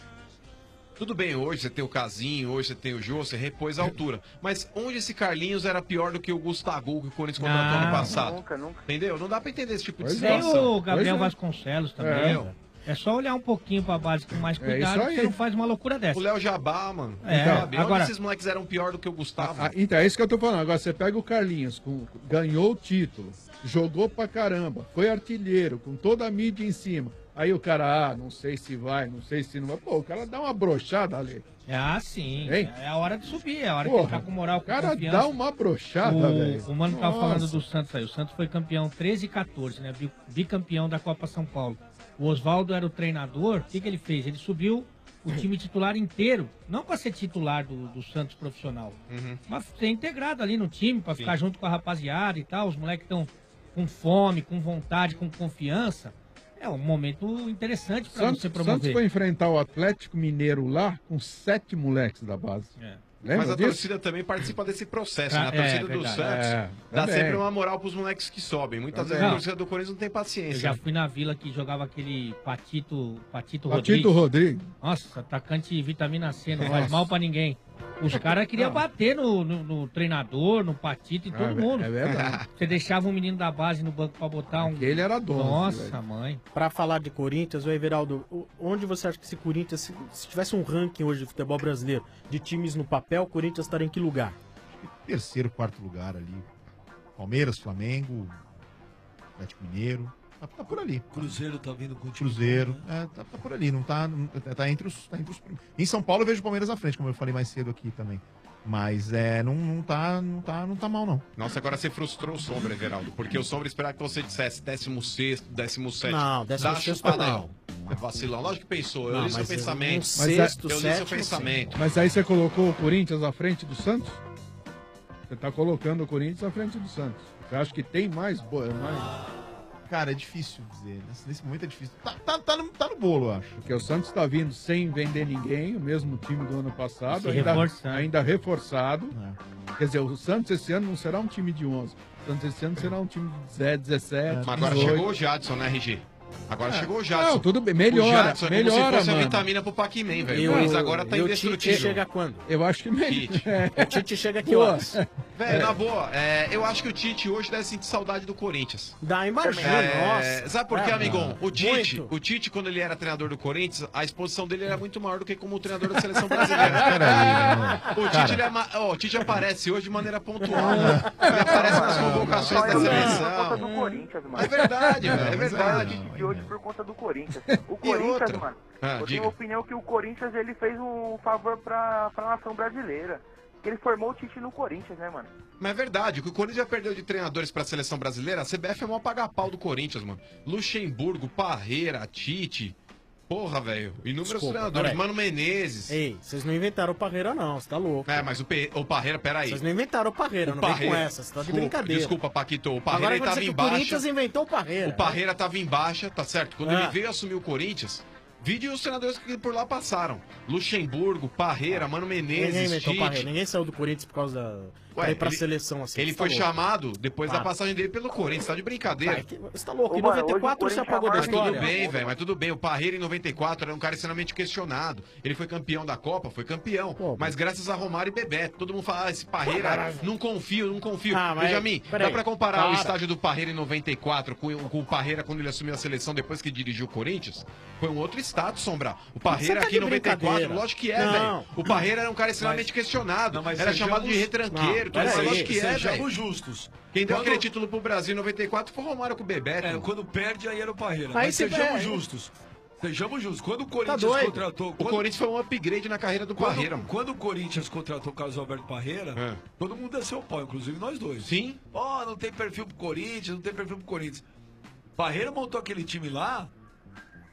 Q: Tudo bem, hoje você tem o Casinho, hoje você tem o Jô, você repôs a altura. Mas onde esse Carlinhos era pior do que o Gustavo, que o Corinthians contratou
S: Ah,
Q: ano passado?
F: Nunca, nunca.
Q: Entendeu? Não dá pra entender esse tipo de
S: Tem
Q: situação.
S: o Gabriel
Q: Pois é.
S: Vasconcelos também.
Q: É.
S: É. só olhar um pouquinho pra base com mais
Q: É
S: cuidado
Q: isso
S: que
Q: aí.
S: você não faz uma loucura dessa.
Q: O Léo Jabá, mano.
S: É,
Q: Sabe? Onde
S: agora-
Q: esses moleques eram pior do que o Gustavo?
R: Ah, então, é isso que eu tô falando. Agora, você pega o Carlinhos, com- ganhou o título, jogou pra caramba, foi artilheiro, com toda a mídia em cima. Aí o cara, ah, não sei se vai, não sei se não vai. Pô, o cara dá uma brochada ali.
S: Ah, sim.
R: Hein?
S: É a hora de subir, é a hora que
R: Porra,
S: ele tá com moral, com
R: o cara
S: confiança.
R: dá uma brochada,
S: o,
R: velho.
S: O Mano tava
R: Nossa.
S: falando do Santos aí. O Santos foi campeão treze e quatorze, né? Bi- Bicampeão da Copa São Paulo. O Oswaldo era o treinador. O que, que ele fez? Ele subiu o time titular inteiro. Não pra ser titular do, do Santos profissional, mas ser integrado ali no time, pra
Q: Sim.
S: ficar junto com a rapaziada e tal. Os moleques estão com fome, com vontade, com confiança. É um momento interessante pra
R: Santos,
S: você
R: Santos
S: promover.
R: foi enfrentar o Atlético Mineiro lá com sete moleques da base. Lembra
Q: Mas a
R: disso?
Q: torcida também participa desse processo,
S: Ah,
Q: né? A
S: é,
Q: torcida do
S: verdade.
Q: Santos
R: É,
Q: dá
R: também.
Q: sempre uma moral pros moleques que sobem. Muitas
S: Também.
Q: vezes a
S: Não.
Q: torcida do Corinthians não tem
S: Eu
Q: paciência.
S: já fui na vila que jogava aquele Patito, Patito,
R: Patito Rodrigues.
S: Nossa, atacante vitamina C, não faz mal pra ninguém. Os caras queriam bater no, no- no treinador, no Patito e
R: É
S: todo
R: ve-
S: mundo.
R: é verdade.
S: Você deixava um menino da base no banco pra botar um.
R: Ele era dono.
S: Nossa,
R: velho.
S: mãe.
B: Pra falar de Corinthians, o Everaldo, o- onde você acha que esse Corinthians, se, se tivesse um ranking hoje de futebol brasileiro de times no papel, o Corinthians estaria em que lugar?
T: Terceiro, quarto lugar ali. Palmeiras, Flamengo, Atlético Mineiro. Tá, tá por ali.
V: Cruzeiro tá vindo com o time
T: Cruzeiro.
V: bom, né?
T: É, tá, tá por ali. Não tá, não- tá, entre os, tá entre os. Em São Paulo eu vejo o Palmeiras à frente, como eu falei mais cedo aqui também. Mas é, não, não, tá, não, tá, não tá mal, não.
Q: Nossa, agora você frustrou o Sombra, Everaldo. Porque o Sombra esperava que você dissesse décimo sexto, décimo sétimo.
B: Não, décimo
Q: Dá
B: sexto
Q: chupada
B: não.
Q: aí. É vacilão. Lógico que pensou. Eu
B: Não,
Q: li seu
B: mas é um
Q: pensamento.
B: sexto,
Q: eu li seu
B: sétimo,
Q: pensamento.
R: Mas aí você colocou o Corinthians à frente do Santos? Você tá colocando o Corinthians à frente do Santos. Você acha que tem mais... bo- mais...
T: Cara, é difícil dizer. Nesse, nesse momento é difícil. Tá, tá, tá, no, tá no bolo, eu acho.
R: Porque o Santos tá vindo sem vender ninguém, o mesmo time do ano passado,
S: Se
R: ainda
S: reforçando.
R: ainda reforçado.
T: É.
R: Quer dizer, o Santos esse ano não será um time de onze. O Santos esse ano será um time de dezessete, dezessete,
Q: Mas agora
R: dezoito.
Q: chegou o Jadson, né, R G? Agora
R: É.
Q: chegou o Jadson.
R: Não, tudo bem, melhora,
Q: O Jadson é como
R: melhora,
Q: se fosse
R: mano.
Q: a vitamina pro Pac-Man, velho.
B: E
Q: O
B: o-
Q: Corinthians agora tá
B: e o Tite
Q: indestrutível.
B: chega quando?
R: Eu acho que melhor.
Q: Tite.
B: O Tite chega aqui
R: Pô,
B: horas.
Q: Velho, na boa, é, eu acho que o Tite hoje deve sentir saudade do Corinthians.
B: Dá, imagina,
Q: É,
B: nossa.
Q: sabe por quê,
B: É,
Q: amigão? O Tite,
B: muito.
Q: o Tite, quando ele era treinador do Corinthians, a exposição dele era muito maior do que como treinador da seleção brasileira.
T: Peraí,
Q: O Tite,
T: Cara.
Q: ele é ma- ó, o Tite aparece hoje de maneira pontual. Ele aparece nas convocações da
F: Por conta
Q: seleção.
F: do Corinthians, mano.
Q: É verdade, velho, é
F: Só eu
Q: verdade.
F: disse de hoje por conta do Corinthians. O
Q: E
F: Corinthians,
Q: outra?
F: mano,
Q: Ah,
F: eu
Q: diga.
F: tenho a opinião que o Corinthians ele fez um favor pra, pra nação brasileira. Que ele formou o Tite no Corinthians, né, mano?
Q: Mas é verdade, o que o Corinthians já perdeu de treinadores pra seleção brasileira, a C B F é mó pagar pau do Corinthians, mano. Luxemburgo, Parreira, Tite. Porra, velho. Inúmeros
B: Desculpa,
Q: treinadores.
B: peraí.
Q: Mano Menezes.
B: Ei, vocês não inventaram o Parreira, não, você tá louco.
Q: É, mas o, Pe... o Parreira, peraí.
B: Vocês não inventaram o Parreira,
Q: O
B: não vem
Q: Parreira-
B: com essa, você tá de
Q: Desculpa,
B: brincadeira.
Q: Desculpa, Paquito. O Parreira
B: Agora
Q: ele
B: vai
Q: tava
B: dizer
Q: em
B: que o Corinthians
Q: baixa.
B: inventou o Parreira.
Q: O Parreira tava em baixa, tá certo? Quando
B: Ah.
Q: ele veio assumir o Corinthians, vide os treinadores que por lá passaram. Luxemburgo, Parreira, Mano
B: Ninguém
Q: Menezes,
B: inventou o
Q: Tite.
B: Parreira, ninguém saiu do Corinthians por causa da... pra ir pra
Q: ele-
B: seleção assim.
Q: Ele
B: você tá
Q: foi
B: louco.
Q: chamado depois da
B: Para.
Q: passagem dele pelo Corinthians, tá de brincadeira.
B: Vai, que- Você tá louco, em
F: Ô, mano,
B: noventa e quatro
F: hoje
B: você
F: o
B: apagou da
Q: Mas
F: Corinthians
Q: tudo
B: história.
Q: bem, velho, mas tudo bem. O Parreira em noventa e quatro era um cara extremamente questionado. Ele foi campeão da Copa, foi campeão. mas graças a Romário e Bebeto. Todo mundo fala, ah, esse Parreira, não confio, não confio.
B: Ah, mas-
Q: Benjamin,
B: peraí,
Q: dá pra comparar o
B: para.
Q: estágio do Parreira em noventa e quatro com, o- com o Parreira quando ele assumiu a seleção depois que dirigiu o Corinthians? Foi um outro status, Sombra. O Parreira
B: Você tá
Q: aqui
B: de
Q: em noventa e quatro,
B: brincadeira.
Q: lógico que é,
B: Não.
Q: velho. O Parreira era um cara extremamente
V: Mas-
Q: questionado.
V: Não, mas
Q: Era
V: sejamos-
Q: chamado de retranqueiro.
B: Não,
Q: tudo mais,
B: peraí,
Q: lógico que é,
V: Sejamos
Q: velho.
V: justos.
Q: Quem deu
V: Quando-
Q: aquele título pro Brasil em noventa e quatro foi o Romário com o Bebeto.
V: É, quando perde, aí era o Parreira.
B: Aí
V: Mas
B: se
V: sejamos
B: perde.
V: justos. Sejamos justos. Quando o Corinthians
B: doido.
V: contratou.
Q: O
V: Quando,
Q: Corinthians foi um upgrade na carreira do
V: quando,
Q: Parreira. mano.
V: quando o Corinthians contratou o Carlos Alberto Parreira,
Q: É.
V: todo mundo desceu o pau, inclusive nós dois.
Q: Sim.
V: Ó, não tem perfil pro Corinthians, não tem perfil pro Corinthians. Parreira montou aquele time lá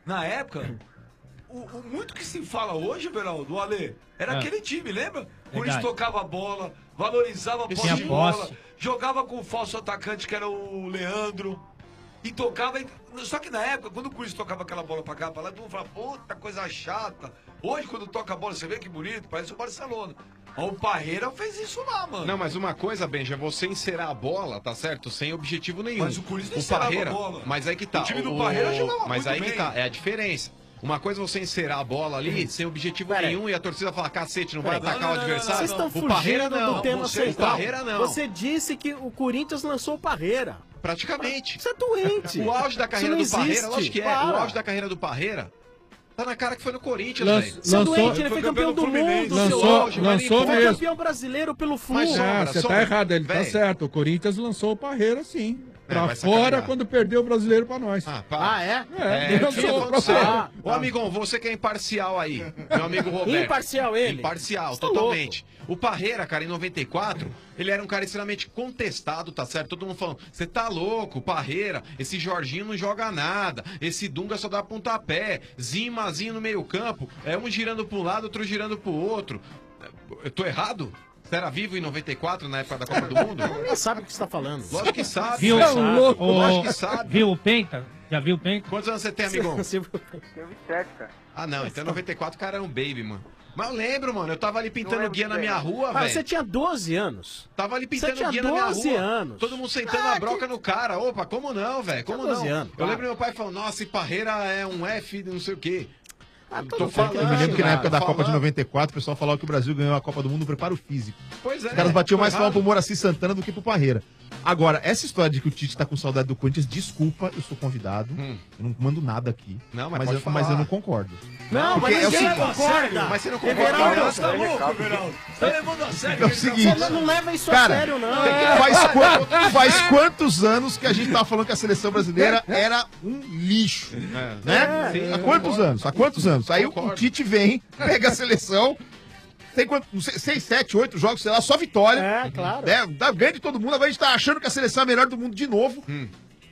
V: na época, o, o muito que se fala hoje, Beraldo, do Ale, era
S: É.
V: aquele time, lembra? O Corinthians
S: Verdade.
V: tocava a bola, valorizava a posse
S: Tinha
V: de bola,
S: posse.
V: jogava com o falso atacante, que era o Leandro, e tocava... Só que na época, quando o Corinthians tocava aquela bola pra cá, pra lá, todo mundo falava, puta, coisa chata. Hoje, quando toca a bola, você vê que bonito, parece o Barcelona. O Parreira fez isso lá, mano.
Q: Não, mas uma coisa, Benja, é você encerar a bola, tá certo? Sem objetivo nenhum.
V: Mas o Corinthians não
Q: o
V: encerava a
Q: Parreira,
V: bola.
Q: Mas aí que tá.
V: O time do Parreira jogava
Q: Mas
V: muito
Q: aí
V: bem.
Q: que tá, é a diferença. Uma coisa é você encerar a bola ali sem objetivo nenhum e a torcida falar, cacete, não vai
B: Peraí.
Q: atacar o adversário.
B: Vocês estão
Q: o Parreira
B: fugindo
Q: não.
B: do tema
Q: Você- o
B: central.
Q: Parreira não.
B: Você disse que o Corinthians lançou o Parreira.
Q: Praticamente.
B: Você é doente.
Q: O auge da carreira do
B: Isso não
Q: Parreira,
B: existe.
Q: lógico que é.
B: Para.
Q: O auge da carreira do Parreira tá na cara que foi no Corinthians,
B: Lan-
Q: velho.
B: Você é doente, ele foi campeão do mundo.
J: Lançou-
B: seu auge, mas
J: lançou
B: ele foi
J: mesmo.
B: campeão brasileiro pelo Flu.
J: Mas ah, você tá errado, ele tá
Q: Véi.
J: certo. O Corinthians lançou o Parreira, sim. Pra
Q: vai
J: fora
Q: sacanear.
J: quando perdeu o brasileiro pra nós.
Q: Ah,
B: Ah, é?
J: É,
Q: É,
J: lançou
Q: tinha que
J: pra
Q: acontecer.
J: fora.
Q: Ô, amigão, você que é imparcial aí, meu amigo Roberto.
B: Imparcial ele?
Q: Imparcial,
B: Você tá
Q: totalmente. O Parreira, cara, em noventa e quatro, ele era um cara extremamente contestado, tá certo? Todo mundo falando, você tá louco, Parreira, esse Jorginho não joga nada, esse Dunga só dá pontapé, Zimazinho no meio campo, é um girando pra um lado, outro girando pro outro. Eu tô errado? Você era vivo em noventa e quatro, na época da Copa do Mundo?
B: Nem sabe o que você tá falando.
Q: Lógico que sabe.
S: Viu,
Q: velho.
S: o-
Q: Lógico que sabe.
S: Viu o Penta? Já viu o Penta?
Q: Quantos anos você tem, amigão?
F: Eu vi sete, cara.
Q: Ah, não, então em noventa e quatro o cara era um baby, mano. Mas eu lembro, mano, eu tava ali pintando
F: lembro
Q: guia na
F: bem.
Q: minha rua,
B: Ah,
Q: velho.
B: você tinha doze anos.
Q: Tava ali
B: Você
Q: pintando
B: tinha
Q: guia na minha
B: doze
Q: rua.
B: anos.
Q: Todo mundo sentando
B: Ah,
Q: a broca no cara. Opa, como não, velho? Como
B: Tinha doze
Q: não?
B: anos,
Q: Eu
B: para.
Q: lembro meu pai falando, nossa, esse Parreira é um F de não sei o quê.
B: Ah,
Q: Tô falando,
T: Eu me lembro que na época da
Q: tô
T: Copa de
Q: falando.
T: noventa e quatro, o pessoal falava que o Brasil ganhou a Copa do Mundo no preparo físico.
Q: Pois é.
T: Os caras batiam
Q: tô
T: mais palma
Q: errado.
T: pro Moraci Santana do que pro Parreira. Agora, essa história de que o Tite tá com saudade do Corinthians, desculpa, eu sou convidado.
Q: Hum.
T: Eu não mando nada aqui.
Q: Não, mas
T: mas,
Q: pode
T: eu,
Q: falar.
T: mas eu não concordo.
B: Não,
T: Porque
B: mas
T: é o
B: ninguém
T: seguinte-
B: concorda.
Q: Mas você não concorda.
B: Everaldo,
Q: Não,
V: Você tá louco, Beraldo? Tá levando a sério?
T: É o
V: esse
T: seguinte,
B: Você não leva isso
T: cara,
B: a sério, não.
T: Faz, quan- faz quantos anos que a gente tava falando que a seleção brasileira era um lixo?
Q: É.
T: Né?
Q: Sim,
T: Há
Q: eu
T: quantos
Q: concordo.
T: anos? Há quantos anos? Aí o- o
Q: Concordo.
T: Tite vem, pega a seleção, tem quanto, não sei, seis, sete, oito jogos, sei lá, só vitória.
B: É, claro.
T: Né? Dá ganho de todo mundo, agora a gente tá achando que a seleção é a melhor do mundo de novo.
Q: Hum.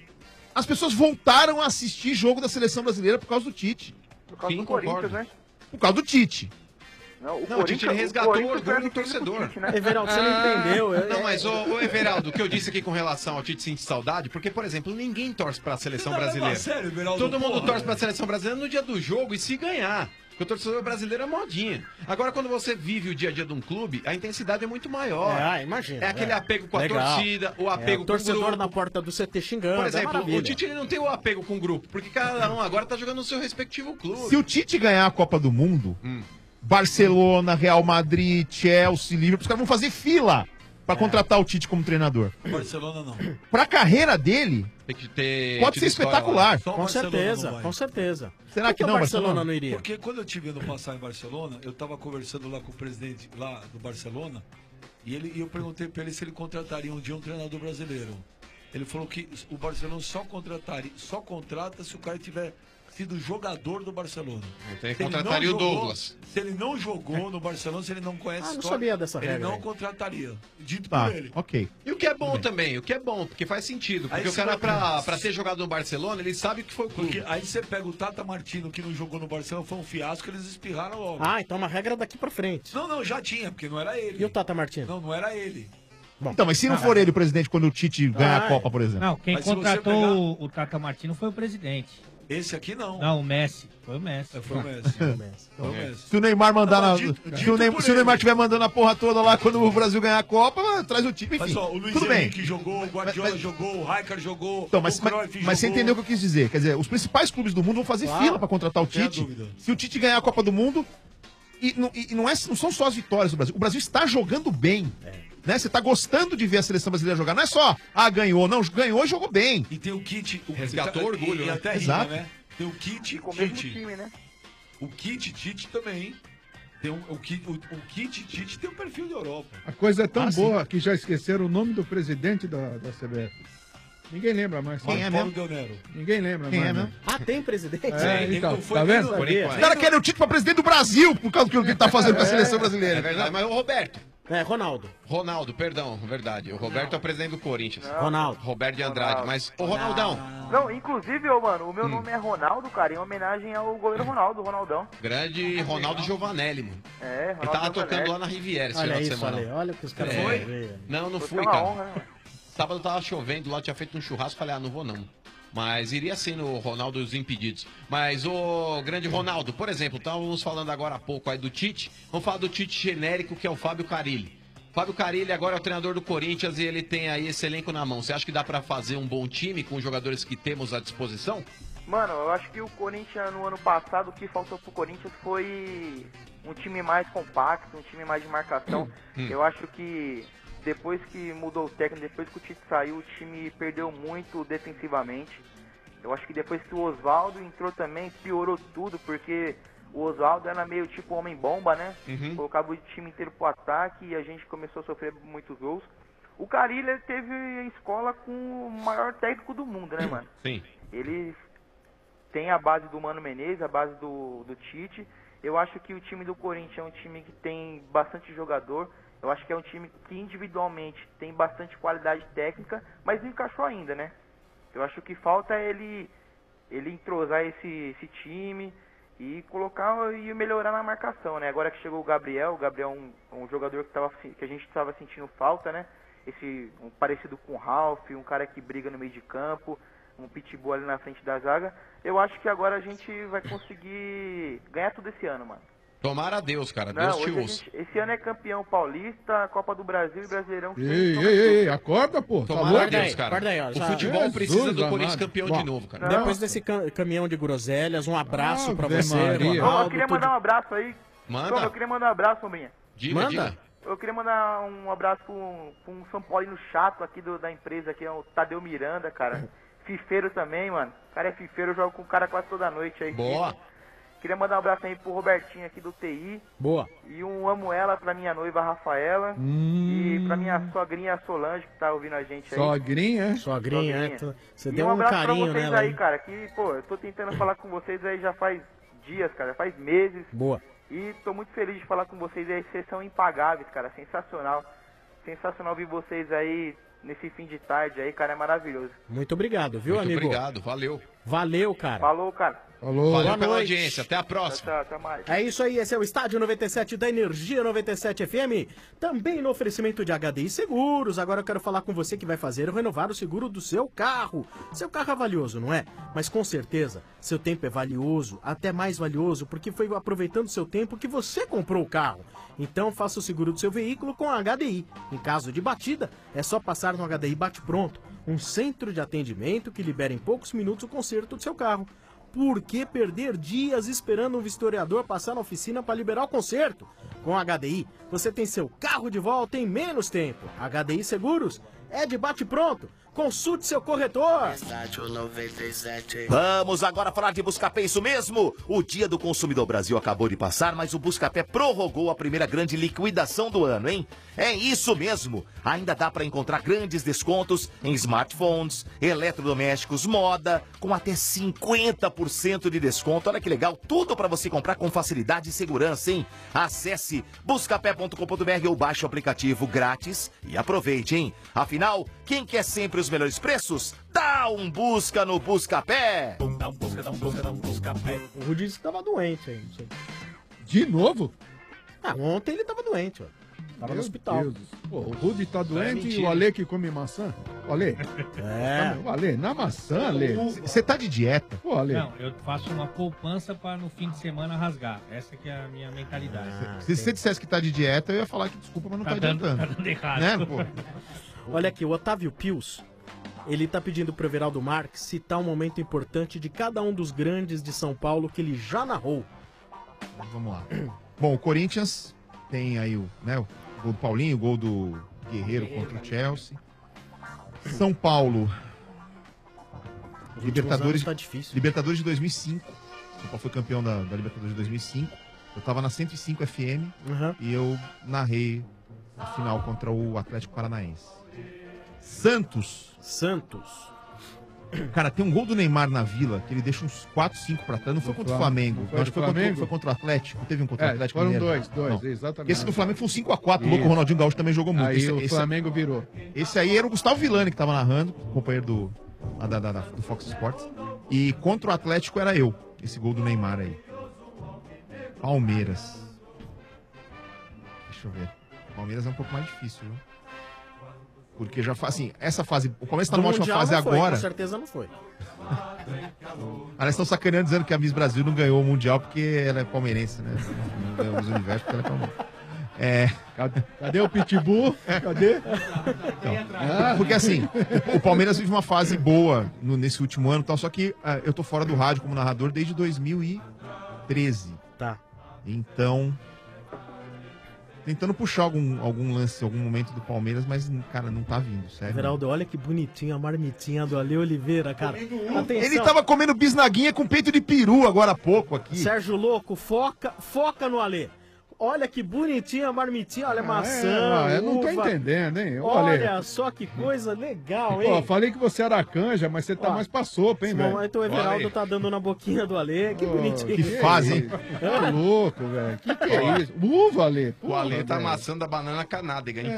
T: As pessoas voltaram a assistir jogo da seleção brasileira por causa do Tite.
F: Por causa
Q: Sim,
F: do Corinthians,
Q: concordo.
F: né?
T: Por causa do Tite.
F: Não, o
Q: Não, o Tite ele resgatou o
F: Corinthians
Q: orgulho
F: foi
Q: do
F: adquirido pro
Q: torcedor.
F: Tite, né?
B: Everaldo, você não entendeu. Eu-
Q: Não, mas, ô, ô Everaldo, o que eu disse aqui com relação ao Tite sentir saudade, porque, por exemplo, ninguém torce pra seleção
V: Você tá levando
Q: brasileira.
V: a sério, Beraldo,
Q: Todo mundo
V: porra?
Q: torce pra seleção brasileira no dia do jogo e se ganhar. Porque o torcedor brasileiro é modinha. Agora, quando você vive o dia a dia de um clube, a intensidade é muito maior.
B: É, ah, imagina.
Q: É aquele
B: é.
Q: apego com a
B: Legal.
Q: torcida, o
B: É,
Q: apego
B: o
Q: com o
B: torcedor
Q: grupo.
B: na porta do C T xingando.
Q: Por
B: é
Q: exemplo,
B: maravilha.
Q: o Tite ele não tem o apego com o grupo, porque cada um agora tá jogando no seu respectivo clube.
T: Se o Tite ganhar a Copa do Mundo,
Q: Hum.
T: Barcelona, Real Madrid, Chelsea, Liverpool, os caras vão fazer fila pra contratar o Tite como treinador.
V: Barcelona não.
T: Pra carreira dele,
Q: Tem que ter
T: pode
Q: tido
T: ser
Q: história lá.
T: espetacular.
V: Só o
B: Com
V: Barcelona
B: certeza,
V: não vai.
B: com certeza.
T: Será
B: Por
T: que não,
B: o Barcelona
T: Barcelona?
B: não iria?
V: Porque quando eu tive ano passado em Barcelona, eu tava conversando lá com o presidente lá do Barcelona e, ele, e eu perguntei pra ele se ele contrataria um dia um treinador brasileiro. Ele falou que o Barcelona só contrataria, só contrata se o cara tiver sido jogador do Barcelona.
Q: Então ele
V: Se ele
Q: contrataria
V: não
Q: o
V: jogou-
Q: Douglas.
V: Se ele não jogou no Barcelona, se ele não conhece
B: Ah, não
V: história,
B: sabia dessa
V: ele
B: regra
V: não
B: aí.
V: contrataria. Dito
T: Tá,
V: por ele.
T: ok.
Q: E o que é bom também, o que é bom, porque faz sentido. Porque
V: Aí
Q: o
V: você
Q: cara,
V: vai-
Q: pra, pra ter jogado no Barcelona, ele sabe o que foi o clube.
V: Porque aí você pega o Tata Martino, que não jogou no Barcelona, foi um fiasco, eles espirraram logo.
B: Ah, então é uma regra daqui pra frente.
V: Não, não, já tinha, porque não era ele.
B: E o Tata Martino?
V: Não, não era ele.
T: Então, mas se não for ele o presidente quando o Tite ganhar
B: Ah,
T: a Copa, por exemplo?
S: Não, quem
V: Mas se você
S: contratou
V: pegar-
S: o, o Tata Martino foi o presidente.
V: Esse aqui não.
S: Não, o Messi. Foi o Messi.
V: É, foi o Messi.
B: Foi o Messi.
V: Foi o Messi.
T: Se o Neymar mandar
V: Não,
T: na.
V: dito-
T: se,
V: dito
T: o Neymar,
V: por
T: se o Neymar
V: ele.
T: estiver mandando a porra toda lá quando o Brasil ganhar a Copa, traz o time, enfim.
V: Mas só, o Luiz
T: Tudo bem.
V: Henrique jogou, o Guardiola
T: Mas- mas-
V: jogou, o Rijkaard jogou,
T: Então, mas,
V: o
T: mas,
V: Cruyff
T: mas você
V: jogou.
T: entendeu o que eu quis dizer? Quer dizer, os principais clubes do mundo vão fazer
V: Claro.
T: fila pra contratar o
V: Sem
T: Tite.
V: dúvida.
T: Se o Tite ganhar a Copa do Mundo, e, não- e não, é, não são só as vitórias do Brasil. O Brasil está jogando bem. Né? Você está gostando de ver a seleção brasileira jogar. Não é só, ah, ganhou. Não, ganhou e jogou bem.
V: E tem o kit. O,
Q: Resgatou o orgulho,
V: e, e
Q: né?
V: até rima,
T: Exato.
V: né? Tem o kit
F: Com o mesmo
V: Tite.
F: time, né?
V: O kit Tite também. Tem um, o, kit, o, o kit Tite tem um perfil de Europa.
R: A coisa é tão
T: Ah, sim.
R: boa que já esqueceram o nome do presidente da, da C B F. Ninguém lembra mais.
T: Quem é
V: Paulo
T: mesmo?
V: Del Nero.
R: Ninguém lembra
T: Quem
R: mais.
T: é
R: né?
T: mesmo?
B: Ah, tem presidente?
R: É,
V: Ele
R: então,
V: não foi
R: tá
V: nem
R: vendo?
V: no-
Q: Por
T: Os
Q: enquanto.
T: caras querem o Tite pra presidente do Brasil por causa do que ele tá fazendo com a seleção brasileira.
Q: É verdade, mas o Roberto,
B: É, Ronaldo.
Q: Ronaldo, perdão, verdade. O Roberto é o presidente do Corinthians.
B: Não. Ronaldo.
Q: Roberto de Andrade.
F: Ronaldo.
Q: Mas, ô Ronaldão,
F: Não, inclusive, ô, mano, o meu
Q: Hum.
F: nome é Ronaldo, cara, em homenagem ao goleiro Ronaldo, Ronaldão.
Q: grande Ronaldo Giovanelli, mano.
F: É,
Q: Ele tava
F: Ronaldo
Q: tocando
F: Giovanelli.
Q: lá na Riviera esse
B: Olha
Q: final de
B: isso,
Q: semana.
B: olha, olha o que os caras
Q: Foi?
B: vão ver.
Q: Não, não
F: Foi
Q: fui,
F: uma
Q: cara.
F: honra, né?
Q: Sábado tava chovendo lá, tinha feito um churrasco, falei, ah, não vou não. Mas iria sim no Ronaldo dos Impedidos. Mas o grande Ronaldo, por exemplo, estávamos falando agora há pouco aí do Tite. Vamos falar do Tite genérico, que é o Fábio Carille. Fábio Carille agora é o treinador do Corinthians e ele tem aí esse elenco na mão. Você acha que dá pra fazer um bom time com os jogadores que temos à disposição?
F: Mano, eu acho que o Corinthians no ano passado, o que faltou pro Corinthians foi um time mais compacto, um time mais de marcação.
Q: Hum.
F: Eu acho que depois que mudou o técnico, depois que o Tite saiu, o time perdeu muito defensivamente. Eu acho que depois que o Oswaldo entrou também, piorou tudo, porque o Oswaldo era meio tipo homem-bomba, né?
Q: Uhum.
F: Colocava o time inteiro pro ataque e a gente começou a sofrer muitos gols. O Carille ele teve a escola com o maior técnico do mundo, né, mano?
Q: Sim.
F: Ele tem a base do Mano Menezes, a base do, do Tite. Eu acho que o time do Corinthians é um time que tem bastante jogador. Eu acho que é um time que individualmente tem bastante qualidade técnica, mas não encaixou ainda, né? Eu acho que falta é ele, ele entrosar esse, esse time e colocar e melhorar na marcação, né? Agora que chegou o Gabriel, o Gabriel é um, um jogador que, tava, que a gente estava sentindo falta, né? Esse, um parecido com o Ralf, um cara que briga no meio de campo, um pitbull ali na frente da zaga. Eu acho que agora a gente vai conseguir ganhar tudo esse ano, mano.
Q: Tomara a Deus, cara.
F: Não,
Q: Deus te
F: hoje a
Q: ouça.
F: gente- esse ano é campeão paulista, Copa do Brasil e Brasileirão.
R: Ei, ei, ei, ei, acorda, pô. Tá
Q: Tomara a
R: louco?
Q: Deus, cara.
B: Guarda aí, ó,
Q: O
B: já-
Q: futebol
R: Jesus
Q: precisa do Corinthians
R: amado.
Q: campeão
R: Bom,
Q: de novo, cara.
B: Depois desse cam- caminhão de groselhas, um abraço pra
R: Ave
B: você,
R: Maria.
F: Ô, eu
B: Ronaldo.
F: queria
B: tudo-
F: mandar um abraço aí.
Q: Manda.
F: Ô, eu queria mandar um abraço, Sombrinha.
Q: Diga,
B: Manda.
Q: diga.
F: Eu queria mandar um abraço pra um, pra um São Paulino chato aqui do- da empresa, que é o Tadeu Miranda, cara. Fifeiro também, mano. O cara é fifeiro, eu jogo com o cara quase toda noite aí.
Q: Boa.
F: Queria mandar um abraço aí pro Robertinho aqui do T I.
B: Boa.
F: E um amo ela pra minha noiva Rafaela.
R: Hum.
F: E pra minha sogrinha Solange, que tá ouvindo a gente aí.
R: Sogrinha, é?
B: Sogrinha, é, tu- você
F: E
B: deu
F: um
B: um
F: abraço
B: carinho
F: pra vocês
B: nela
F: aí,
B: aí.
F: cara. Que, pô, eu tô tentando falar com vocês aí já faz dias, cara. Faz meses.
B: Boa.
F: E tô muito feliz de falar com vocês aí. Vocês são impagáveis, cara. Sensacional. Sensacional ver vocês aí nesse fim de tarde aí, cara. É maravilhoso.
B: Muito obrigado, viu,
Q: Muito
B: amigo?
Q: obrigado, valeu.
B: Valeu, cara.
F: Falou, cara.
R: Falou.
Q: Valeu
B: Boa
Q: pela
B: noite.
Q: audiência. Até a próxima.
F: Tchau, tchau, até mais.
B: É isso aí, esse é o Estádio noventa e sete da Energia noventa e sete F M, também no oferecimento de H D I Seguros. Agora eu quero falar com você que vai fazer ou renovar o seguro do seu carro. Seu carro é valioso, não é? Mas com certeza, seu tempo é valioso, até mais valioso, porque foi aproveitando seu tempo que você comprou o carro. Então faça o seguro do seu veículo com a H D I. Em caso de batida, é só passar no H D I Bate Pronto, um centro de atendimento que libera em poucos minutos o conserto do seu carro. Por que perder dias esperando um vistoriador passar na oficina para liberar o conserto? Com a H D I, você tem seu carro de volta em menos tempo. H D I Seguros é de bate pronto. Consulte seu corretor.
D: Estádio noventa e sete. Vamos agora falar de Buscapé, isso mesmo. O Dia do Consumidor Brasil acabou de passar, mas o Buscapé prorrogou a primeira grande liquidação do ano, hein? É isso mesmo. Ainda dá para encontrar grandes descontos em smartphones, eletrodomésticos, moda, com até cinquenta por cento de desconto. Olha que legal, tudo para você comprar com facilidade e segurança, hein? Acesse buscapé ponto com ponto br ou baixe o aplicativo grátis e aproveite, hein? Afinal, quem quer sempre os melhores preços? Dá um busca no Buscapé!
B: Dá um busca, dá um busca, dá um buscapé. O Rudy disse que tava doente aí, não sei.
R: De novo?
B: Ah, ontem ele tava doente, ó. Tava no
R: Meu
B: hospital.
R: Deus. Pô, o Rudy tá doente e
Q: mentira.
R: o Ale que come maçã. O Ale.
B: É.
R: O Ale, na maçã, Ale.
T: Você tá de dieta?
R: Pô, Ale.
S: Não, eu faço uma poupança para no fim de semana rasgar. Essa que é a minha mentalidade.
T: Se você dissesse que tá de dieta, eu ia falar que desculpa, mas não tá,
S: Tá dando-
T: adiantando.
S: tá dando errado.
T: Né, pô?
B: Olha aqui, o Otávio Pius, ele tá pedindo pro Everaldo Marques citar um momento importante de cada um dos grandes de São Paulo que ele já narrou.
T: Vamos lá. Bom, o Corinthians tem aí o, né, o gol do Paulinho, o gol do Guerreiro contra o Chelsea. São Paulo.
B: Os
T: Libertadores,
B: últimos anos tá difícil.
T: Libertadores de dois mil e cinco. São Paulo foi campeão da, da Libertadores de dois mil e cinco. Eu tava na cento e cinco F M
B: Uhum.
T: e eu narrei a final contra o Atlético Paranaense. Santos.
B: Santos.
T: Cara, tem um gol do Neymar na Vila, que ele deixa uns quatro, cinco pra trás. Não foi
R: Do
T: contra o
R: Flamengo.
T: Flamengo.
R: Não foi
T: Eu acho
R: do
T: que foi contra,
R: Flamengo?
T: foi contra o Atlético. Teve um contra o
R: É,
T: Atlético
R: foram
T: Mineiro.
R: dois, dois,
T: Não.
R: exatamente.
T: Esse do Flamengo foi um cinco a quatro.
R: Isso.
T: Louco, o Ronaldinho Gaúcho também jogou muito.
R: Aí
T: esse,
R: o
T: esse-
R: Flamengo virou.
T: Esse aí era o Gustavo Villani que tava narrando, companheiro do, lá da, da- da- do Fox Sports. E contra o Atlético era eu, esse gol do Neymar aí. Palmeiras. Deixa eu ver. Palmeiras é um pouco mais difícil, viu? Porque já faz assim, essa fase. O Palmeiras tá
B: Do
T: numa ótima
B: Mundial
T: fase
B: não foi,
T: agora.
B: com certeza não foi.
T: Elas estão sacaneando dizendo que a Miss Brasil não ganhou o Mundial porque ela é palmeirense, né? Não ganhou os universos porque ela é palmeirense. É.
R: Cadê, cadê o Pitbull? Cadê?
T: Então, porque assim, o, o Palmeiras vive uma fase boa no- nesse último ano e tal, só que ah, eu tô fora do rádio como narrador desde dois mil e treze.
B: Tá.
T: Então. Tentando puxar algum, algum lance, algum momento do Palmeiras, mas, cara, não tá vindo, sério.
B: Everaldo, olha que bonitinha a marmitinha do Ale Oliveira, cara. Atenção.
T: Ele tava comendo bisnaguinha com peito de peru agora há pouco aqui.
B: Sérgio Louco, foca, foca no Ale. Olha que bonitinha a marmitinha, olha maçã,
R: é, eu não tô
B: uva.
R: entendendo, hein? Ô,
B: Olha
R: Ale.
B: só que coisa legal,
R: Pô,
B: hein?
R: falei que você era canja, mas você tá
B: Ó,
R: mais pra sopa, hein,
B: Esse
R: velho?
B: momento o Everaldo tá dando na boquinha do Ale, que bonitinho.
R: Que fase, hein? Que louco, velho. Que que é isso? Uva, Ale.
Q: O Ale
R: Porra,
Q: tá
R: velho.
Q: amassando a banana canádega, hein?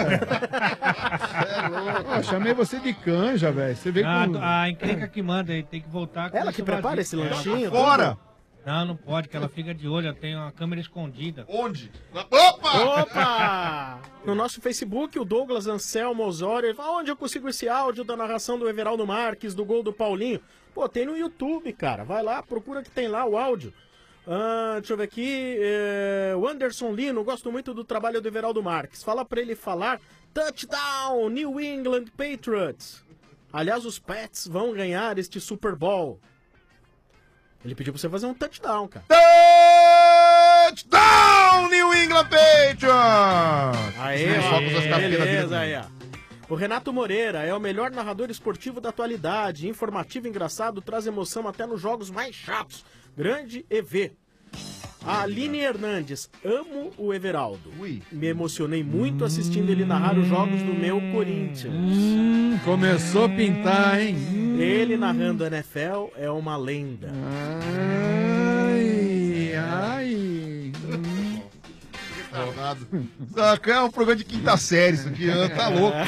R: Pô, chamei você de canja, velho. Você veio
S: Ah,
R: com...
S: a encrenca que manda, ele tem que voltar com
B: Ela
S: isso
B: que prepara
S: vazio.
B: esse lanchinho,
S: Ela-
B: tudo?
S: Não, não pode, que ela fica de olho, ela tem uma câmera escondida.
T: Onde? Opa!
B: Opa! No nosso Facebook, o Douglas Anselmo Osório, ele fala, onde eu consigo esse áudio da narração do Everaldo Marques, do gol do Paulinho? Pô, tem no YouTube, cara. Vai lá, procura que tem lá o áudio. Ah, deixa eu ver aqui. É, o Anderson Lino, gosto muito do trabalho do Everaldo Marques. Fala pra ele falar touchdown, New England Patriots. Aliás, os Pets vão ganhar este Super Bowl. Ele pediu pra você fazer um touchdown, cara.
T: Touchdown, New England Patriots!
B: Aê,
T: Os focos das capinhas da vida
B: beleza,
T: do
B: aí,
T: mundo.
B: ó. O Renato Moreira é o melhor narrador esportivo da atualidade. Informativo, engraçado, traz emoção até nos jogos mais chatos. Grande E V. A Aline Hernandes, amo o Everaldo. Me emocionei muito assistindo ele narrar os jogos do meu Corinthians.
R: Hum, começou a pintar, hein?
B: Ele narrando a N F L é uma lenda.
R: Ai, ai.
T: Saca, é um programa de quinta série isso aqui, tá louco.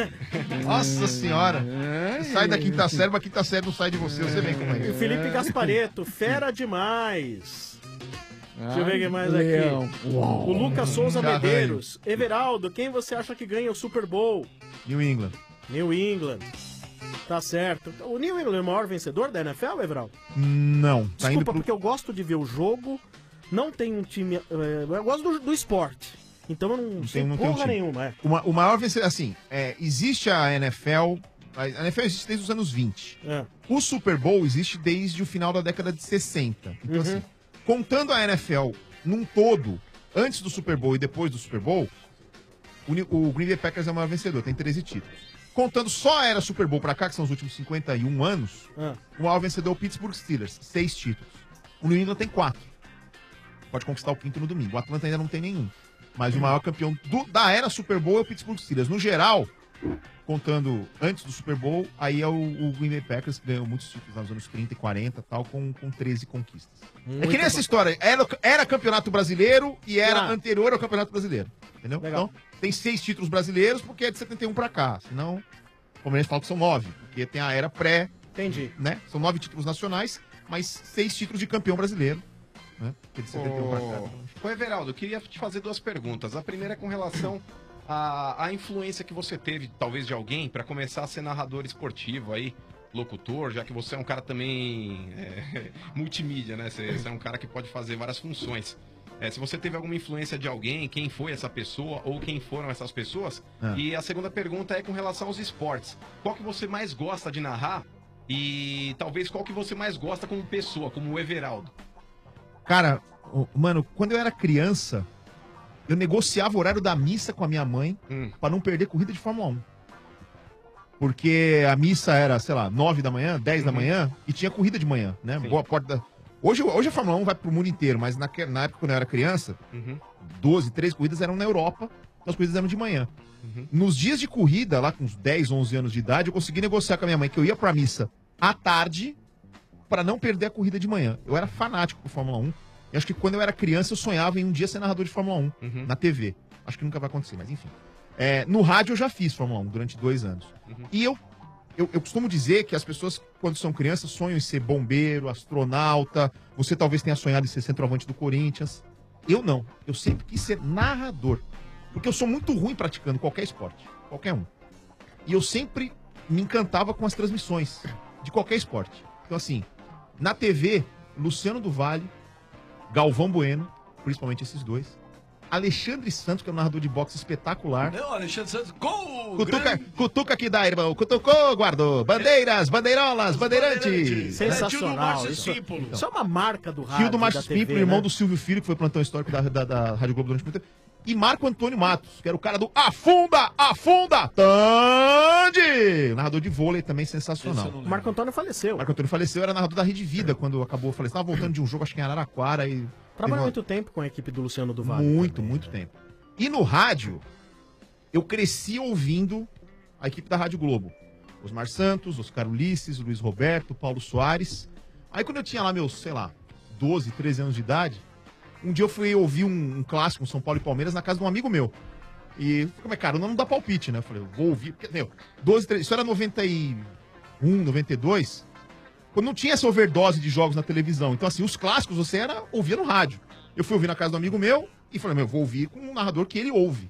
T: Nossa senhora. Você sai da quinta série, mas a quinta série não sai de você, você vem como é.
B: E o Felipe Gaspareto, fera demais. Deixa eu ver quem mais
R: Leão.
B: aqui.
R: Uau.
B: O Lucas Souza
T: Já
B: Medeiros. Everaldo, quem você acha que ganha o Super Bowl?
T: New England.
B: New England. Tá certo. O New England é o maior vencedor da N F L, Everaldo?
T: Não, tá
B: Desculpa,
T: indo pro...
B: porque eu gosto de ver o jogo. Não tem um time. eh, Eu gosto do, do esporte. Então eu não,
T: Não
B: sei
T: tem, não tem um
B: porra
T: time.
B: nenhuma. É.
T: O, ma- o maior vencedor, assim, é, existe a N F L, a N F L existe desde os anos vinte.
B: É.
T: O Super Bowl existe desde o final da década de sessenta. Então,
B: Uhum.
T: assim, contando a N F L num todo, antes do Super Bowl e depois do Super Bowl, o, Ni- o Green Bay Packers é o maior vencedor, tem treze títulos. Contando só a era Super Bowl pra cá, que são os últimos cinquenta e um anos,
B: Ah.
T: o maior vencedor é o Pittsburgh Steelers, seis títulos. O New England tem quatro. Pode conquistar o quinto no domingo. O Atlanta ainda não tem nenhum. Mas o maior campeão do- da era Super Bowl é o Pittsburgh Steelers. No geral, contando antes do Super Bowl, aí é o, o Green Bay Packers, que ganhou muitos títulos nos anos trinta e quarenta tal, com, com treze conquistas. é
B: Muito
T: que nem essa
B: bom.
T: história. Era, era campeonato brasileiro e era
B: Ah.
T: anterior ao campeonato brasileiro. Entendeu?
B: Legal.
T: Então, tem seis títulos brasileiros porque é de setenta e um pra cá. Senão, o Palmeiras fala que são nove. Porque tem a era pré.
B: Entendi.
T: Né? São nove títulos nacionais, mas seis títulos de campeão brasileiro. Né? Porque é de setenta e um pra cá.
Q: Ô, Everaldo, eu queria te fazer duas perguntas. A primeira é com relação à, à influência que você teve, talvez, de alguém para começar a ser narrador esportivo aí, locutor, já que você é um cara também é, multimídia, né? Você, você é um cara que pode fazer várias funções. É, se você teve alguma influência de alguém, quem foi essa pessoa ou quem foram essas pessoas?
T: Ah.
Q: E a segunda pergunta é com relação aos esportes. Qual que você mais gosta de narrar e talvez qual que você mais gosta como pessoa, como o Everaldo?
T: Cara, ô, mano, quando eu era criança, eu negociava o horário da missa com a minha mãe
Q: Hum.
T: pra não perder corrida de Fórmula um. Porque a missa era, sei lá, nove da manhã, dez da manhã, e tinha corrida de manhã, né? Boa parte da... Hoje, hoje a Fórmula um vai pro mundo inteiro, mas naque- na época, quando eu era criança,
Q: Uhum.
T: doze, treze corridas eram na Europa, então as corridas eram de manhã.
Q: Uhum.
T: Nos dias de corrida, lá com uns dez, onze anos de idade, eu consegui negociar com a minha mãe que eu ia pra missa à tarde para não perder a corrida de manhã. Eu era fanático por Fórmula um. E acho que quando eu era criança eu sonhava em um dia ser narrador de Fórmula um
Q: Uhum.
T: na T V. Acho que nunca vai acontecer, mas enfim. É, no rádio eu já fiz Fórmula um durante dois anos.
Q: Uhum.
T: E eu, eu, eu costumo dizer que as pessoas, quando são crianças, sonham em ser bombeiro, astronauta. Você talvez tenha sonhado em ser centroavante do Corinthians. Eu não. Eu sempre quis ser narrador. Porque eu sou muito ruim praticando qualquer esporte. Qualquer um. E eu sempre me encantava com as transmissões de qualquer esporte. Então, assim, na T V, Luciano do Vale, Galvão Bueno, principalmente esses dois. Alexandre Santos, que é um narrador de boxe espetacular.
V: Não, Alexandre Santos, gol!
T: Cutuca,
V: grande.
T: cutuca aqui dá, irmão. Cutucou, guardou. Bandeiras, bandeirolas, bandeirantes.
B: Sensacional. Isso, isso é uma marca do rádio.
T: Tio do Márcio
B: da T V,
T: Simplo, irmão
B: né?
T: do Silvio Filho, que foi plantão histórico da, da, da Rádio Globo durante muito tempo. E Marco Antônio Matos, que era o cara do Afunda, Afunda, Tande! Narrador de vôlei também sensacional.
B: O Marco Antônio faleceu.
T: Marco Antônio faleceu, era narrador da Rede Vida quando acabou falecendo. Tava voltando de um jogo, acho que em Araraquara. E
B: Trabalhou
T: teve uma-
B: muito tempo com a equipe do Luciano do Vale.
T: Muito, muito tempo. E no rádio, eu cresci ouvindo a equipe da Rádio Globo. Osmar Santos, Oscar Ulisses, Luiz Roberto, Paulo Soares. Aí quando eu tinha lá meus, sei lá, doze, treze anos de idade, um dia eu fui ouvir um, um clássico, um São Paulo e Palmeiras, na casa de um amigo meu. E, como é, cara, não dá palpite, né? Eu falei, eu vou ouvir, porque, meu, doze, treze, isso era noventa e um, noventa e dois, quando não tinha essa overdose de jogos na televisão. Então, assim, os clássicos você era ouvia no rádio. Eu fui ouvir na casa do amigo meu e falei, meu, vou ouvir com um narrador que ele ouve.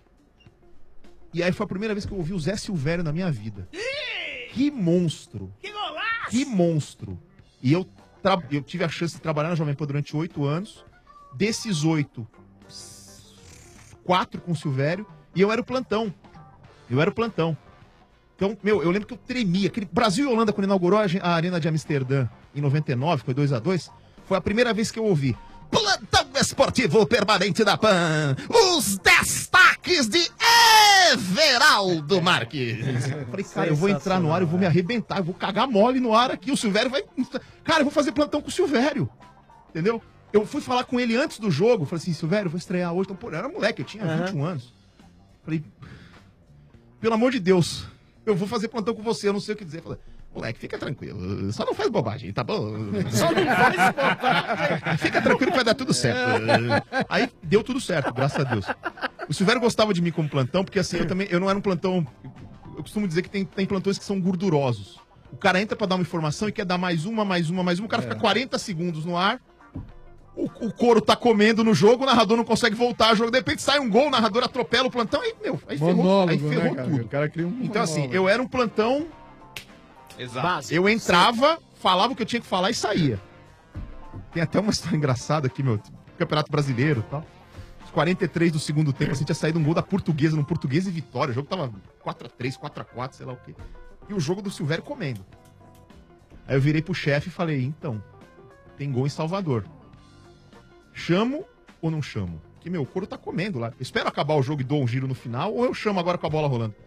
T: E aí foi a primeira vez que eu ouvi o Zé Silvério na minha vida. Que monstro!
N: Que golaço!
T: Que monstro! E eu, tra- eu tive a chance de trabalhar na Jovem Pan durante oito anos. Desses oito, quatro com o Silvério. E eu era o plantão. Eu era o plantão. Então, meu, eu lembro que eu tremia. Aquele Brasil e Holanda, quando inaugurou a, gen- a Arena de Amsterdã em noventa e nove, foi dois a dois, foi a primeira vez que eu ouvi. Plantão Esportivo Permanente da Pan. Os destaques de Everaldo Marques. Eu falei, cara, eu vou entrar no ar, eu vou me arrebentar, eu vou cagar mole no ar aqui. O Silvério vai. Cara, eu vou fazer plantão com o Silvério. Entendeu? Eu fui falar com ele antes do jogo. Falei assim, Silvério, eu vou estrear hoje. Então, pô, eu era moleque, eu tinha
B: Aham.
T: vinte e um anos. Falei, pelo amor de Deus, eu vou fazer plantão com você, eu não sei o que dizer. Falei, moleque, fica tranquilo, só não faz bobagem, tá bom? Só não faz bobagem. Fica tranquilo que vai dar tudo certo. Aí deu tudo certo, graças a Deus. O Silvério gostava de mim como plantão, porque assim, eu também, eu não era um plantão, eu costumo dizer que tem, tem plantões que são gordurosos. O cara entra pra dar uma informação e quer dar mais uma, mais uma, mais uma, o cara fica quarenta segundos no ar, o, o couro tá comendo no jogo, o narrador não consegue voltar ao jogo, de repente sai um gol, o narrador atropela o plantão, aí, meu, aí ferrou,
R: Monólogo,
T: aí ferrou
R: né, cara?
T: tudo.
R: O cara cria um
T: Então assim,
R: monólogo.
T: eu era um plantão.
Q: Exato.
T: Eu entrava, falava o que eu tinha que falar e saía. Tem até uma história engraçada aqui, meu. Campeonato Brasileiro e tal. Os quarenta e três do segundo tempo, assim, tinha saído um gol da Portuguesa, no Portuguesa e Vitória. O jogo tava quatro a três, quatro a quatro, sei lá o quê. E o jogo do Silvério comendo. Aí eu virei pro chefe e falei, então, tem gol em Salvador. Chamo ou não chamo? Porque, meu, o couro tá comendo lá. Eu espero acabar o jogo e dou um giro no final, ou eu chamo agora com a bola rolando?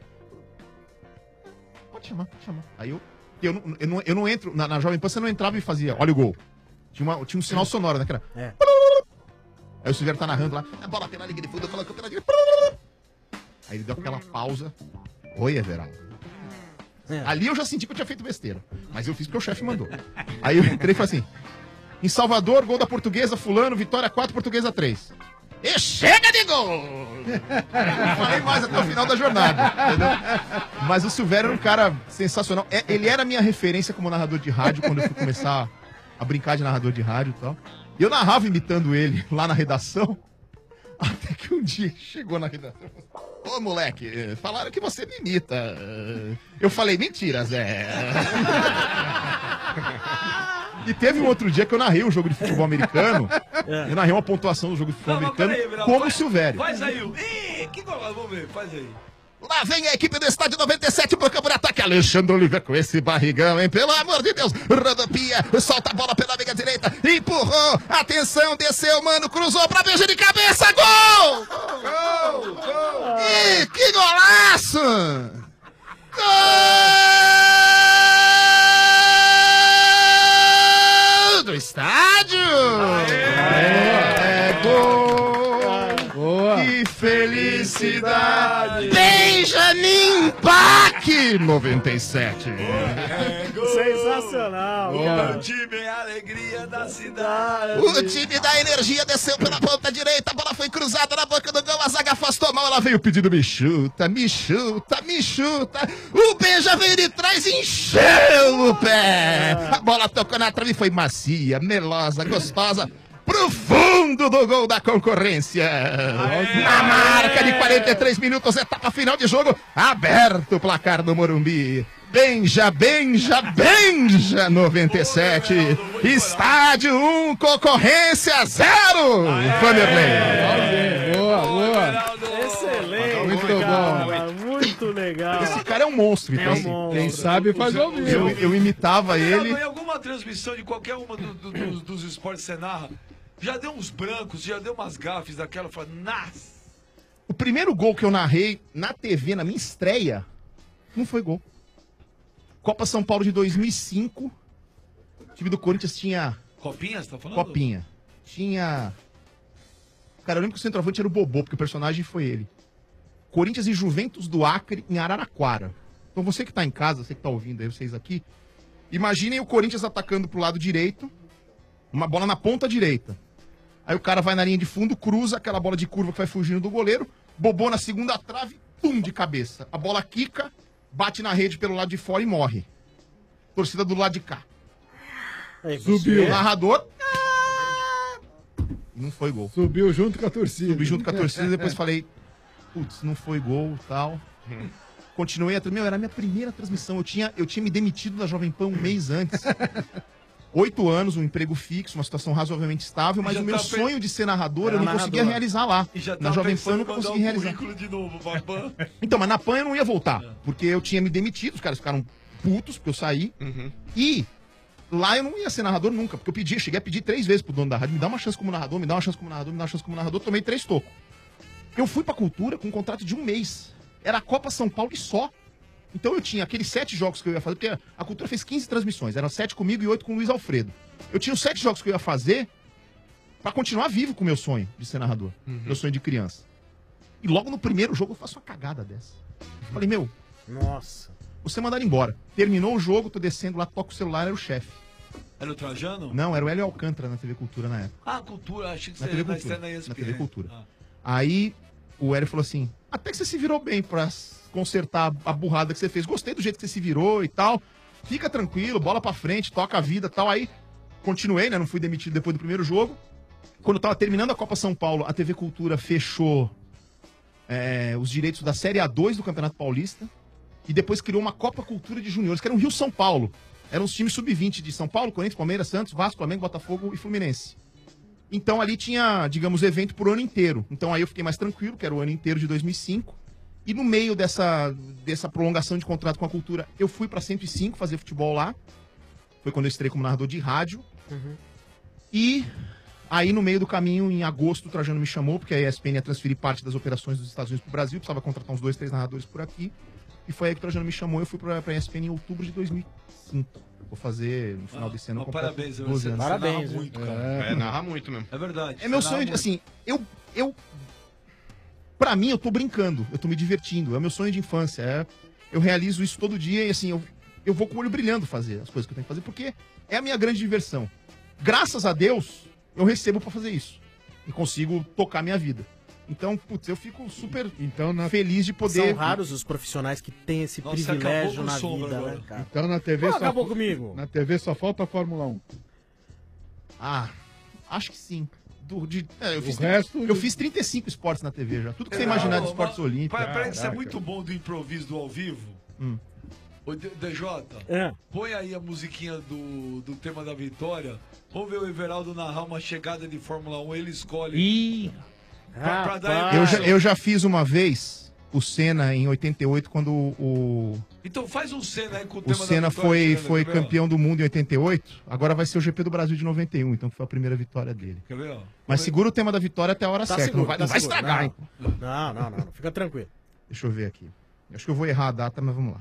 T: Pode chamar, pode chamar. Aí eu Eu não, eu não, eu não entro. Na, na Jovem Pan você não entrava e fazia, olha o gol. Tinha, uma, tinha um sinal sonoro, né? Que era...
B: É.
T: Aí o Silvério tá narrando lá, a bola pela Liga de Fundo, colocou pela Liga. Aí ele deu aquela pausa. Oi, Everaldo.
B: É.
T: Ali eu já senti que eu tinha feito besteira. Mas eu fiz porque o chefe mandou. Aí eu entrei e falei assim: em Salvador, gol da Portuguesa, Fulano, Vitória quatro, Portuguesa três. E chega de gol! Não falei mais até o final da jornada, entendeu? Mas o Silvério era um cara sensacional. É, ele era a minha referência como narrador de rádio quando eu fui começar a brincar de narrador de rádio e tal. E eu narrava imitando ele lá na redação. Até que um dia chegou na redação e falou: ô moleque, falaram que você me imita. Eu falei, mentira, Zé. E teve um outro dia que eu narrei um jogo de futebol americano. Eu narrei uma pontuação do jogo de futebol
V: Não, mas
T: americano
V: peraí, Everaldo,
T: como o
V: faz-
T: Silvério.
V: Faz aí o. Ih, que golaço, vamos ver, faz aí.
T: Lá vem a equipe do Estádio noventa e sete pro campo de ataque. Alexandre Oliveira com esse barrigão, hein? Pelo amor de Deus. Rodopia, solta a bola pela meia direita. Empurrou. Atenção, desceu, mano. Cruzou pra beijar de cabeça. Gol! Gol! Gol! Ih, que golaço! Gol do estádio! É gol!
R: Boa.
T: Que felicidade! Benjamin Tupac noventa e sete.
B: Sensacional, cara.
V: O time é a alegria da cidade.
T: O time da energia desceu pela ponta direita, a bola foi cruzada na boca do gol, a zaga afastou mal, ela veio pedindo me chuta, me chuta, me chuta. O Benja veio de trás e encheu o pé. A bola tocou na trave, foi macia, melosa, gostosa. Pro fundo do gol da concorrência. Na marca de quarenta e três minutos, etapa final de jogo, aberto o placar do Morumbi. Benja, Benja, Benja noventa e sete. Estádio um, concorrência zero. Vanderlei.
R: Boa, boa.
B: Excelente.
R: Muito
B: cara,
R: bom.
B: Muito legal.
T: Esse cara é um monstro.
B: É
T: então,
B: um
T: assim,
B: monstro.
R: Quem sabe faz ao vivo.
T: Eu, eu imitava ele.
V: Em alguma transmissão de qualquer uma do- do- dos, dos esportes que você narra, já deu uns brancos, já deu umas gafes daquela, fala, nas.
T: O primeiro gol que eu narrei na T V, na minha estreia, não foi gol. Copa São Paulo de dois mil e cinco. O time do Corinthians tinha
V: Copinha, você tá falando?
T: Copinha. Tinha... Cara, eu lembro que o centroavante era o Bobô, porque o personagem foi ele. Corinthians e Juventus do Acre, em Araraquara. Então você que tá em casa, você que tá ouvindo aí, vocês aqui, imaginem o Corinthians atacando pro lado direito, uma bola na ponta direita. Aí o cara vai na linha de fundo, cruza aquela bola de curva que vai fugindo do goleiro, Bobô na segunda trave, pum, de cabeça. A bola quica, bate na rede pelo lado de fora e morre. Torcida do lado de cá.
B: Aí,
T: Subiu.
B: você-
T: O narrador... Não foi gol.
R: Subiu junto com a torcida.
T: Subi junto com a torcida e depois falei, putz, não foi gol e tal. Continuei a... Meu, era a minha primeira transmissão. Eu tinha, eu tinha me demitido da Jovem Pan um mês antes. Oito anos, um emprego fixo, uma situação razoavelmente estável, mas
V: Já
T: o meu
V: tá pe-
T: sonho de ser narrador
V: Era
T: eu não
V: narrador.
T: conseguia realizar lá.
V: E já
T: Na
V: tá
T: Jovem Pan eu
V: pensando
T: nunca
V: em mandar
T: consegui
V: um
T: realizar.
V: currículo de novo pra Pan.
T: Então, mas na Pan eu não ia voltar, porque eu tinha me demitido, os caras ficaram putos, porque eu saí. E lá eu não ia ser narrador nunca, porque eu pedi, cheguei a pedir três vezes pro dono da rádio, me dá uma chance como narrador, me dá uma chance como narrador, me dá uma chance como narrador, tomei três tocos. Eu fui pra Cultura com um contrato de um mês. Era a Copa São Paulo e só. Então eu tinha aqueles sete jogos que eu ia fazer, porque a Cultura fez quinze transmissões, eram sete comigo e oito com o Luiz Alfredo. Eu tinha os sete jogos que eu ia fazer pra continuar vivo com o meu sonho de ser narrador, meu sonho de criança. E logo no primeiro jogo eu faço uma cagada dessa. Falei, meu,
B: Nossa.
T: você mandar embora. Terminou o jogo, tô descendo lá, toco o celular, era o chefe.
V: Era o Trajano?
T: Não, era o Hélio Alcântara na T V Cultura na época.
V: Ah, Cultura, achei que
T: Na
V: você
T: T V
V: era na
T: Cultura.
V: estreia na E S
T: Na
V: P
T: T V
V: N.
T: Cultura.
V: Ah.
T: Aí o Hélio falou assim, até que você se virou bem pra consertar a burrada que você fez. Gostei do jeito que você se virou e tal. Fica tranquilo, bola pra frente, toca a vida e tal. Aí continuei, né? Não fui demitido depois do primeiro jogo. Quando eu tava terminando a Copa São Paulo, a T V Cultura fechou é, os direitos da Série A dois do Campeonato Paulista. E depois criou uma Copa Cultura de Juniores, que era um Rio-São Paulo. Eram os times sub vinte de São Paulo, Corinthians, Palmeiras, Santos, Vasco, Flamengo, Botafogo e Fluminense. Então ali tinha, digamos, evento por ano inteiro. Então aí eu fiquei mais tranquilo, que era o ano inteiro de dois mil e cinco. E no meio dessa, dessa prolongação de contrato com a Cultura, eu fui pra cento e cinco fazer futebol lá. Foi quando eu estrei como narrador de rádio. E aí no meio do caminho, em agosto, o Trajano me chamou, porque a E S P N ia transferir parte das operações dos Estados Unidos pro Brasil. Precisava contratar uns dois, três narradores por aqui. E foi aí que o Trajano me chamou. Eu fui pra, pra E S P N em outubro de dois mil e cinco. Vou fazer no final desse ano. eu
V: Mas
T: completo
V: parabéns,
T: doze
V: você,
T: anos.
V: você
B: Parabéns,
V: narra
B: viu?
V: muito, cara.
Q: É, narra muito mesmo.
V: É verdade.
T: É meu
V: você
T: sonho,
V: narra
T: de,
V: muito.
T: assim, eu, eu... Pra mim, eu tô brincando, eu tô me divertindo, é o meu sonho de infância, é, eu realizo isso todo dia e, assim, eu, eu vou com o olho brilhando fazer as coisas que eu tenho que fazer, porque é a minha grande diversão. Graças a Deus, eu recebo pra fazer isso e consigo tocar minha vida. Então, putz, eu fico super
R: Então, na...
T: feliz de poder...
B: São raros os profissionais que têm esse
V: Nossa,
B: privilégio
V: acabou com
B: na
V: o sombra
B: vida,
V: agora.
B: né, cara?
R: então na T V
B: Ah,
R: só...
B: acabou comigo.
R: Na T V só falta a Fórmula um.
T: Ah, acho que sim. Do, de, é, eu,
R: O
T: fiz,
R: resto-
T: eu fiz trinta e cinco esportes na T V já. Tudo que você imaginar de esportes olímpicos.
V: Pai, peraí, que você é
R: Caraca.
V: muito bom do improviso do ao vivo.
T: Hum.
V: Ô, D- DJ,
B: É.
V: põe aí a musiquinha do, do tema da vitória. Vamos ver o Everaldo narrar uma chegada de Fórmula um, ele escolhe.
S: Ih,
V: Pra- pra dar
T: Eu já,
V: emoção.
T: eu já fiz uma vez o Senna em oitenta e oito, quando o,
V: Então faz um cena aí com o
T: o
V: tema
T: Senna
V: da vitória.
T: foi,
V: chegando,
T: foi
V: quer ver, ó?
T: campeão do mundo em oitenta e oito. Agora vai ser o G P do Brasil de noventa e um, então foi a primeira vitória dele.
V: Quer ver, ó?
T: Mas segura o tema da vitória até a hora
B: Tá
T: certa.
B: seguro,
T: não vai,
B: tá
T: não vai
B: seguro.
T: estragar,
B: Não.
T: hein?
B: Não, não, não, não. Fica tranquilo.
T: Deixa eu ver aqui. Acho que eu vou errar a data, mas vamos lá.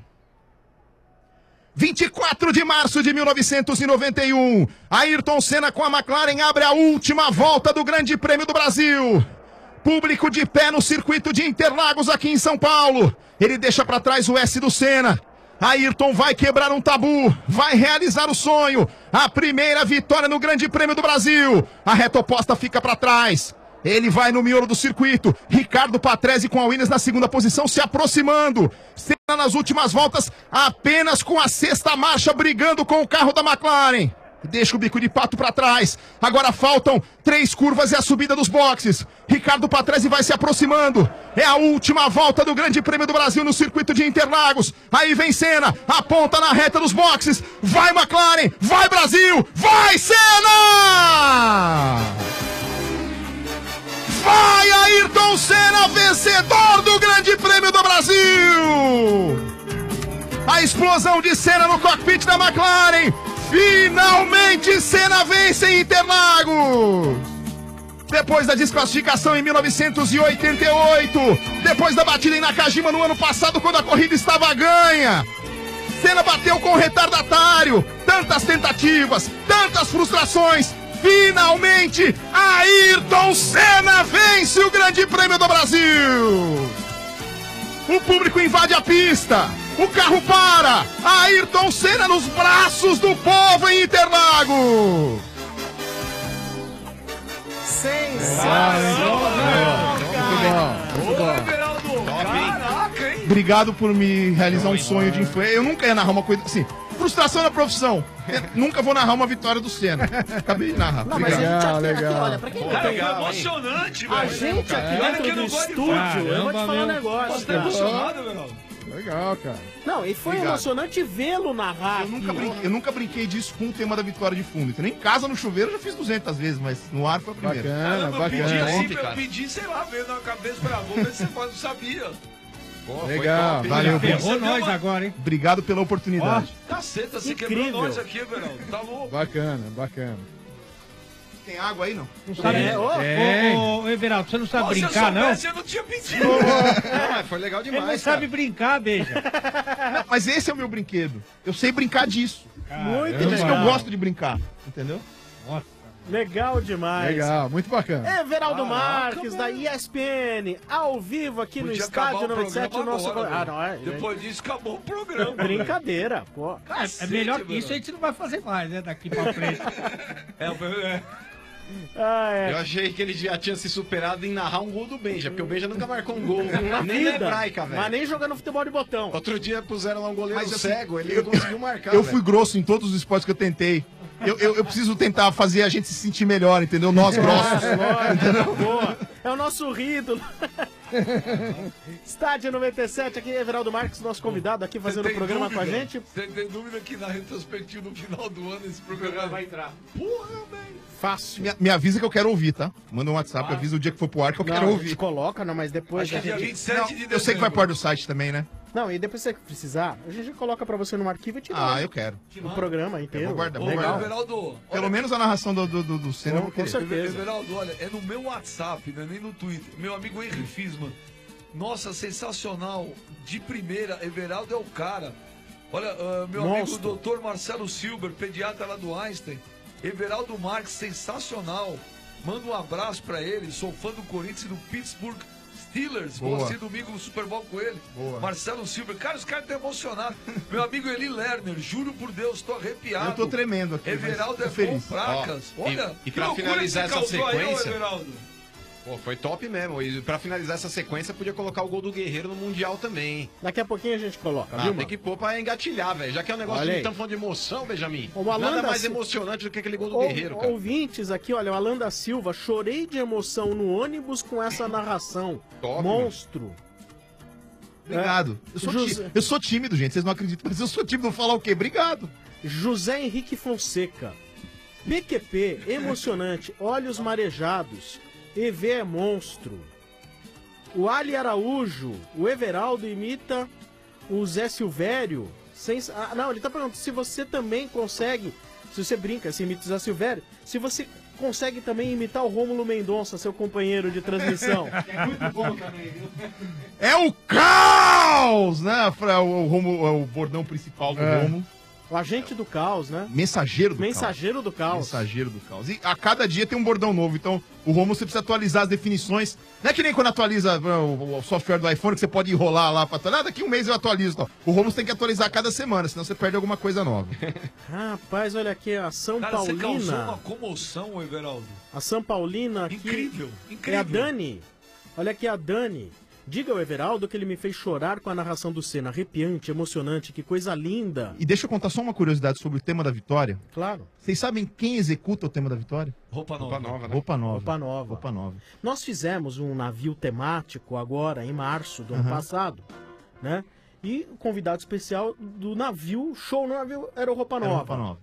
T: vinte e quatro de março de mil novecentos e noventa e um. Ayrton Senna com a McLaren abre a última volta do Grande Prêmio do Brasil.
G: Público de pé no circuito de Interlagos aqui em São Paulo. Ele deixa pra trás o S do Senna. Ayrton vai quebrar um tabu, vai realizar o sonho. A primeira vitória no Grande Prêmio do Brasil. A reta oposta fica pra trás. Ele vai no miolo do circuito. Ricardo Patrese com a Williams na segunda posição, se aproximando. Senna nas últimas voltas, apenas com a sexta marcha, brigando com o carro da McLaren. Deixa o bico de pato pra trás. Agora faltam três curvas e a subida dos boxes. Ricardo Patrese vai se aproximando. É a última volta do Grande Prêmio do Brasil no circuito de Interlagos. Aí vem Senna, aponta na reta dos boxes. Vai McLaren, vai Brasil, vai Senna! Vai Ayrton Senna, vencedor do Grande Prêmio do Brasil! A explosão de Senna no cockpit da McLaren. Finalmente Senna vence em Interlagos! Depois da desclassificação em mil novecentos e oitenta e oito, depois da batida em Nakajima no ano passado, quando a corrida estava ganha, Senna bateu com o retardatário. Tantas tentativas, tantas frustrações. Finalmente, Ayrton Senna vence o Grande Prêmio do Brasil! O público invade a pista. O carro para. Ayrton Senna nos braços do povo em Interlagos.
B: Sensacional.
G: Muito bom. Caraca, hein? Obrigado por me realizar um sonho de influência. Eu nunca ia narrar uma coisa assim. Frustração na profissão. Eu nunca vou narrar uma vitória do Senna. Acabei de narrar.
B: Não, mas a gente
G: Obrigado.
B: aqui, aqui, olha, pra quem não
V: Cara,
B: tem...
V: foi emocionante, velho.
B: A gente aqui
V: Cara,
B: dentro
V: que
B: do
V: não gosta de
B: estúdio,
V: futebol.
B: eu vou te
V: Caramba,
B: falar um
V: meu.
B: negócio.
V: Você tá
B: cara.
V: emocionado, Verão?
P: Legal, cara.
B: Não, e foi
G: Obrigado.
B: emocionante vê-lo narrar.
G: Eu nunca,
B: aqui.
G: brinquei, eu nunca brinquei disso com o tema da vitória de fundo. Entendeu? Em casa, no chuveiro, eu já fiz duzentas vezes, mas no ar foi a primeira.
V: Caramba, eu pedi assim,
G: Ontem,
V: eu
G: cara.
V: pedi, sei lá, veio na cabeça pra vou ver se você faz, não sabia.
G: Pô,
P: Legal.
G: foi top. Valeu,
V: Ferrou
G: Bruno.
V: nós
S: agora, hein?
G: Obrigado pela oportunidade.
V: Caceta, você
B: Incrível.
V: quebrou nós aqui, Verão. Tá louco.
P: Bacana, bacana.
G: Tem água aí, não?
S: Não sabe,
B: É, ô,
S: ô, ô, Everaldo, você não sabe
V: Pô, se eu
S: brincar, não?
V: soubesse, eu não tinha pedido.
Q: Não, mas foi legal
S: Ele
Q: demais.
S: não sabe brincar, beija.
G: Não, mas esse é o meu brinquedo. Eu sei brincar disso.
B: Muito
G: É disso que eu
B: legal.
G: gosto de brincar. Entendeu?
B: Legal demais.
P: Legal, muito bacana.
B: Everaldo
V: Caraca,
B: Marques, da E S P N, ao vivo aqui no
V: Podia
B: Estádio
V: acabar o
B: noventa e sete, o
V: programa
B: nosso...
V: agora,
B: Ah,
V: velho.
B: não, é...
V: Depois disso, acabou o programa.
B: Brincadeira, pô.
S: É, é melhor que isso, a gente não vai fazer mais, né? Daqui pra frente.
V: É, é.
B: Ah, é.
Q: Eu achei que ele já tinha se superado em narrar um gol do Benja, porque o Benja nunca marcou um gol.
B: Na
Q: Nem na
B: vida,
Q: hebraica,
B: mas
Q: velho.
B: nem jogando futebol de botão.
Q: Outro dia puseram lá um goleiro
G: Mas, assim,
Q: cego, ele não conseguiu marcar.
G: Eu
Q: velho.
G: fui grosso em todos os esportes que eu tentei. Eu, eu, eu preciso tentar fazer a gente se sentir melhor, entendeu? Nós grossos.
B: Lógico, boa. É o nosso ídolo. Estádio noventa e sete, aqui Everaldo Marques, nosso convidado aqui fazendo o
V: Tem
B: programa
V: dúvida?
B: com a gente.
V: Você tem dúvida que na retrospectiva no final do ano esse programa vai entrar? Porra, velho.
B: Fácil.
G: Me, me avisa que eu quero ouvir, tá? Manda um WhatsApp, avisa o dia que for pro ar que eu quero
B: Não,
G: ouvir.
B: coloca, não, mas depois...
V: Acho que é dia
B: a gente-
V: vinte e sete de dezembro.
G: Eu sei que vai pôr do site também, né?
B: Não, e depois se você precisar, a gente coloca pra você no arquivo e te dá
G: Ah, eu quero.
B: o programa inteiro.
G: Eu vou guardar, vou
B: Legal.
G: guardar.
V: Everaldo,
G: Pelo menos a narração do, do, do, do Senna eu vou
B: Com
G: querer.
B: certeza.
V: Everaldo, olha, é no meu WhatsApp, não é nem no Twitter. Meu amigo Henry Fisman. Nossa, sensacional. De primeira, Everaldo é o cara. Olha, ah, meu amigo
B: Monstro.
V: doutor Marcelo Silber, pediatra lá do Einstein. Everaldo Marques, sensacional. Manda um abraço pra ele. Sou fã do Corinthians e do Pittsburgh Steelers. Vou
G: Boa.
V: assistir domingo no Super Bowl com ele.
G: Boa.
V: Marcelo Silber. Cara, os caras estão emocionados. Meu amigo Eli Lerner, juro por Deus, tô arrepiado.
G: Eu tô tremendo aqui. mas
V: Everaldo
G: tô
V: é
G: feliz.
V: bom pracas.
Q: Ó,
V: Olha,
Q: e- e
V: que
Q: pra
V: loucura
Q: finalizar
V: que você
Q: essa
V: causou aí, ô,
Q: sequência-
V: Everaldo.
Q: Pô, foi top mesmo. E pra finalizar essa sequência, podia colocar o gol do Guerreiro no Mundial também, hein?
B: Daqui a pouquinho a gente coloca,
Q: Ah,
B: viu,
Q: tem
B: mano?
Q: que pôr pra engatilhar, velho. Já que é um negócio
B: Olha
Q: que
B: aí.
Q: estamos falando de emoção, Benjamin.
B: O Alan
Q: Nada
B: da
Q: mais
B: Sil-
Q: emocionante do que aquele gol do
B: Ou-
Q: Guerreiro, cara.
B: Ouvintes aqui, olha, o Alan da Silva, chorei de emoção no ônibus com essa narração.
Q: Top,
B: Monstro.
G: Obrigado. Eu sou,
B: José-
G: tí- eu sou tímido, gente. Vocês não acreditam, mas eu sou tímido. Vou falar o quê? Obrigado.
B: José Henrique Fonseca. P Q P, emocionante, olhos marejados. E V é monstro. O Ali Araújo, o Everaldo imita o Zé Silvério. Sem... Ah, não, ele tá perguntando se você também consegue, se você brinca, se imita o Zé Silvério, se você consegue também imitar o Rômulo Mendonça, seu companheiro de transmissão.
A: É muito bom também, viu?
G: É o caos, né? Fra- O, Romo, é o bordão principal do
P: É.
G: Romo.
B: O agente do caos, né?
G: Mensageiro do
B: Mensageiro
G: caos.
B: do caos.
G: Mensageiro do caos. E a cada dia tem um bordão novo. Então, o Romulo você precisa atualizar as definições. Não é que nem quando atualiza o, o software do iPhone, que você pode enrolar lá pra atualizar. Ah, daqui um mês eu atualizo. Então. O Romulo tem que atualizar a cada semana, senão você perde alguma coisa nova.
B: Rapaz, olha aqui, a São
V: Cara, você causou
B: Paulina.
V: uma comoção, Everaldo.
B: A São Paulina aqui.
V: Incrível, incrível.
B: É a Dani. Olha aqui a Dani. Diga ao Everaldo que ele me fez chorar com a narração do Senna. Arrepiante, emocionante, que coisa linda.
G: E deixa eu contar só uma curiosidade sobre o tema da vitória.
B: Claro.
G: Vocês sabem quem executa o tema da vitória?
V: Roupa nova.
Q: Roupa nova, né?
G: Roupa nova.
B: Roupa nova.
G: Roupa nova.
B: Nós fizemos um navio temático agora, em março do ano
G: Aham.
B: passado, né? E o convidado especial do navio, show no navio, era o Roupa
G: Era
B: Nova.
G: Roupa Nova.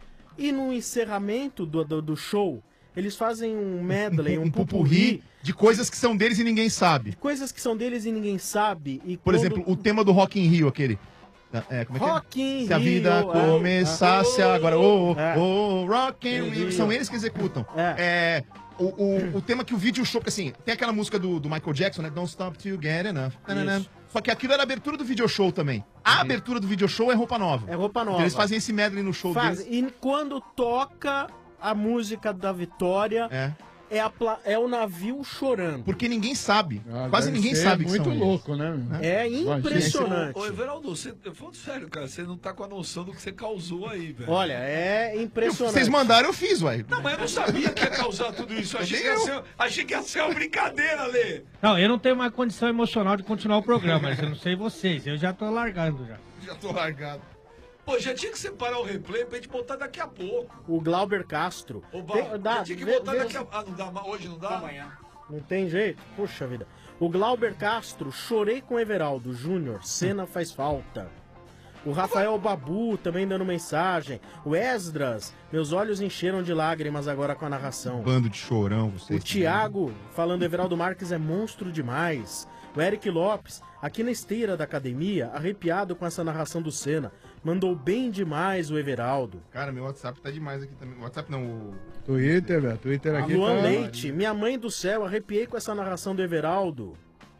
B: E no encerramento do, do, do show, eles fazem um medley, um,
G: Um
B: pupurri,
G: pupurri de coisas que são deles e ninguém sabe.
B: coisas que são deles e ninguém sabe. E
G: Por
B: quando-
G: exemplo, o tema do Rock in Rio, aquele. É, como é que é?
B: Rock in
G: Se a vida
B: Rio, é.
G: começasse
B: Ah,
G: agora. Ô,
B: é.
G: ô, Rock in
B: In
G: Rio.
B: Rio.
G: São eles que executam. É. o, o, o tema que o vídeo show, porque assim, tem aquela música do, do Michael Jackson, né? Don't Stop Till You Get Enough. Tananã.
B: Isso.
G: Só que aquilo era a abertura do video show também. A abertura do video show é roupa nova.
B: É roupa nova.
G: Então eles fazem esse medley no show
B: Faz,
G: deles.
B: e quando toca a música da vitória,
G: É.
B: é, a pla- é o navio chorando.
G: Porque ninguém sabe.
R: Ah,
G: Quase
R: deve
G: ninguém
R: ser
G: sabe que
R: muito
G: são
R: louco,
G: eles.
R: né?
B: É impressionante.
V: Ô, ô, Everaldo, você, eu falo sério, cara, você não tá com a noção do que você causou aí, velho.
B: Olha, é impressionante.
G: Vocês mandaram, eu fiz, ué.
V: Não, mas eu não sabia que ia causar tudo isso. Achei que ia ser, achei que ia ser uma brincadeira, Lê.
S: Não, eu não tenho mais condição emocional de continuar o programa, mas eu não sei vocês, eu já tô largando já.
G: Já tô largado.
V: Pô, já tinha que separar o replay pra gente botar daqui a pouco.
B: O Glauber Castro.
V: Ô,
B: Tem-
V: Val,
B: dá-
V: já tinha que
B: vê-
V: botar
B: vê-
V: daqui a... Ah, não dá, mas hoje não dá? Amanhã.
B: Não tem jeito? Puxa vida. O Glauber Castro, chorei com Everaldo Júnior, cena faz falta. O Rafael Babu também dando mensagem. O Esdras, meus olhos encheram de lágrimas agora com a narração.
G: Bando de chorão, vocês.
B: O Thiago, falando Everaldo Marques é monstro demais. O Eric Lopes, aqui na esteira da academia, arrepiado com essa narração do Senna. Mandou bem demais o Everaldo.
G: Cara, meu WhatsApp tá demais aqui também. WhatsApp não, o...
R: Twitter, velho. Twitter aqui
B: Luan
R: tá...
B: Leite, minha mãe do céu, arrepiei com essa narração do Everaldo.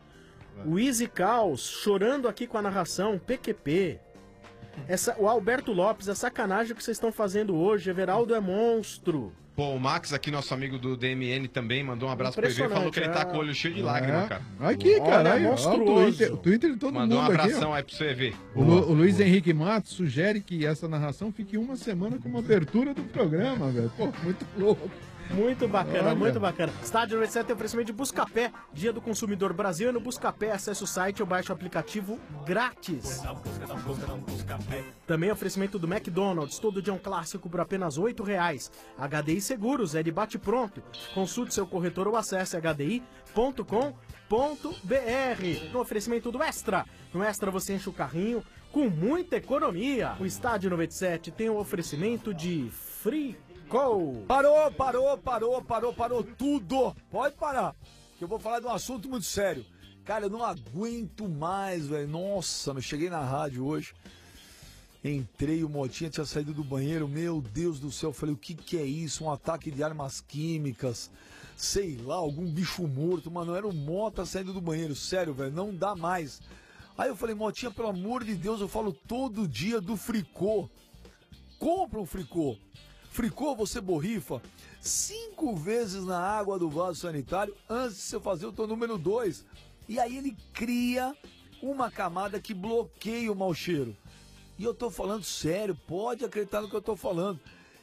B: O Easy Caos, chorando aqui com a narração, P Q P. Essa, o Alberto Lopes, é sacanagem o que vocês estão fazendo hoje, Everaldo é monstro.
Q: Pô, o Max aqui, nosso amigo do D M N também, mandou um abraço pro E V e falou que ele tá
B: Impressionante,
Q: com o olho cheio de
R: É.
Q: lágrima, cara.
R: Aqui, cara.
B: Olha,
R: Aí, ó,
B: monstruoso.
R: o Twitter, o Twitter de todo
Q: Mandou um
R: mundo aqui,
Q: abração
R: ó.
Q: aí pro você ver.
R: O, Lu- o Luiz Henrique Matos sugere que essa narração fique uma semana como abertura do programa, velho. Pô, muito louco.
B: Muito bacana,
R: Olha.
B: muito bacana. Estádio noventa e sete tem oferecimento de Buscapé, Dia do Consumidor Brasil. E no Buscapé, acesse o site ou baixe o aplicativo grátis. Também oferecimento do McDonald's, todo dia um clássico por apenas oito reais. H D I Seguros, é de bate pronto. Consulte seu corretor ou acesse h d i ponto com ponto b r. No oferecimento do Extra. No Extra você enche o carrinho com muita economia. O Estádio noventa e sete tem o oferecimento de Free Go.
E: Parou, parou, parou, parou, parou tudo. Pode parar. Que eu vou falar de um assunto muito sério. Cara, eu não aguento mais, velho. Nossa, eu cheguei na rádio hoje. Entrei, o Motinha tinha saído do banheiro. Meu Deus do céu. Eu falei, o que que é isso? Um ataque de armas químicas. Sei lá, algum bicho morto. Mano, era o Mota saindo do banheiro. Sério, velho, não dá mais. Aí eu falei, Motinha, pelo amor de Deus, eu falo todo dia do Fricô. Compra um Fricô. Fricô, você borrifa cinco vezes na água do vaso sanitário antes de você fazer o teu número dois. E aí ele cria uma camada que bloqueia o mau cheiro. E eu tô falando sério, pode acreditar no que eu tô falando.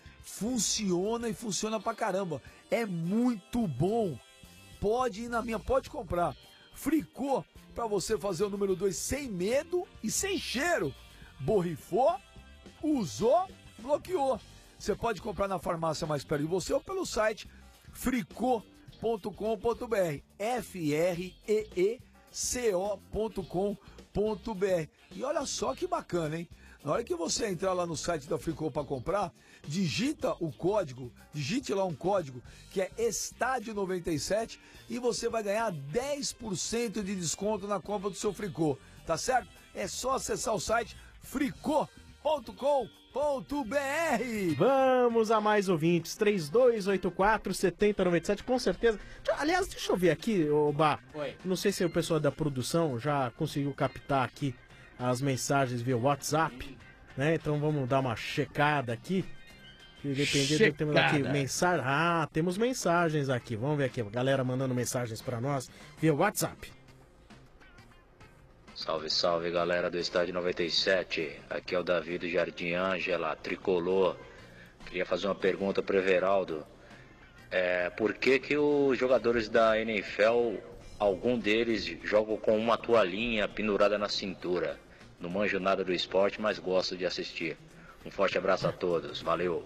E: Funciona e funciona pra caramba. É muito bom. Pode ir na minha, pode comprar. Fricô, pra você fazer o número dois sem medo e sem cheiro. Borrifou, usou, bloqueou. Você pode comprar na farmácia mais perto de você ou pelo site fricô ponto com ponto b r. F R E E C O ponto com ponto b r. E olha só que bacana, hein? Na hora que você entrar lá no site da Fricô para comprar, digita o código, digite lá um código que é Estádio noventa e sete e você vai ganhar dez por cento de desconto na compra do seu Fricô, tá certo? É só acessar o site fricô ponto com ponto b r.
B: Vamos a mais ouvintes, três dois oito quatro, sete zero nove sete, com certeza. Deixa- Aliás, deixa eu ver aqui, ô Bá.
H: Oi.
B: Não sei se o pessoal da produção já conseguiu captar aqui as mensagens via WhatsApp, Né? Então vamos dar uma checada aqui. Dependendo, temos aqui
R: Checada.
B: mensagem. Ah, temos mensagens aqui. Vamos ver aqui, a galera mandando mensagens pra nós via WhatsApp.
H: Salve, salve, galera do Estádio noventa e sete. Aqui é o Davi do Jardim Ângela, tricolor. Queria fazer uma pergunta pro Everaldo. É, por que que os jogadores da N F L, algum deles jogam com uma toalhinha pendurada na cintura? Não manjo nada do esporte, mas gosto de assistir. Um forte abraço a todos. Valeu.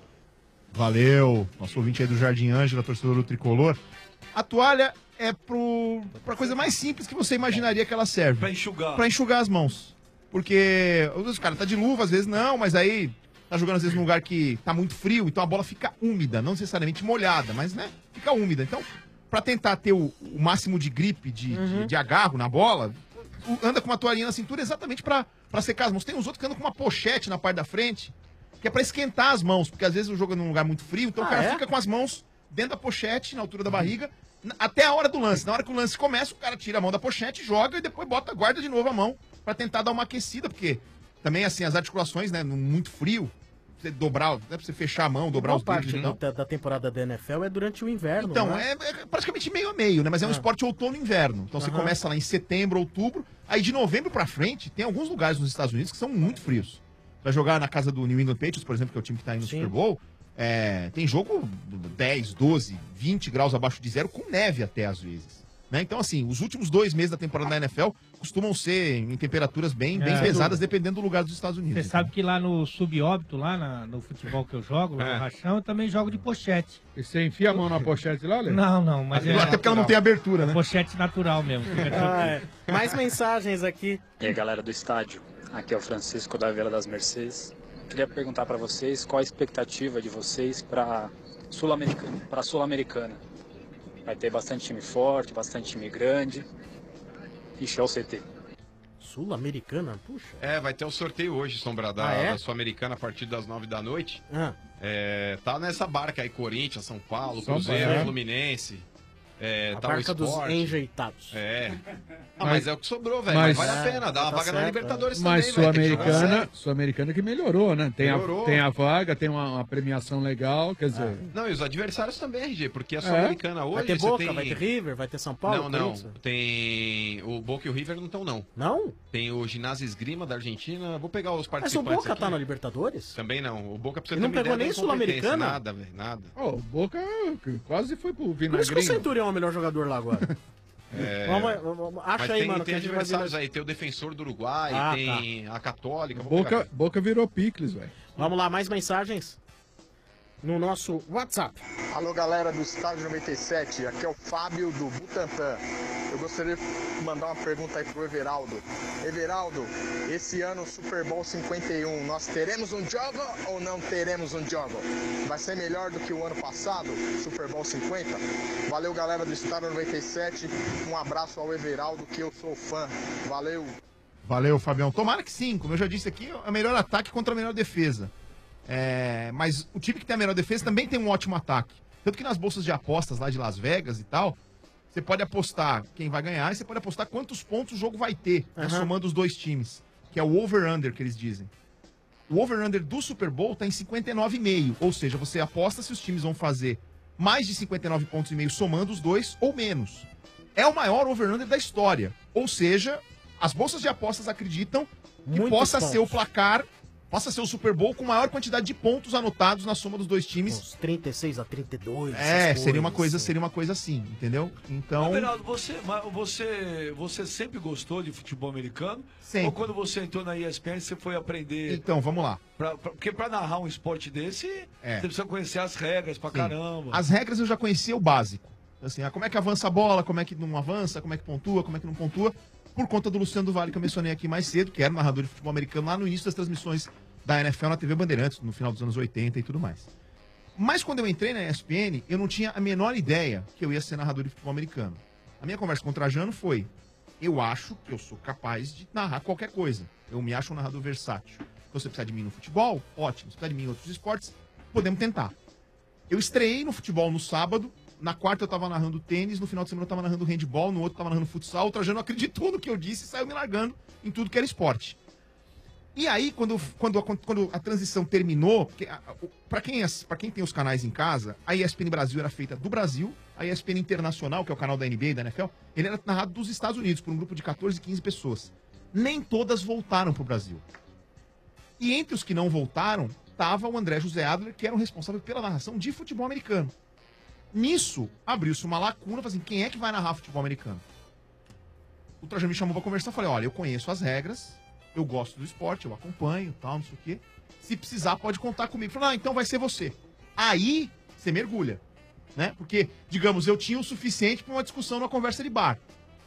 G: Valeu, nosso ouvinte aí do Jardim Ângela, torcedor do Tricolor. A toalha é pro, pra coisa mais simples que você imaginaria que ela serve.
V: Pra enxugar.
G: Pra enxugar as mãos. Porque os caras tá de luva, às vezes não, mas aí tá jogando às vezes num lugar que tá muito frio, então a bola fica úmida, não necessariamente molhada, mas né, fica úmida. Então, pra tentar ter o, o máximo de gripe, de,
B: Uhum.
G: de, de agarro na bola, o- anda com uma toalhinha na cintura exatamente pra, pra secar as mãos. Tem uns outros que andam com uma pochete na parte da frente, que é pra esquentar as mãos, porque às vezes o jogo é num lugar muito frio, então
B: Ah,
G: o cara
B: é?
G: fica com as mãos dentro da pochete, na altura da barriga, n- até a hora do lance. Na hora que o lance começa, o cara tira a mão da pochete, joga e depois bota, guarda de novo a mão pra tentar dar uma aquecida, porque também, assim, as articulações, né, no muito frio, você dobrar, né, pra você fechar a mão, dobrar
B: Boa
G: os
B: parte
G: dedos, então.
B: da, da temporada da N F L é durante o inverno.
G: Então,
B: né?
G: é, é praticamente meio a meio, né? Mas é um
B: Ah.
G: esporte outono e inverno. Então você
B: Aham.
G: começa lá em setembro, outubro, aí de novembro pra frente, tem alguns lugares nos Estados Unidos que são muito frios. Vai jogar na casa do New England Patriots, por exemplo, que é o time que tá aí no
B: Sim.
G: Super Bowl, é, tem jogo dez, doze, vinte graus abaixo de zero, com neve até às vezes. Né? Então, assim, os últimos dois meses da temporada da N F L costumam ser em temperaturas bem, bem
S: É.
G: pesadas, dependendo do lugar dos Estados Unidos.
S: Você sabe que lá no subóbito, lá na- no futebol que eu jogo, lá
R: É.
S: no Rachão, eu também jogo de pochete.
R: E você enfia a mão na pochete lá, Lê?
S: Não, não, mas é...
G: Até porque ela não tem abertura, né?
S: Pochete natural mesmo. fica
B: Ah, é.
S: tranquilo.
B: Mais mensagens aqui.
I: E aí, galera do estádio, aqui é o Francisco da Vila das Mercedes. Queria perguntar para vocês qual a expectativa de vocês para Sul-Americana, para Sul-Americana. Vai ter bastante time forte, bastante time grande. Ixi, é o C T.
B: Sul-Americana? Puxa.
Q: É, vai ter o sorteio hoje, Sombra, da,
B: Ah, é?
Q: da Sul-Americana a partir das nove da noite.
B: Ah.
Q: É, tá nessa barca aí, Corinthians, São Paulo,
B: São
Q: Cruzeiro,
B: Paulo.
Q: Fluminense. É,
B: A
Q: tá
B: barca
Q: o
B: dos
Q: Sport.
B: enjeitados.
Q: É. Ah,
R: Mas-
Q: mas, é o que sobrou, velho.
R: mas-
Q: Mas vale a pena, dá uma
R: Tá
Q: vaga na
R: certo,
Q: Libertadores
R: Mas
Q: também, velho. Tem que jogar
R: Sul-Americana,
Q: sério.
R: Sul-Americana que melhorou, né? Tem,
Q: Melhorou.
R: A, tem a vaga, tem uma, uma premiação legal, quer dizer...
Q: Não, e os adversários também, R G, porque a
R: É?
Q: Sul-Americana hoje
B: Vai ter
Q: você
B: Boca,
Q: tem...
B: vai ter River, vai ter São Paulo?
Q: Não, não.
B: Corinthians?
Q: Tem o Boca e o River não estão, não.
B: Não?
Q: Tem o Ginásio Esgrima da Argentina. Vou pegar os
B: Mas o
Q: participantes
B: Boca
Q: aqui.
B: tá na Libertadores?
Q: Também não. O Boca precisa
B: Ele
Q: ter
B: não
Q: uma
B: pegou
Q: ideia
B: nem
Q: da incompetência.
B: Sul-Americana?
Q: Nada, velho, nada.
R: Ó, o Boca quase foi pro
B: Por isso que o
R: vinagrinho.
B: Centurião é o melhor jogador lá agora.
Q: É...
B: Vamos, vamos- acha
Q: Mas
B: aí,
Q: tem,
B: mano.
Q: tem
B: que a gente vai
Q: adversários
B: ver-
Q: aí. Tem o Defensor do Uruguai,
B: Ah,
Q: tem a Católica. vou
R: Boca,
Q: pegar.
R: Boca virou picles, velho.
B: Vamos lá, mais mensagens no nosso WhatsApp.
A: Alô, galera do Estádio noventa e sete, aqui é o Fábio do Butantã. Eu gostaria de mandar uma pergunta aí pro Everaldo. Everaldo, esse ano Super Bowl cinquenta e um, nós teremos um jogo ou não teremos um jogo? Vai ser melhor do que o ano passado, Super Bowl cinquenta? Valeu, galera do Estádio noventa e sete, um abraço ao Everaldo, que eu sou fã. Valeu!
G: Valeu, Fabião. Tomara que sim, como eu já disse aqui, é o melhor ataque contra a melhor defesa. É, mas o time que tem a melhor defesa também tem um ótimo ataque. Tanto que nas bolsas de apostas lá de Las Vegas e tal, você pode apostar quem vai ganhar e você pode apostar quantos pontos o jogo vai ter, né,
B: Aham.
G: somando os dois times, que é o over-under que eles dizem. O over-under do Super Bowl tá em cinquenta e nove vírgula cinco, ou seja, você aposta se os times vão fazer mais de cinquenta e nove pontos e meio somando os dois ou menos. É o maior over-under da história. Ou seja, as bolsas de apostas acreditam que
B: Muitos
G: possa
B: pontos.
G: ser o placar, possa ser o Super Bowl com maior quantidade de pontos anotados na soma dos dois times.
B: Uns trinta e seis a trinta e dois.
G: É,
B: essas
G: seria uma
B: coisas,
G: coisa,
B: assim.
G: seria uma coisa assim, entendeu? Então,
V: Beraldo, você, mas você, você sempre gostou de futebol americano?
G: Sempre.
V: Ou quando você entrou na E S P N, você foi aprender...
G: então vamos lá.
V: Pra, pra- porque pra narrar um esporte desse,
G: É.
V: você precisa conhecer as regras pra
G: Sim.
V: caramba.
G: As regras eu já conhecia o básico. Assim, ah, como é que avança a bola, como é que não avança, como é que pontua, como é que não pontua, por conta do Luciano do Vale que eu mencionei aqui mais cedo, que era narrador de futebol americano lá no início das transmissões da N F L na T V Bandeirantes, no final dos anos oitenta e tudo mais. Mas quando eu entrei na E S P N, eu não tinha a menor ideia que eu ia ser narrador de futebol americano. A minha conversa com o Trajano foi: eu acho que eu sou capaz de narrar qualquer coisa. Eu me acho um narrador versátil. Então, se você precisar de mim no futebol, ótimo. Se precisar de mim em outros esportes, podemos tentar. Eu estreiei no futebol no sábado. Na quarta eu tava narrando tênis, no final de semana eu tava narrando handball, no outro eu tava narrando futsal. O Trajano acreditou no que eu disse e saiu me largando em tudo que era esporte. E aí, quando, quando, quando a transição terminou, porque a- a- o- pra quem, as- pra quem tem os canais em casa, a E S P N Brasil era feita do Brasil, a E S P N Internacional, que é o canal da N B A e da N F L, ele era narrado dos Estados Unidos, por um grupo de catorze, quinze pessoas. Nem todas voltaram pro Brasil. E entre os que não voltaram, tava o André José Adler, que era o responsável pela narração de futebol americano. Nisso, abriu-se uma lacuna, falei assim, quem é que vai narrar futebol americano? O Trajano me chamou pra conversar, falei, olha, eu conheço as regras, eu gosto do esporte, eu acompanho, tal, não sei o quê. Se precisar, pode contar comigo. Falei, ah, então vai ser você. Aí, você mergulha, né? Porque, digamos, eu tinha o suficiente pra uma discussão numa conversa de bar.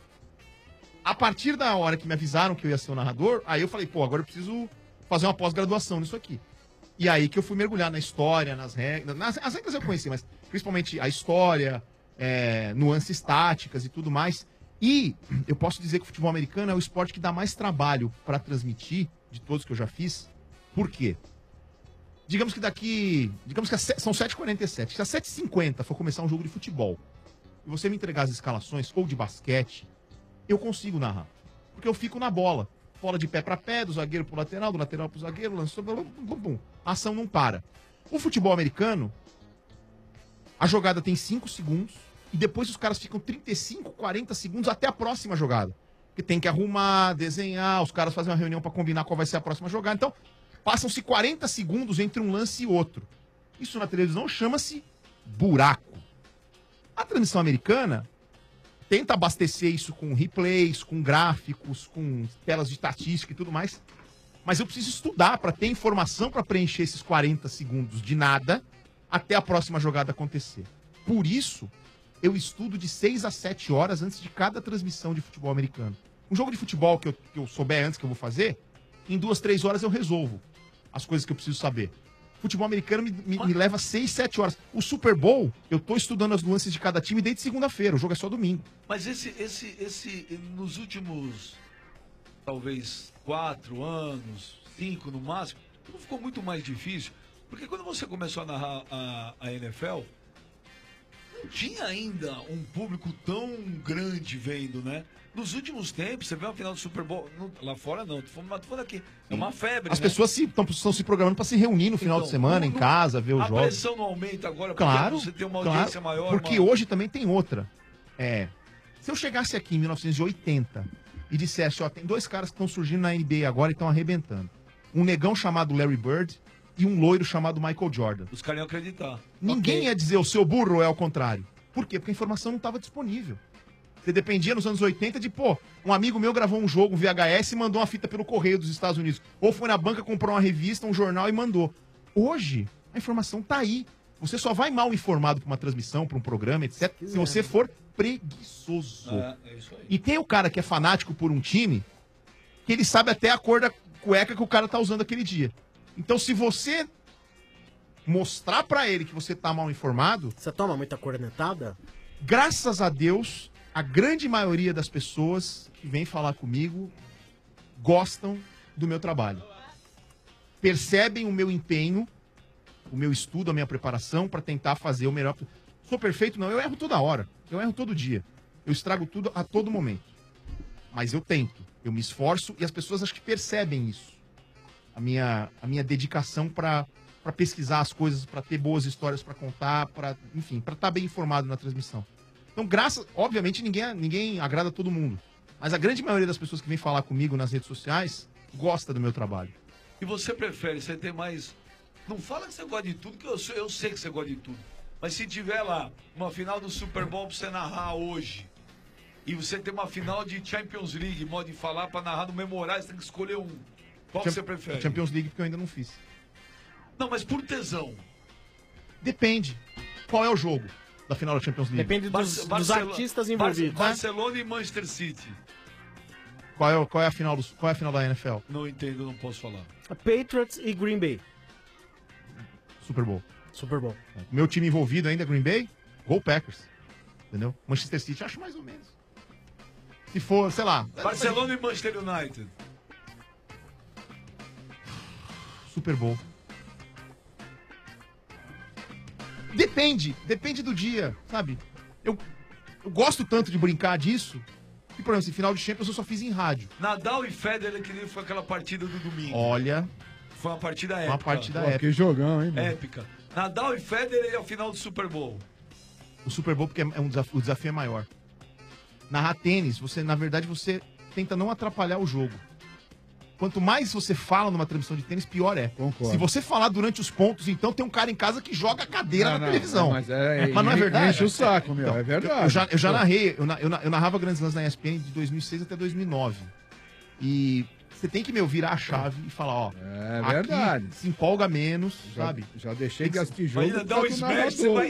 G: A partir da hora que me avisaram que eu ia ser o narrador, aí eu falei, pô, agora eu preciso fazer uma pós-graduação nisso aqui. E aí que eu fui mergulhar na história, nas regras. Nas, as regras eu conheci, mas principalmente a história, é, nuances táticas e tudo mais. E eu posso dizer que o futebol americano é o esporte que dá mais trabalho para transmitir de todos que eu já fiz. Por quê? Digamos que daqui. Digamos que a se- são sete e quarenta e sete. Se às sete e cinquenta for começar um jogo de futebol e você me entregar as escalações ou de basquete, eu consigo narrar. Porque eu fico na bola. Bola de pé para pé, do zagueiro pro lateral, do lateral pro zagueiro, lançou, bum, bum, bum. A ação não para. O futebol americano, a jogada tem cinco segundos e depois os caras ficam trinta e cinco, quarenta segundos até a próxima jogada. Porque tem que arrumar, desenhar, os caras fazem uma reunião para combinar qual vai ser a próxima jogada. Então, passam-se quarenta segundos entre um lance e outro. Isso na televisão chama-se buraco. A transmissão americana tenta abastecer isso com replays, com gráficos, com telas de estatística e tudo mais. Mas eu preciso estudar para ter informação para preencher esses quarenta segundos de nada até a próxima jogada acontecer. Por isso, eu estudo de seis a sete horas antes de cada transmissão de futebol americano. Um jogo de futebol que eu, que eu souber antes que eu vou fazer, em duas, três horas eu resolvo as coisas que eu preciso saber. Futebol americano me, me- me leva seis, sete horas. O Super Bowl, eu tô estudando as nuances de cada time desde segunda-feira. O jogo é só domingo.
V: Mas esse, esse, esse, nos últimos, talvez, quatro anos, cinco no máximo, não ficou muito mais difícil? Porque quando você começou a narrar a, a N F L, não tinha ainda um público tão grande vendo, né? Nos últimos tempos, você vê uma final do Super Bowl, não- lá fora não, tô falando, tô falando aqui, é uma febre,
G: As
V: né?
G: pessoas se, tão, estão se programando para se reunir no final
V: Então,
G: de semana,
V: não-
G: em
V: não-
G: casa, ver os
V: A
G: jogos.
V: pressão não aumenta agora, porque
G: Claro,
V: você tem uma
G: claro,
V: audiência maior.
G: porque
V: uma-
G: hoje também tem outra. É, se eu chegasse aqui em mil novecentos e oitenta e dissesse, ó, tem dois caras que estão surgindo na N B A agora e estão arrebentando. Um negão chamado Larry Bird e um loiro chamado Michael Jordan.
V: Os caras iam acreditar.
G: Ninguém
V: Ok.
G: ia dizer o seu burro ou é o contrário. Por quê? Porque a informação não estava disponível. Você dependia nos anos oitenta de, pô, um amigo meu gravou um jogo, um V H S, e mandou uma fita pelo correio dos Estados Unidos. Ou foi na banca, comprou uma revista, um jornal e mandou. Hoje, a informação tá aí. Você só vai mal informado para uma transmissão, para um programa, etcétera, se você for preguiçoso.
V: É, é isso aí.
G: E tem o cara que é fanático por um time, que ele sabe até a cor da cueca que o cara tá usando aquele dia. Então, se você mostrar pra ele que você tá mal informado...
B: Você toma muita cornetada?
G: Graças a Deus, a grande maioria das pessoas que vem falar comigo gostam do meu trabalho. Percebem o meu empenho, o meu estudo, a minha preparação para tentar fazer o melhor. Sou perfeito? Não, eu erro toda hora. Eu erro todo dia. Eu estrago tudo a todo momento. Mas eu tento, eu me esforço e as pessoas acho que percebem isso. A minha, a minha dedicação para para pesquisar as coisas, para ter boas histórias para contar, para, enfim, para estar bem informado na transmissão. Então, graças, obviamente, ninguém, ninguém agrada todo mundo, mas a grande maioria das pessoas que vem falar comigo nas redes sociais gosta do meu trabalho.
V: E você prefere, você tem mais... Não fala que você gosta de tudo, que eu sei, eu sei que você gosta de tudo. Mas se tiver lá uma final do Super Bowl pra você narrar hoje, e você tem uma final de Champions League, modo de falar, pra narrar no memorário, você tem que escolher um. Qual que
G: Cham-
V: você prefere?
G: Champions League, porque eu ainda não fiz.
V: Não, mas por tesão.
G: Depende. Qual é o jogo da final da Champions League?
B: Depende dos,
V: Barce-
B: dos
V: Barcelo-
B: artistas
V: Barce-
B: envolvidos. né?
V: Barcelona e Manchester City.
G: Qual é, o- qual é a final do, qual é a final da N F L?
V: Não entendo, não posso falar.
B: Patriots e Green Bay.
G: Super Bowl.
B: Super Bowl.
G: Meu time envolvido ainda, Green Bay, Go Packers. Entendeu? Manchester City, acho mais ou menos. Se for, sei lá.
V: Barcelona e Manchester United.
G: Super Bowl. Depende, depende do dia, sabe? Eu, eu gosto tanto de brincar disso
T: E, por exemplo, assim, final de Champions eu só fiz em rádio.
V: Nadal e Federer, que nem foi aquela partida do domingo.
T: Olha...
V: Foi uma partida épica.
T: Uma partida
R: Pô,
T: épica.
R: que jogão, hein, mano?
V: Épica. Nadal e Federer é o final do Super Bowl.
T: O Super Bowl, porque é um desafio, o desafio é maior. Narrar tênis, você, na verdade, você tenta não atrapalhar o jogo. Quanto mais você fala numa transmissão de tênis, pior é.
R: Concordo.
T: Se você falar durante os pontos, então tem um cara em casa que joga a cadeira
R: Não,
T: na
R: não,
T: televisão.
R: mas é-
T: mas não é verdade?
R: enche o saco, meu, é verdade.
T: Eu já, eu já
R: Pô.
T: narrei, eu, na- eu, na- eu narrava Grandes Lãs na E S P N de dois mil e seis até dois mil e nove. E você tem que, meu, virar a chave e falar, ó...
R: É
T: aqui
R: verdade.
T: se empolga menos,
R: Já-
T: sabe?
R: já deixei
T: Tem
R: de assistir jogo
T: Ainda
R: por
T: dá um
R: causa do
T: smash, você
R: narrador,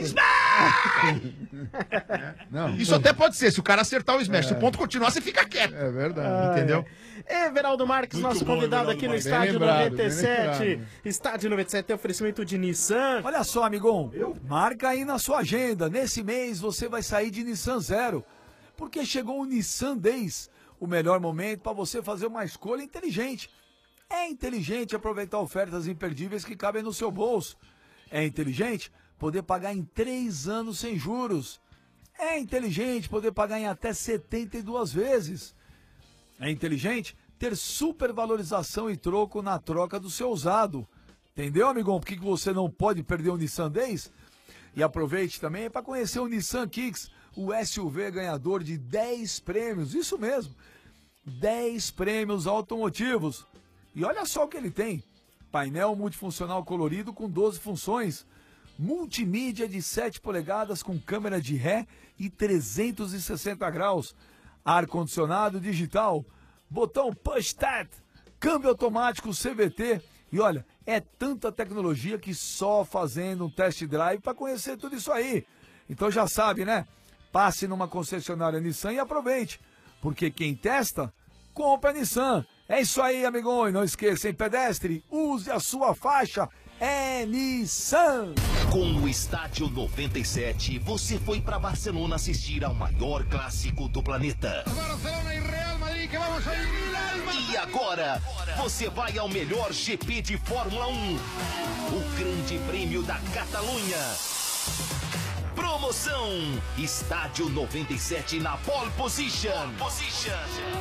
T: vai...
R: pô.
T: Smash!
R: Não,
T: Isso
R: pô.
T: até pode ser, se o cara acertar o smash.
R: É.
T: Se o ponto continuar, você fica quieto.
R: É verdade.
T: Entendeu?
B: Everaldo Marques,
T: Muito
B: nosso
T: bom,
B: convidado
T: Everaldo
B: aqui no
T: Marques.
B: Estádio
T: Bem lembrado,
B: noventa e sete.
T: bem lembrado.
B: Estádio noventa e sete tem oferecimento de Nissan.
E: Olha só, amigão, marca aí na sua agenda. Nesse mês você vai sair de Nissan Zero, porque chegou o Nissan Days, o melhor momento para você fazer uma escolha inteligente. É inteligente aproveitar ofertas imperdíveis que cabem no seu bolso. É inteligente poder pagar em três anos sem juros. É inteligente poder pagar em até setenta e duas vezes. É inteligente ter supervalorização e troco na troca do seu usado. Entendeu, amigão? Por que que você não pode perder o Nissan Days? E aproveite também para conhecer o Nissan Kicks, o S U V ganhador de dez prêmios. Isso mesmo, dez prêmios automotivos. E olha só o que ele tem. Painel multifuncional colorido com doze funções. Multimídia de sete polegadas com câmera de ré e trezentos e sessenta graus. Ar-condicionado digital. Botão push start. Câmbio automático C V T. E olha, é tanta tecnologia que só fazendo um test drive para conhecer tudo isso aí. Então já sabe, né? Passe numa concessionária Nissan e aproveite. Porque quem testa, compra Nissan. É isso aí, amigão. E não esqueça, em pedestre, use a sua faixa. É Nissan.
D: Com o Estádio noventa e sete, você foi para Barcelona assistir ao maior clássico do planeta.
P: Barcelona e Real Madrid, que vamos a ir.
D: E agora, você vai ao melhor G P de Fórmula um, o Grande Prêmio da Catalunha. Promoção Estádio noventa e sete na Pole Position. Position.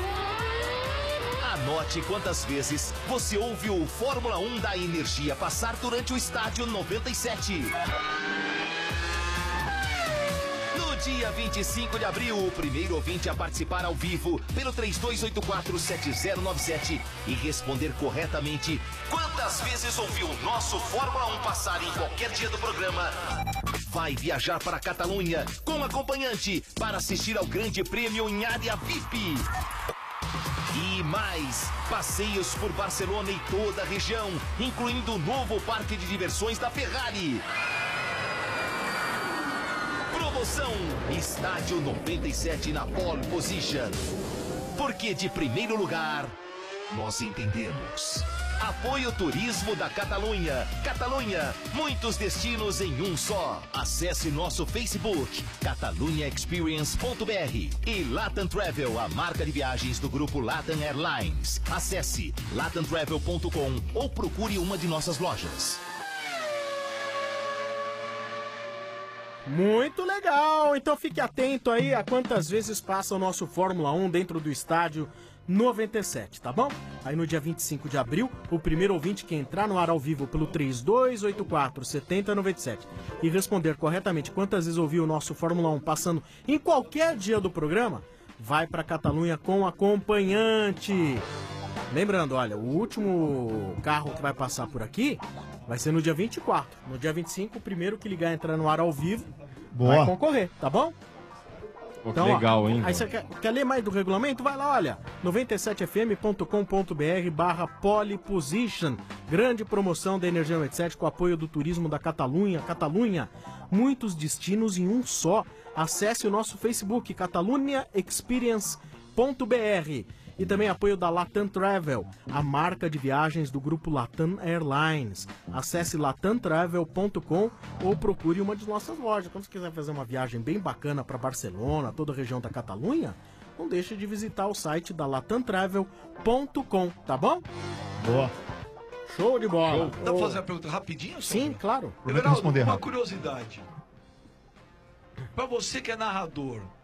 D: Anote quantas vezes você ouve o Fórmula um da Energia passar durante o Estádio noventa e sete. No dia vinte e cinco de abril, o primeiro ouvinte a participar ao vivo pelo três dois oito quatro, sete zero nove sete e responder corretamente quantas vezes ouviu o nosso Fórmula um passar em qualquer dia do programa, vai viajar para a Catalunha com acompanhante para assistir ao Grande Prêmio em área V I P. E mais, passeios por Barcelona e toda a região, incluindo o novo parque de diversões da Ferrari. Promoção Estádio noventa e sete na Pole Position. Porque de primeiro lugar, nós entendemos. Apoio Turismo da Catalunha. Catalunha, muitos destinos em um só. Acesse nosso Facebook, catalunha experience ponto b r. E Latam Travel, a marca de viagens do grupo Latam Airlines. Acesse latam travel ponto com ou procure uma de nossas lojas.
B: Muito legal! Então fique atento aí a quantas vezes passa o nosso Fórmula um dentro do estádio noventa e sete, tá bom? Aí no dia vinte e cinco de abril, o primeiro ouvinte que entrar no ar ao vivo pelo três dois oito quatro, sete zero nove sete e responder corretamente quantas vezes ouviu o nosso Fórmula um passando em qualquer dia do programa, vai pra Catalunha com acompanhante. Lembrando, olha, o último carro que vai passar por aqui vai ser no dia vinte e quatro. No dia vinte e cinco, o primeiro que ligar entrar no ar ao vivo
G: Boa.
B: vai concorrer, tá bom?
C: Pô, que legal, hein?
B: Aí você quer, quer ler mais do regulamento? Vai lá, olha, noventa e sete f m ponto com ponto b r barra Pole Position. Grande promoção da Energia noventa e sete com apoio do turismo da Catalunha. Catalunha, muitos destinos em um só. Acesse o nosso Facebook, catalunha experience ponto b r. E também apoio da Latam Travel, a marca de viagens do grupo Latam Airlines. Acesse latam travel ponto com ou procure uma de nossas lojas. Quando você quiser fazer uma viagem bem bacana para Barcelona, toda a região da Catalunha, não deixe de visitar o site da latam travel ponto com, tá bom?
G: Boa.
B: Show de bola.
V: Show. Dá pra fazer uma pergunta rapidinho?
B: Sim, claro.
V: Everaldo,
G: responder
V: uma
G: rápido.
V: curiosidade. Pra você que é narrador,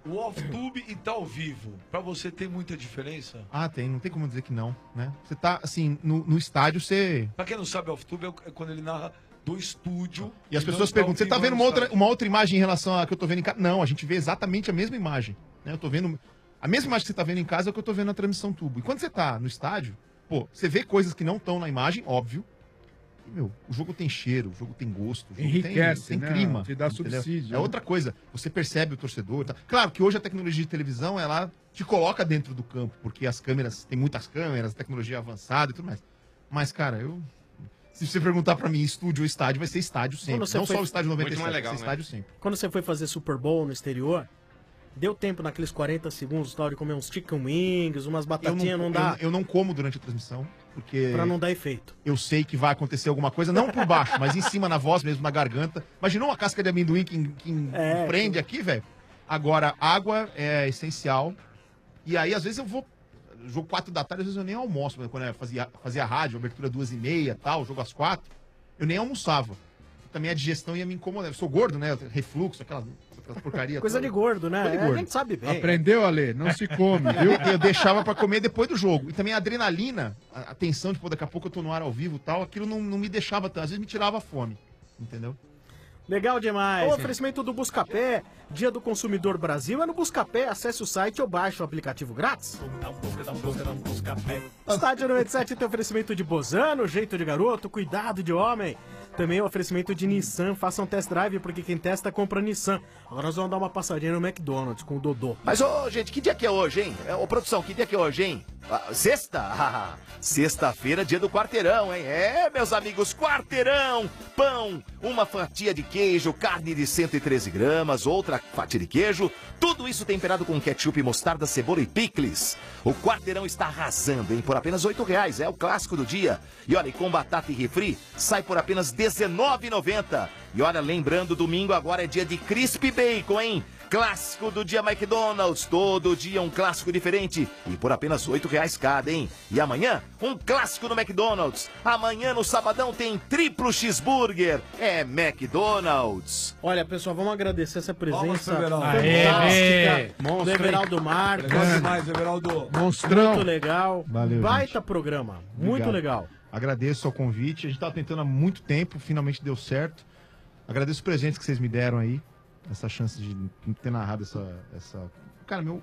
V: o off-tube e tá ao vivo, pra você tem muita diferença?
T: Ah, tem, não tem como dizer que não, né? Você tá, assim, no, no estádio, você...
V: Pra quem não sabe, off-tube é quando ele narra do estúdio.
T: E as
V: não
T: pessoas
V: está
T: perguntam, você
V: ao
T: tá
V: vivo
T: vendo
V: no
T: uma outra,
V: estádio.
T: uma outra imagem em relação a que eu tô vendo em casa? Não, a gente vê exatamente a mesma imagem, né? Eu tô vendo... A mesma imagem que você tá vendo em casa é o que eu tô vendo na transmissão tubo. E quando você tá no estádio, pô, você vê coisas que não estão na imagem, óbvio. E, meu, o jogo tem cheiro, o jogo tem gosto, o jogo
R: Enriquece,
T: tem, tem
R: né?
T: clima.
R: Te dá
T: entendeu?
R: subsídio,
T: É
R: né?
T: outra coisa. Você percebe o torcedor. Tá? Claro que hoje a tecnologia de televisão, ela te coloca dentro do campo, porque as câmeras, tem muitas câmeras, tecnologia avançada e tudo mais. Mas, cara, eu... Se você perguntar pra mim, estúdio ou estádio, vai ser estádio sempre.
B: Quando você
T: Não
B: foi-
T: só o estádio noventa e
B: Muito
T: sete,
B: mais
T: vai
B: legal,
T: ser
B: né?
T: estádio sempre.
B: Quando você foi fazer Super Bowl no exterior, deu tempo naqueles quarenta segundos tal, de comer uns chicken wings, umas batatinhas, não, dá.
T: Eu, eu não como durante a transmissão, porque...
B: Pra não dar efeito.
T: Eu sei que vai acontecer alguma coisa, não por baixo, mas em cima na voz mesmo, na garganta. Imaginou uma casca de amendoim que, que
B: É,
T: prende aqui, velho? Agora, água é essencial. E aí, às vezes, eu vou... Jogo quatro da tarde, às vezes eu nem almoço. Quando eu fazia, fazia rádio, abertura duas e meia tal, jogo às quatro, eu nem almoçava. Também a digestão ia me incomodar. Eu sou gordo, né? Refluxo, aquela, aquela porcaria
B: Coisa
T: toda.
B: de gordo, né?
T: Coisa de
B: É,
T: gordo.
B: a gente sabe bem.
R: Aprendeu, Ale? Não se come,
T: Eu,
R: viu?
T: eu deixava pra comer depois do jogo. E também a adrenalina, a, a tensão de, pô, daqui a pouco eu tô no ar ao vivo e tal, aquilo não, não me deixava tanto. Às vezes me tirava a fome, entendeu?
B: Legal demais. O oferecimento do Buscapé, Dia do Consumidor Brasil, é no Buscapé. Acesse o site ou baixe o aplicativo grátis. Estádio noventa e sete tem oferecimento de Bozano, jeito de garoto, cuidado de homem. Também o oferecimento de Nissan, faça um test drive, porque quem testa compra Nissan. Agora nós vamos dar uma passadinha no McDonald's com o Dodô.
D: Mas, ô, gente, que dia que é hoje, hein? É, Ô, produção, que dia que é hoje, hein? Ah, sexta? Sexta-feira, dia do quarteirão, hein? É, meus amigos, quarteirão! Pão, uma fatia de queijo, carne de cento e treze gramas, outra fatia de queijo, tudo isso temperado com ketchup, mostarda, cebola e picles. O quarteirão está arrasando, hein? Por apenas oito reais, é o clássico do dia. E olha, e com batata e refri, sai por apenas dezenove reais e noventa centavos. E olha, lembrando, domingo agora é dia de Crispy Bacon, hein? Clássico do dia McDonald's, todo dia um clássico diferente e por apenas oito reais cada, hein? E amanhã, um clássico no McDonald's. Amanhã no sabadão tem triplo cheeseburger. É McDonald's.
B: Olha, pessoal, vamos agradecer essa presença
V: Everaldo.
B: fantástica
V: Aê,
B: do
V: monstro, hein?
B: Everaldo Marques.
V: Legal demais, Everaldo.
R: Monstrão.
B: Muito legal.
T: Valeu,
B: Baita programa. Muito
T: Obrigado.
B: legal.
T: Agradeço ao convite. A gente tava tentando há muito tempo, finalmente deu certo. Agradeço os presentes que vocês me deram aí. Essa chance de ter narrado essa. essa... Cara, meu.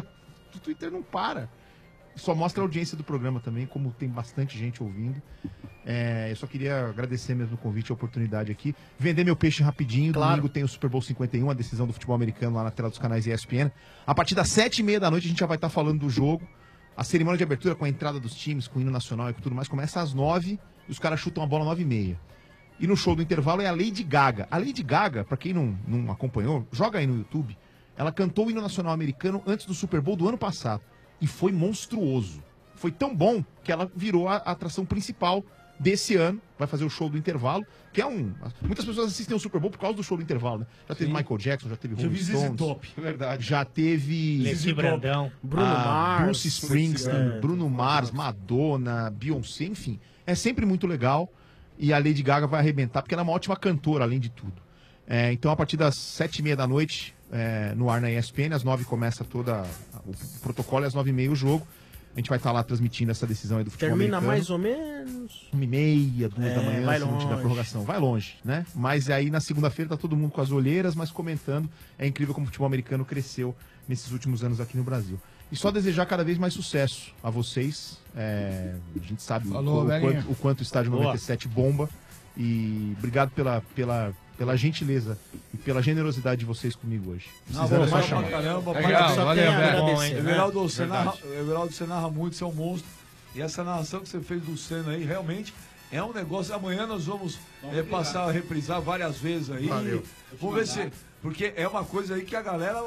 T: O Twitter não para. Só mostra a audiência do programa também, como tem bastante gente ouvindo. É, eu só queria agradecer mesmo o convite e a oportunidade aqui. Vender meu peixe rapidinho.
B: Claro.
T: Domingo tem o Super Bowl cinquenta e um, a decisão do futebol americano lá na tela dos canais E S P N. A partir das sete e meia da noite a gente já vai estar falando do jogo. A cerimônia de abertura com a entrada dos times, com o hino nacional e com tudo mais, começa às nove e os caras chutam a bola às nove e meia. E no show do intervalo é a Lady Gaga. A Lady Gaga, pra quem não, não acompanhou, joga aí no YouTube. Ela cantou o hino nacional americano antes do Super Bowl do ano passado. E foi monstruoso. Foi tão bom que ela virou a, a atração principal desse ano. Vai fazer o show do intervalo, que é um... Muitas pessoas assistem o Super Bowl por causa do show do intervalo, né? Já teve
V: Sim.
T: Michael Jackson, já teve
V: Já
T: Rolling
V: vi Z Z
T: Stones.
V: Top.
T: É verdade. Já teve...
S: Leci Brandão.
B: Bruno
T: ah,
B: Mars.
T: Bruce Springsteen,
B: É.
T: Bruno Mars, Madonna, Beyoncé, enfim. É sempre muito legal. E a Lady Gaga vai arrebentar, porque ela é uma ótima cantora, além de tudo. É, então, a partir das sete e meia da noite, é, no ar na E S P N, às nove começa toda a- o protocolo e às nove e meia o jogo. A gente vai estar lá transmitindo essa decisão aí do futebol
B: Termina
T: americano.
B: mais ou menos.
T: Uma e meia, duas
B: É,
T: da manhã,
B: vai
T: antes da
B: longe.
T: prorrogação. Vai longe, né? Mas aí na segunda-feira tá todo mundo com as olheiras, mas comentando. É incrível como o futebol americano cresceu nesses últimos anos aqui no Brasil. E só desejar cada vez mais sucesso a vocês. É, a gente sabe o-
R: Falou,
T: o,
R: velhinho.
T: quanto, o quanto o Estádio
R: Boa.
T: noventa e sete bomba. E obrigado pela, pela, pela gentileza e pela generosidade de vocês comigo hoje. Precisando é só
V: pra
T: chamar.
V: caramba,
R: Legal,
V: só
R: valeu,
V: tem a
R: velho.
V: agradecer,
R: Bom, hein?
V: Everaldo,
R: É,
V: você narra,
R: verdade.
V: Everaldo, você narra muito, você é um monstro. E essa narração que você fez do Senna aí, realmente é um negócio. Amanhã nós vamos é, passar a reprisar várias vezes aí.
T: Valeu.
V: Vamos ver se. Porque é uma coisa aí que a galera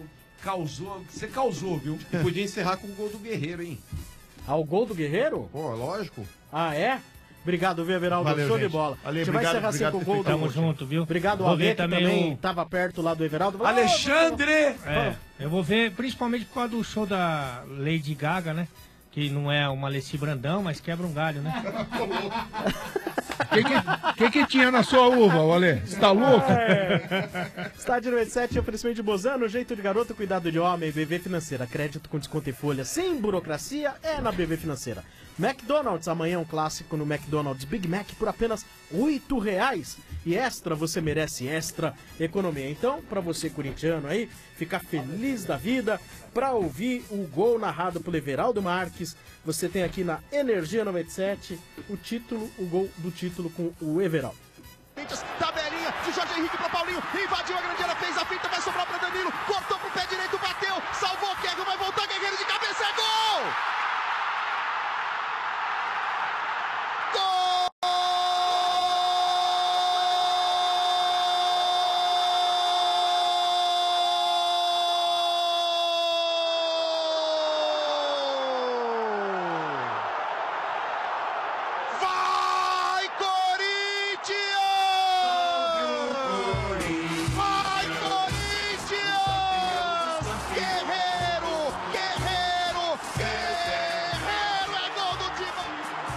V: causou. Você causou, viu?
Q: E podia encerrar com o gol do Guerreiro, hein?
B: Ah, o gol do Guerreiro?
T: Pô, lógico.
B: Ah, é? Obrigado, viu, Everaldo?
T: Valeu,
B: Show
T: gente.
B: de bola.
T: Valeu,
B: a gente
T: obrigado,
B: vai encerrar assim
T: obrigado
B: com o
T: por
B: gol
T: ter
B: do...
S: Tamo junto, viu?
B: Obrigado,
S: Vou
B: Ale,
S: ver
B: que
S: também
B: também
S: o-
B: tava perto lá do Everaldo.
V: Alexandre!
S: É, eu vou ver principalmente por causa do show da Lady Gaga, né? Que não é uma Leci Brandão, mas quebra um galho, né?
R: O que, que, que, que tinha na sua uva, Olê? Você tá louco?
B: É. Estádio noventa e sete, oferecimento de Bozano, jeito de garoto, cuidado de homem, B V Financeira, crédito com desconto em folha, sem burocracia, é na B V Financeira. McDonald's, amanhã um clássico no McDonald's Big Mac por apenas oito reais. E extra, você merece extra economia. Então, pra você corintiano aí, ficar feliz da vida, pra ouvir o gol narrado pelo Everaldo Marques, você tem aqui na Energia noventa e sete o título, o gol do título com o Everaldo.
G: Tabelinha de Jorge Henrique para Paulinho, invadiu a grande área, fez a finta, vai sobrar para Danilo, cortou pro pé direito, bateu, salvou, Kegel, vai voltar, Guerreiro de cabeça, é gol! Gol! Vai, Corinthians! Vai, Corinthians! Guerreiro, Guerreiro, Guerreiro! É gol do Timão!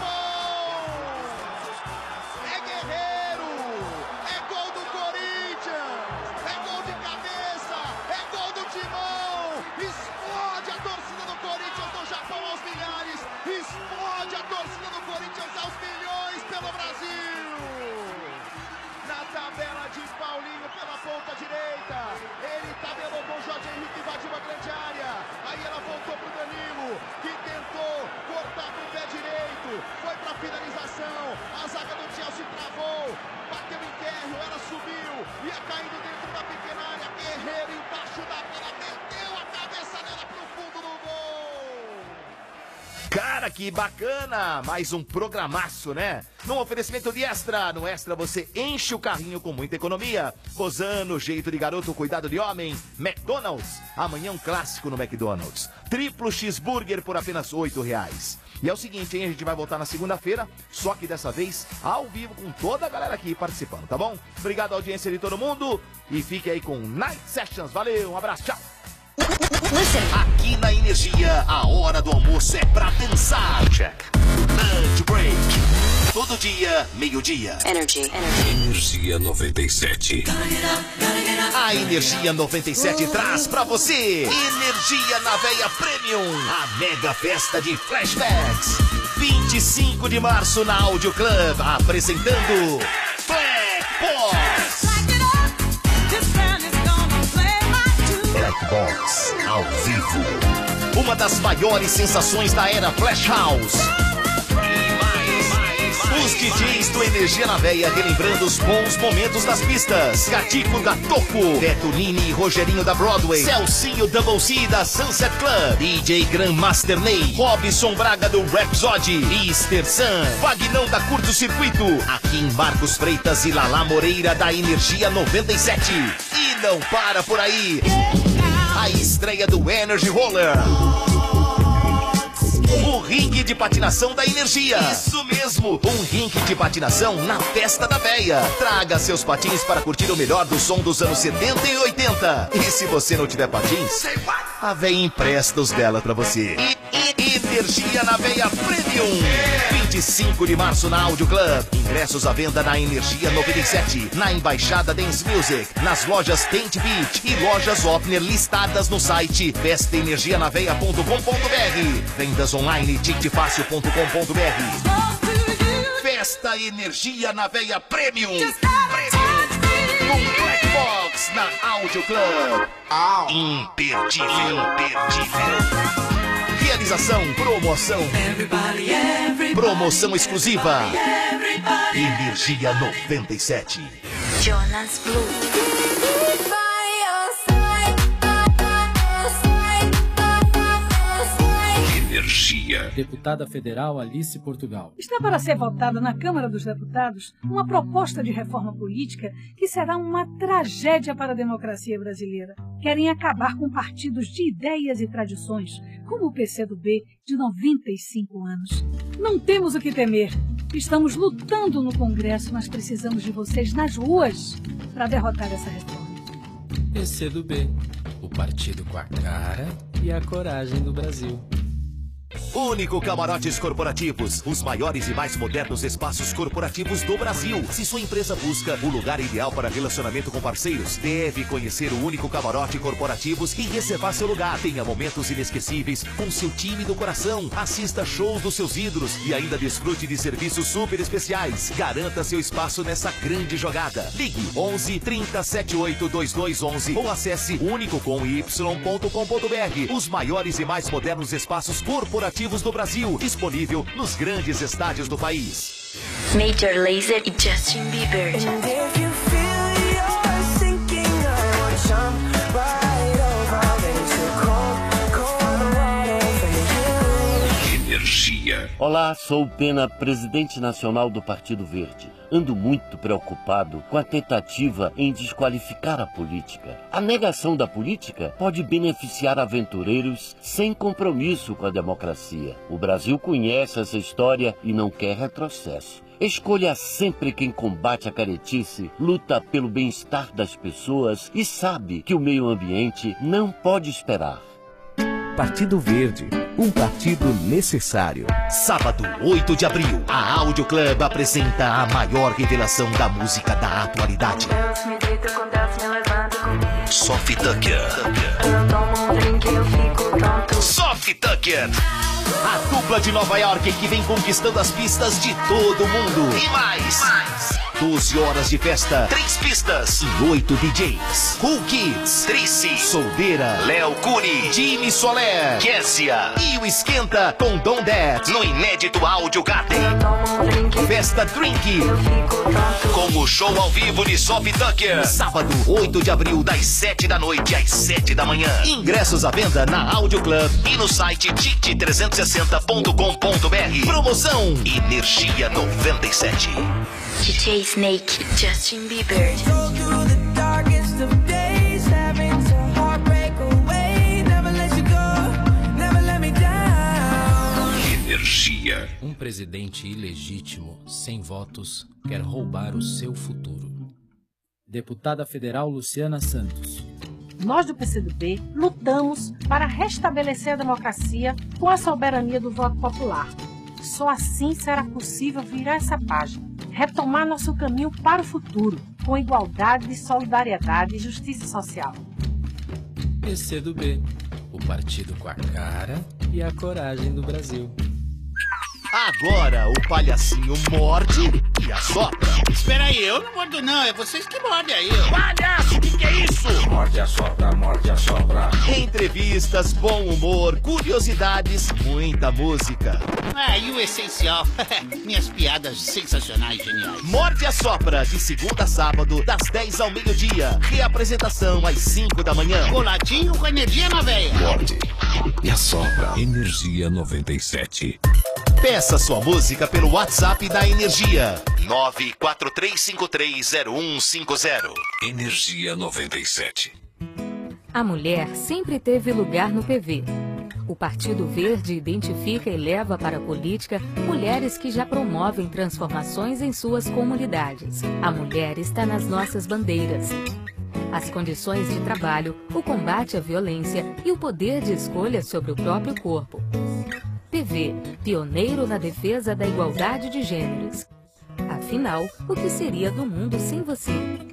G: É Guerreiro! É gol do Corinthians! É gol de cabeça! É gol do Timão! Explode a torcida do Corinthians no Japão aos milhares! Explode a torcida do Corinthians aos milhões pelo Brasil! Na tabela de Paulinho pela ponta direita, ele tabelou com o Jorge Henrique, invadiu a grande área, aí ela voltou pro Danilo, que tentou cortar com o pé direito, foi pra finalização, a zaga do Chelsea travou, bateu em Guerreiro, ela subiu, ia caindo dentro da pequena área, Guerreiro embaixo da bola, meteu a cabeça dela pro fundo do gol!
D: Cara, que bacana! Mais um programaço, né? Num oferecimento de Extra. No Extra você enche o carrinho com muita economia. Bozano, jeito de garoto, cuidado de homem. McDonald's. Amanhã um clássico no McDonald's. Triplo cheeseburger por apenas oito reais. E é o seguinte, hein? A gente vai voltar na segunda-feira, só que dessa vez ao vivo com toda a galera aqui participando, tá bom? Obrigado à audiência de todo mundo e fique aí com Night Sessions. Valeu, um abraço, tchau! Aqui na Energia, a hora do almoço é pra dançar. Check. Lunch break. Todo dia, meio-dia.
J: Energy. Energia noventa e sete.
D: A Energia noventa e sete traz pra você Energia na Veia Premium, a mega festa de flashbacks. vinte e cinco de março na Audio Club, apresentando Black Box. Black Box ao vivo. Uma das maiores sensações da era Flash House. Os D Js do Energia na Veia relembrando os bons momentos das pistas. Catico da Toco, Betulini e Rogerinho da Broadway, Celcinho Double C da Sunset Club, D J Grandmaster Ney, Robson Braga do Rhapsody, Mister Sam, Vagnão da Curto Circuito, aqui em Marcos Freitas e Lala Moreira da Energia noventa e sete. E não para por aí. A estreia do Energy Roller. O ringue de patinação da Energia. Isso mesmo, um ringue de patinação na Festa da Veia. Traga seus patins para curtir o melhor do som dos anos setenta e oitenta. E se você não tiver patins, a Veia empresta os dela pra você. E, e, Energia na Veia Premium. vinte e cinco de março na Audio Club. Ingressos à venda na Energia noventa e sete, na Embaixada Dance Music, nas lojas Paint Beach e lojas Opner listadas no site festa energia na veia ponto com ponto br. Vendas online ticket fácil ponto com ponto br. Festa Energia na Veia Premium. Com Black Box na Audio Club. Imperdível, imperdível. Realização, promoção. Everybody, everybody, promoção exclusiva. Everybody, Energia noventa e sete.
J: Jonas Blue.
K: Energia. Deputada Federal Alice Portugal.
L: Está para ser votada na Câmara dos Deputados uma proposta de reforma política que será uma tragédia para a democracia brasileira. Querem acabar com partidos de ideias e tradições, como o P C do B, de noventa e cinco anos. Não temos o que temer. Estamos lutando no Congresso, mas precisamos de vocês nas ruas para derrotar essa reforma.
K: P C do B, o partido com a cara e a coragem do Brasil.
D: Único Camarotes Corporativos, os maiores e mais modernos espaços corporativos do Brasil. Se sua empresa busca o lugar ideal para relacionamento com parceiros, deve conhecer o Único Camarote Corporativos e reservar seu lugar. Tenha momentos inesquecíveis com seu time do coração. Assista shows dos seus ídolos e ainda desfrute de serviços super especiais. Garanta seu espaço nessa grande jogada. Ligue onze, trinta, setenta e oito, vinte e dois onze ou acesse único com y ponto com ponto br. Os maiores e mais modernos espaços corporativos do Brasil, disponível nos grandes estádios do país.
O: Major Lazer e Justin Bieber.
U: Energia. Olá, sou o Pena, presidente nacional do Partido Verde. Ando muito preocupado com a tentativa em desqualificar a política. A negação da política pode beneficiar aventureiros sem compromisso com a democracia. O Brasil conhece essa história e não quer retrocesso. Escolha sempre quem combate a caretice, luta pelo bem-estar das pessoas e sabe que o meio ambiente não pode esperar.
D: Partido Verde, um partido necessário. Sábado, oito de abril, a Audio Club apresenta a maior revelação da música da atualidade. Sophie Tucker. Sophie Tucker. A dupla de Nova York que vem conquistando as pistas de todo mundo. E mais. mais. doze horas de festa, três pistas e oito D Js. Cool Kids, Trice, Soldeira, Léo Curi, Jimmy Soler, Kessia e o Esquenta com Don That no inédito Audio Garden. Festa Drink com o show ao vivo de Sophie Tucker. Sábado, oito de abril, das sete da noite às sete da manhã. Ingressos à venda na Audio Club e no site ticket trezentos e sessenta ponto com ponto br. Promoção Energia noventa e sete.
O: D J Snake, Justin Bieber.
U: Energia.
K: Um presidente ilegítimo, sem votos, quer roubar o seu futuro. Deputada Federal Luciana Santos.
L: Nós do P C do B lutamos para restabelecer a democracia com a soberania do voto popular. Só assim será possível virar essa página, retomar nosso caminho para o futuro, com igualdade, solidariedade e justiça social.
K: P C do B, o partido com a cara e a coragem do Brasil.
D: Agora o palhacinho morde e assopra.
W: Espera aí, eu não mordo não, é vocês que mordem aí.
D: Palhaço, o que, que é isso?
U: Morde, assopra, morde, assopra.
D: Entrevistas, bom humor, curiosidades, muita música.
W: Ah, e o essencial, minhas piadas sensacionais, geniais.
D: Morde e assopra, de segunda a sábado, das dez ao meio-dia. Reapresentação às cinco da manhã.
W: Coladinho com energia na veia.
U: Morde e assopra. Energia noventa e sete.
D: Peça sua música pelo WhatsApp da Energia. nove quatro três cinco três zero um cinco zero.
U: Energia noventa e sete.
X: A mulher sempre teve lugar no P V. O Partido Verde identifica e leva para a política mulheres que já promovem transformações em suas comunidades. A mulher está nas nossas bandeiras. As condições de trabalho, o combate à violência e o poder de escolha sobre o próprio corpo. P V, pioneiro na defesa da igualdade de gêneros. Afinal, o que seria do mundo sem você?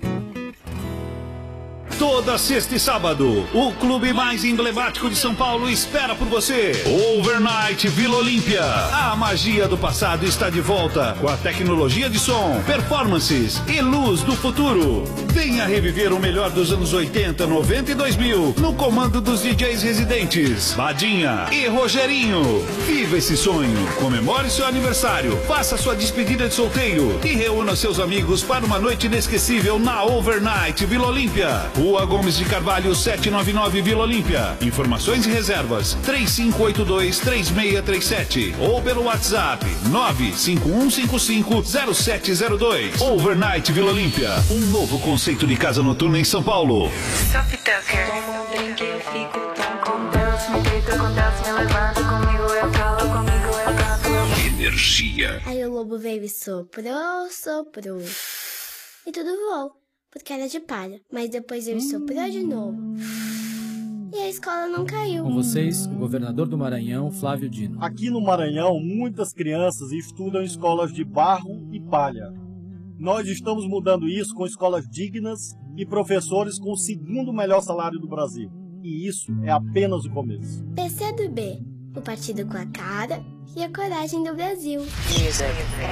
Y: Toda sexta e sábado, o clube mais emblemático de São Paulo espera por você. Overnight Vila Olímpia. A magia do passado está de volta com a tecnologia de som, performances e luz do futuro. Venha reviver o melhor dos anos oitenta, noventa e dois mil no comando dos D Js residentes Badinha e Rogerinho. Viva esse sonho, comemore seu aniversário, faça sua despedida de solteiro e reúna seus amigos para uma noite inesquecível na Overnight Vila Olímpia. Rua Gomes de Carvalho, setecentos e noventa e nove, Vila Olímpia. Informações e reservas três cinco oito dois, três seis três sete ou pelo WhatsApp nove cinco um cinco cinco zero sete zero dois. Overnight Vila Olímpia, um novo conceito de casa noturna em São Paulo.
O: Sophie Tucker. Tomo um drink, eu fico tão com Deus. Me deito com Deus, me levanto comigo, eu falo comigo, eu canto.
U: Energia.
Z: Aí o lobo veio e soprou, soprou. E tudo voou, porque era de palha. Mas depois ele soprou de novo. e a escola não caiu.
K: Com vocês, o governador do Maranhão, Flávio Dino.
A: Aqui no Maranhão, muitas crianças estudam em escolas de barro e palha. Nós estamos mudando isso com escolas dignas e professores com o segundo melhor salário do Brasil. E isso é apenas o começo.
Z: P C do B, o partido com a cara e a coragem do Brasil.
O: Music.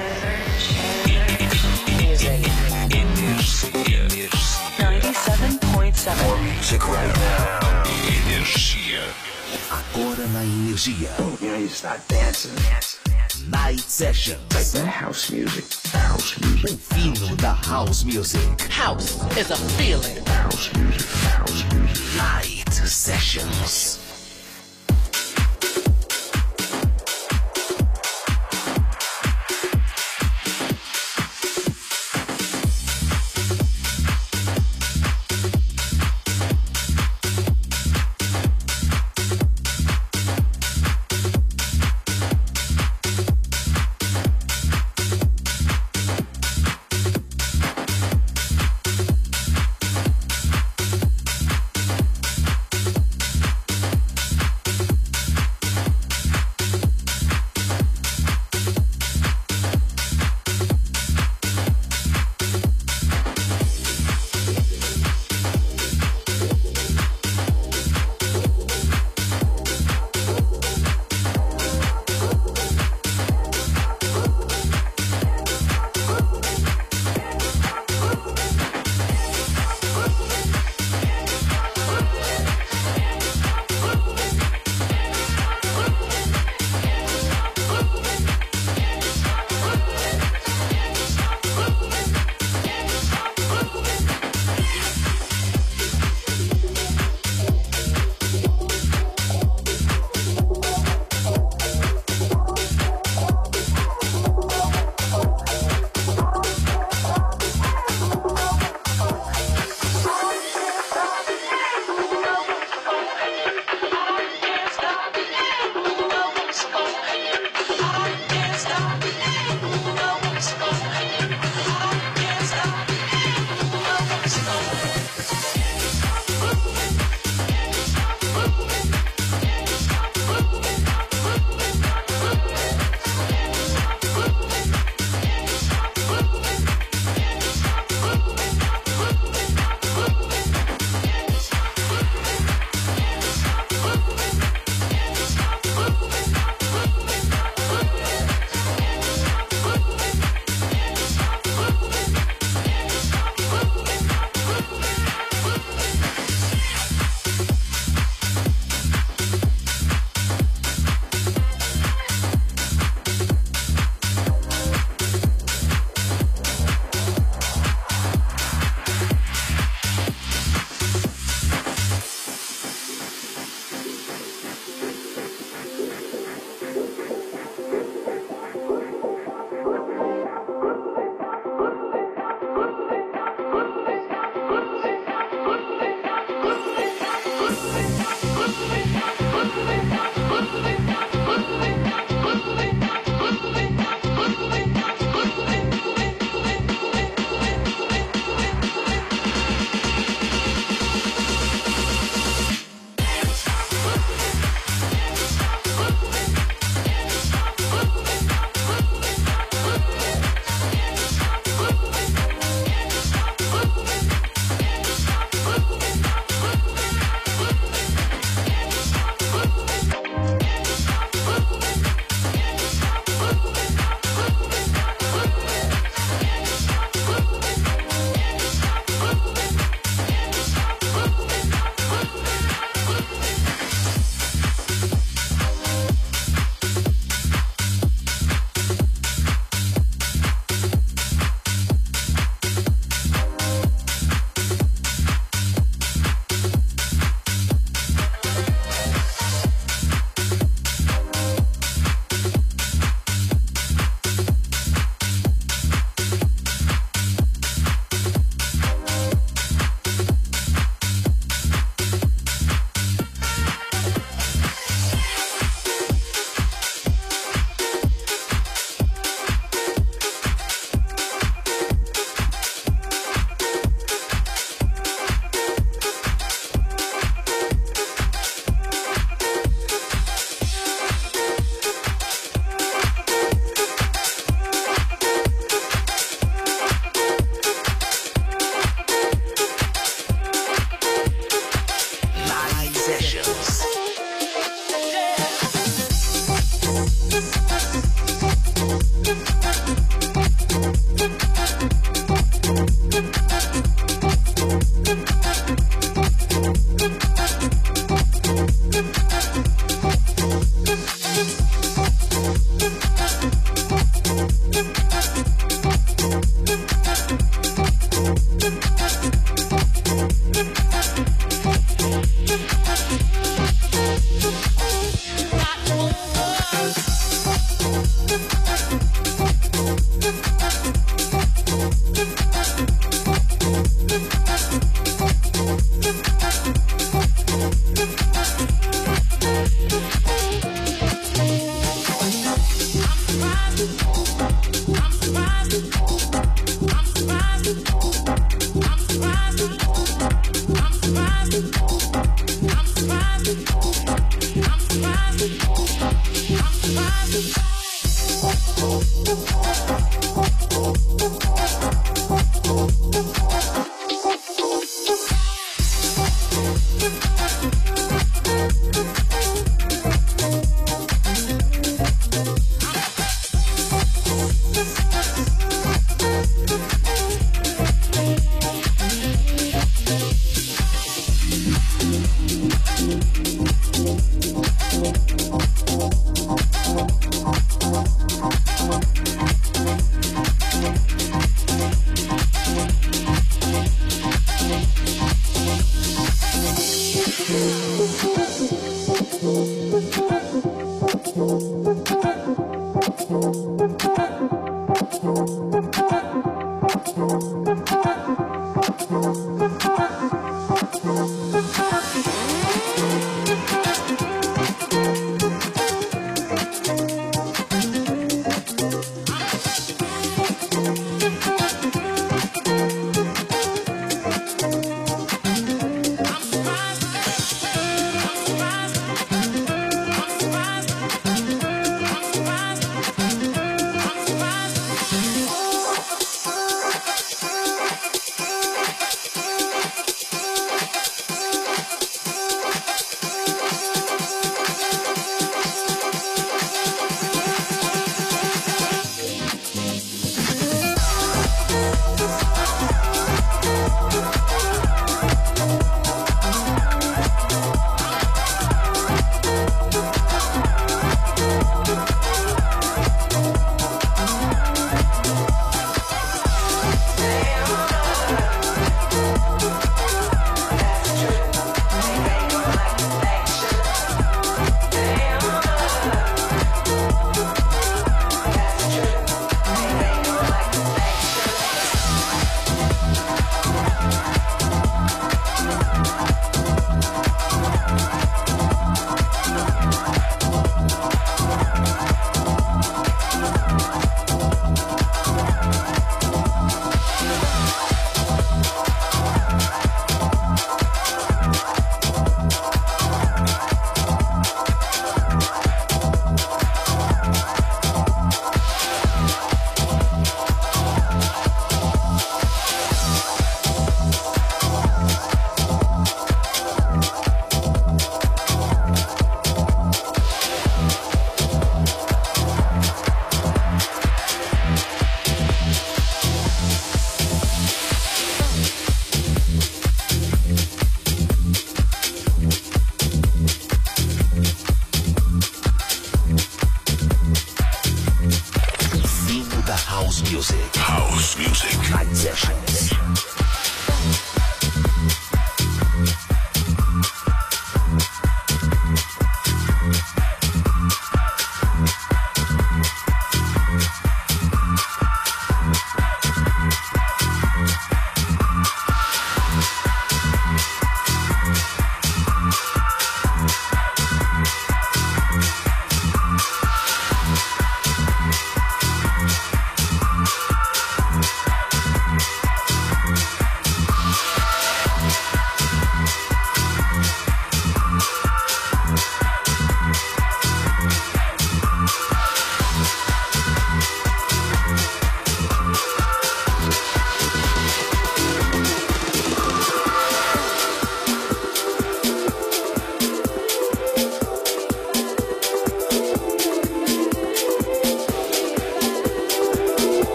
O: Music. Energia. noventa e sete ponto sete.
D: More music right now. Energia. Agora na Energia. You know, you start dancing. Night Sessions. Like that house music. House music. O fino da house music.
W: House is a feeling.
D: House music. House music. Night Sessions.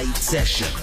D: Night Session.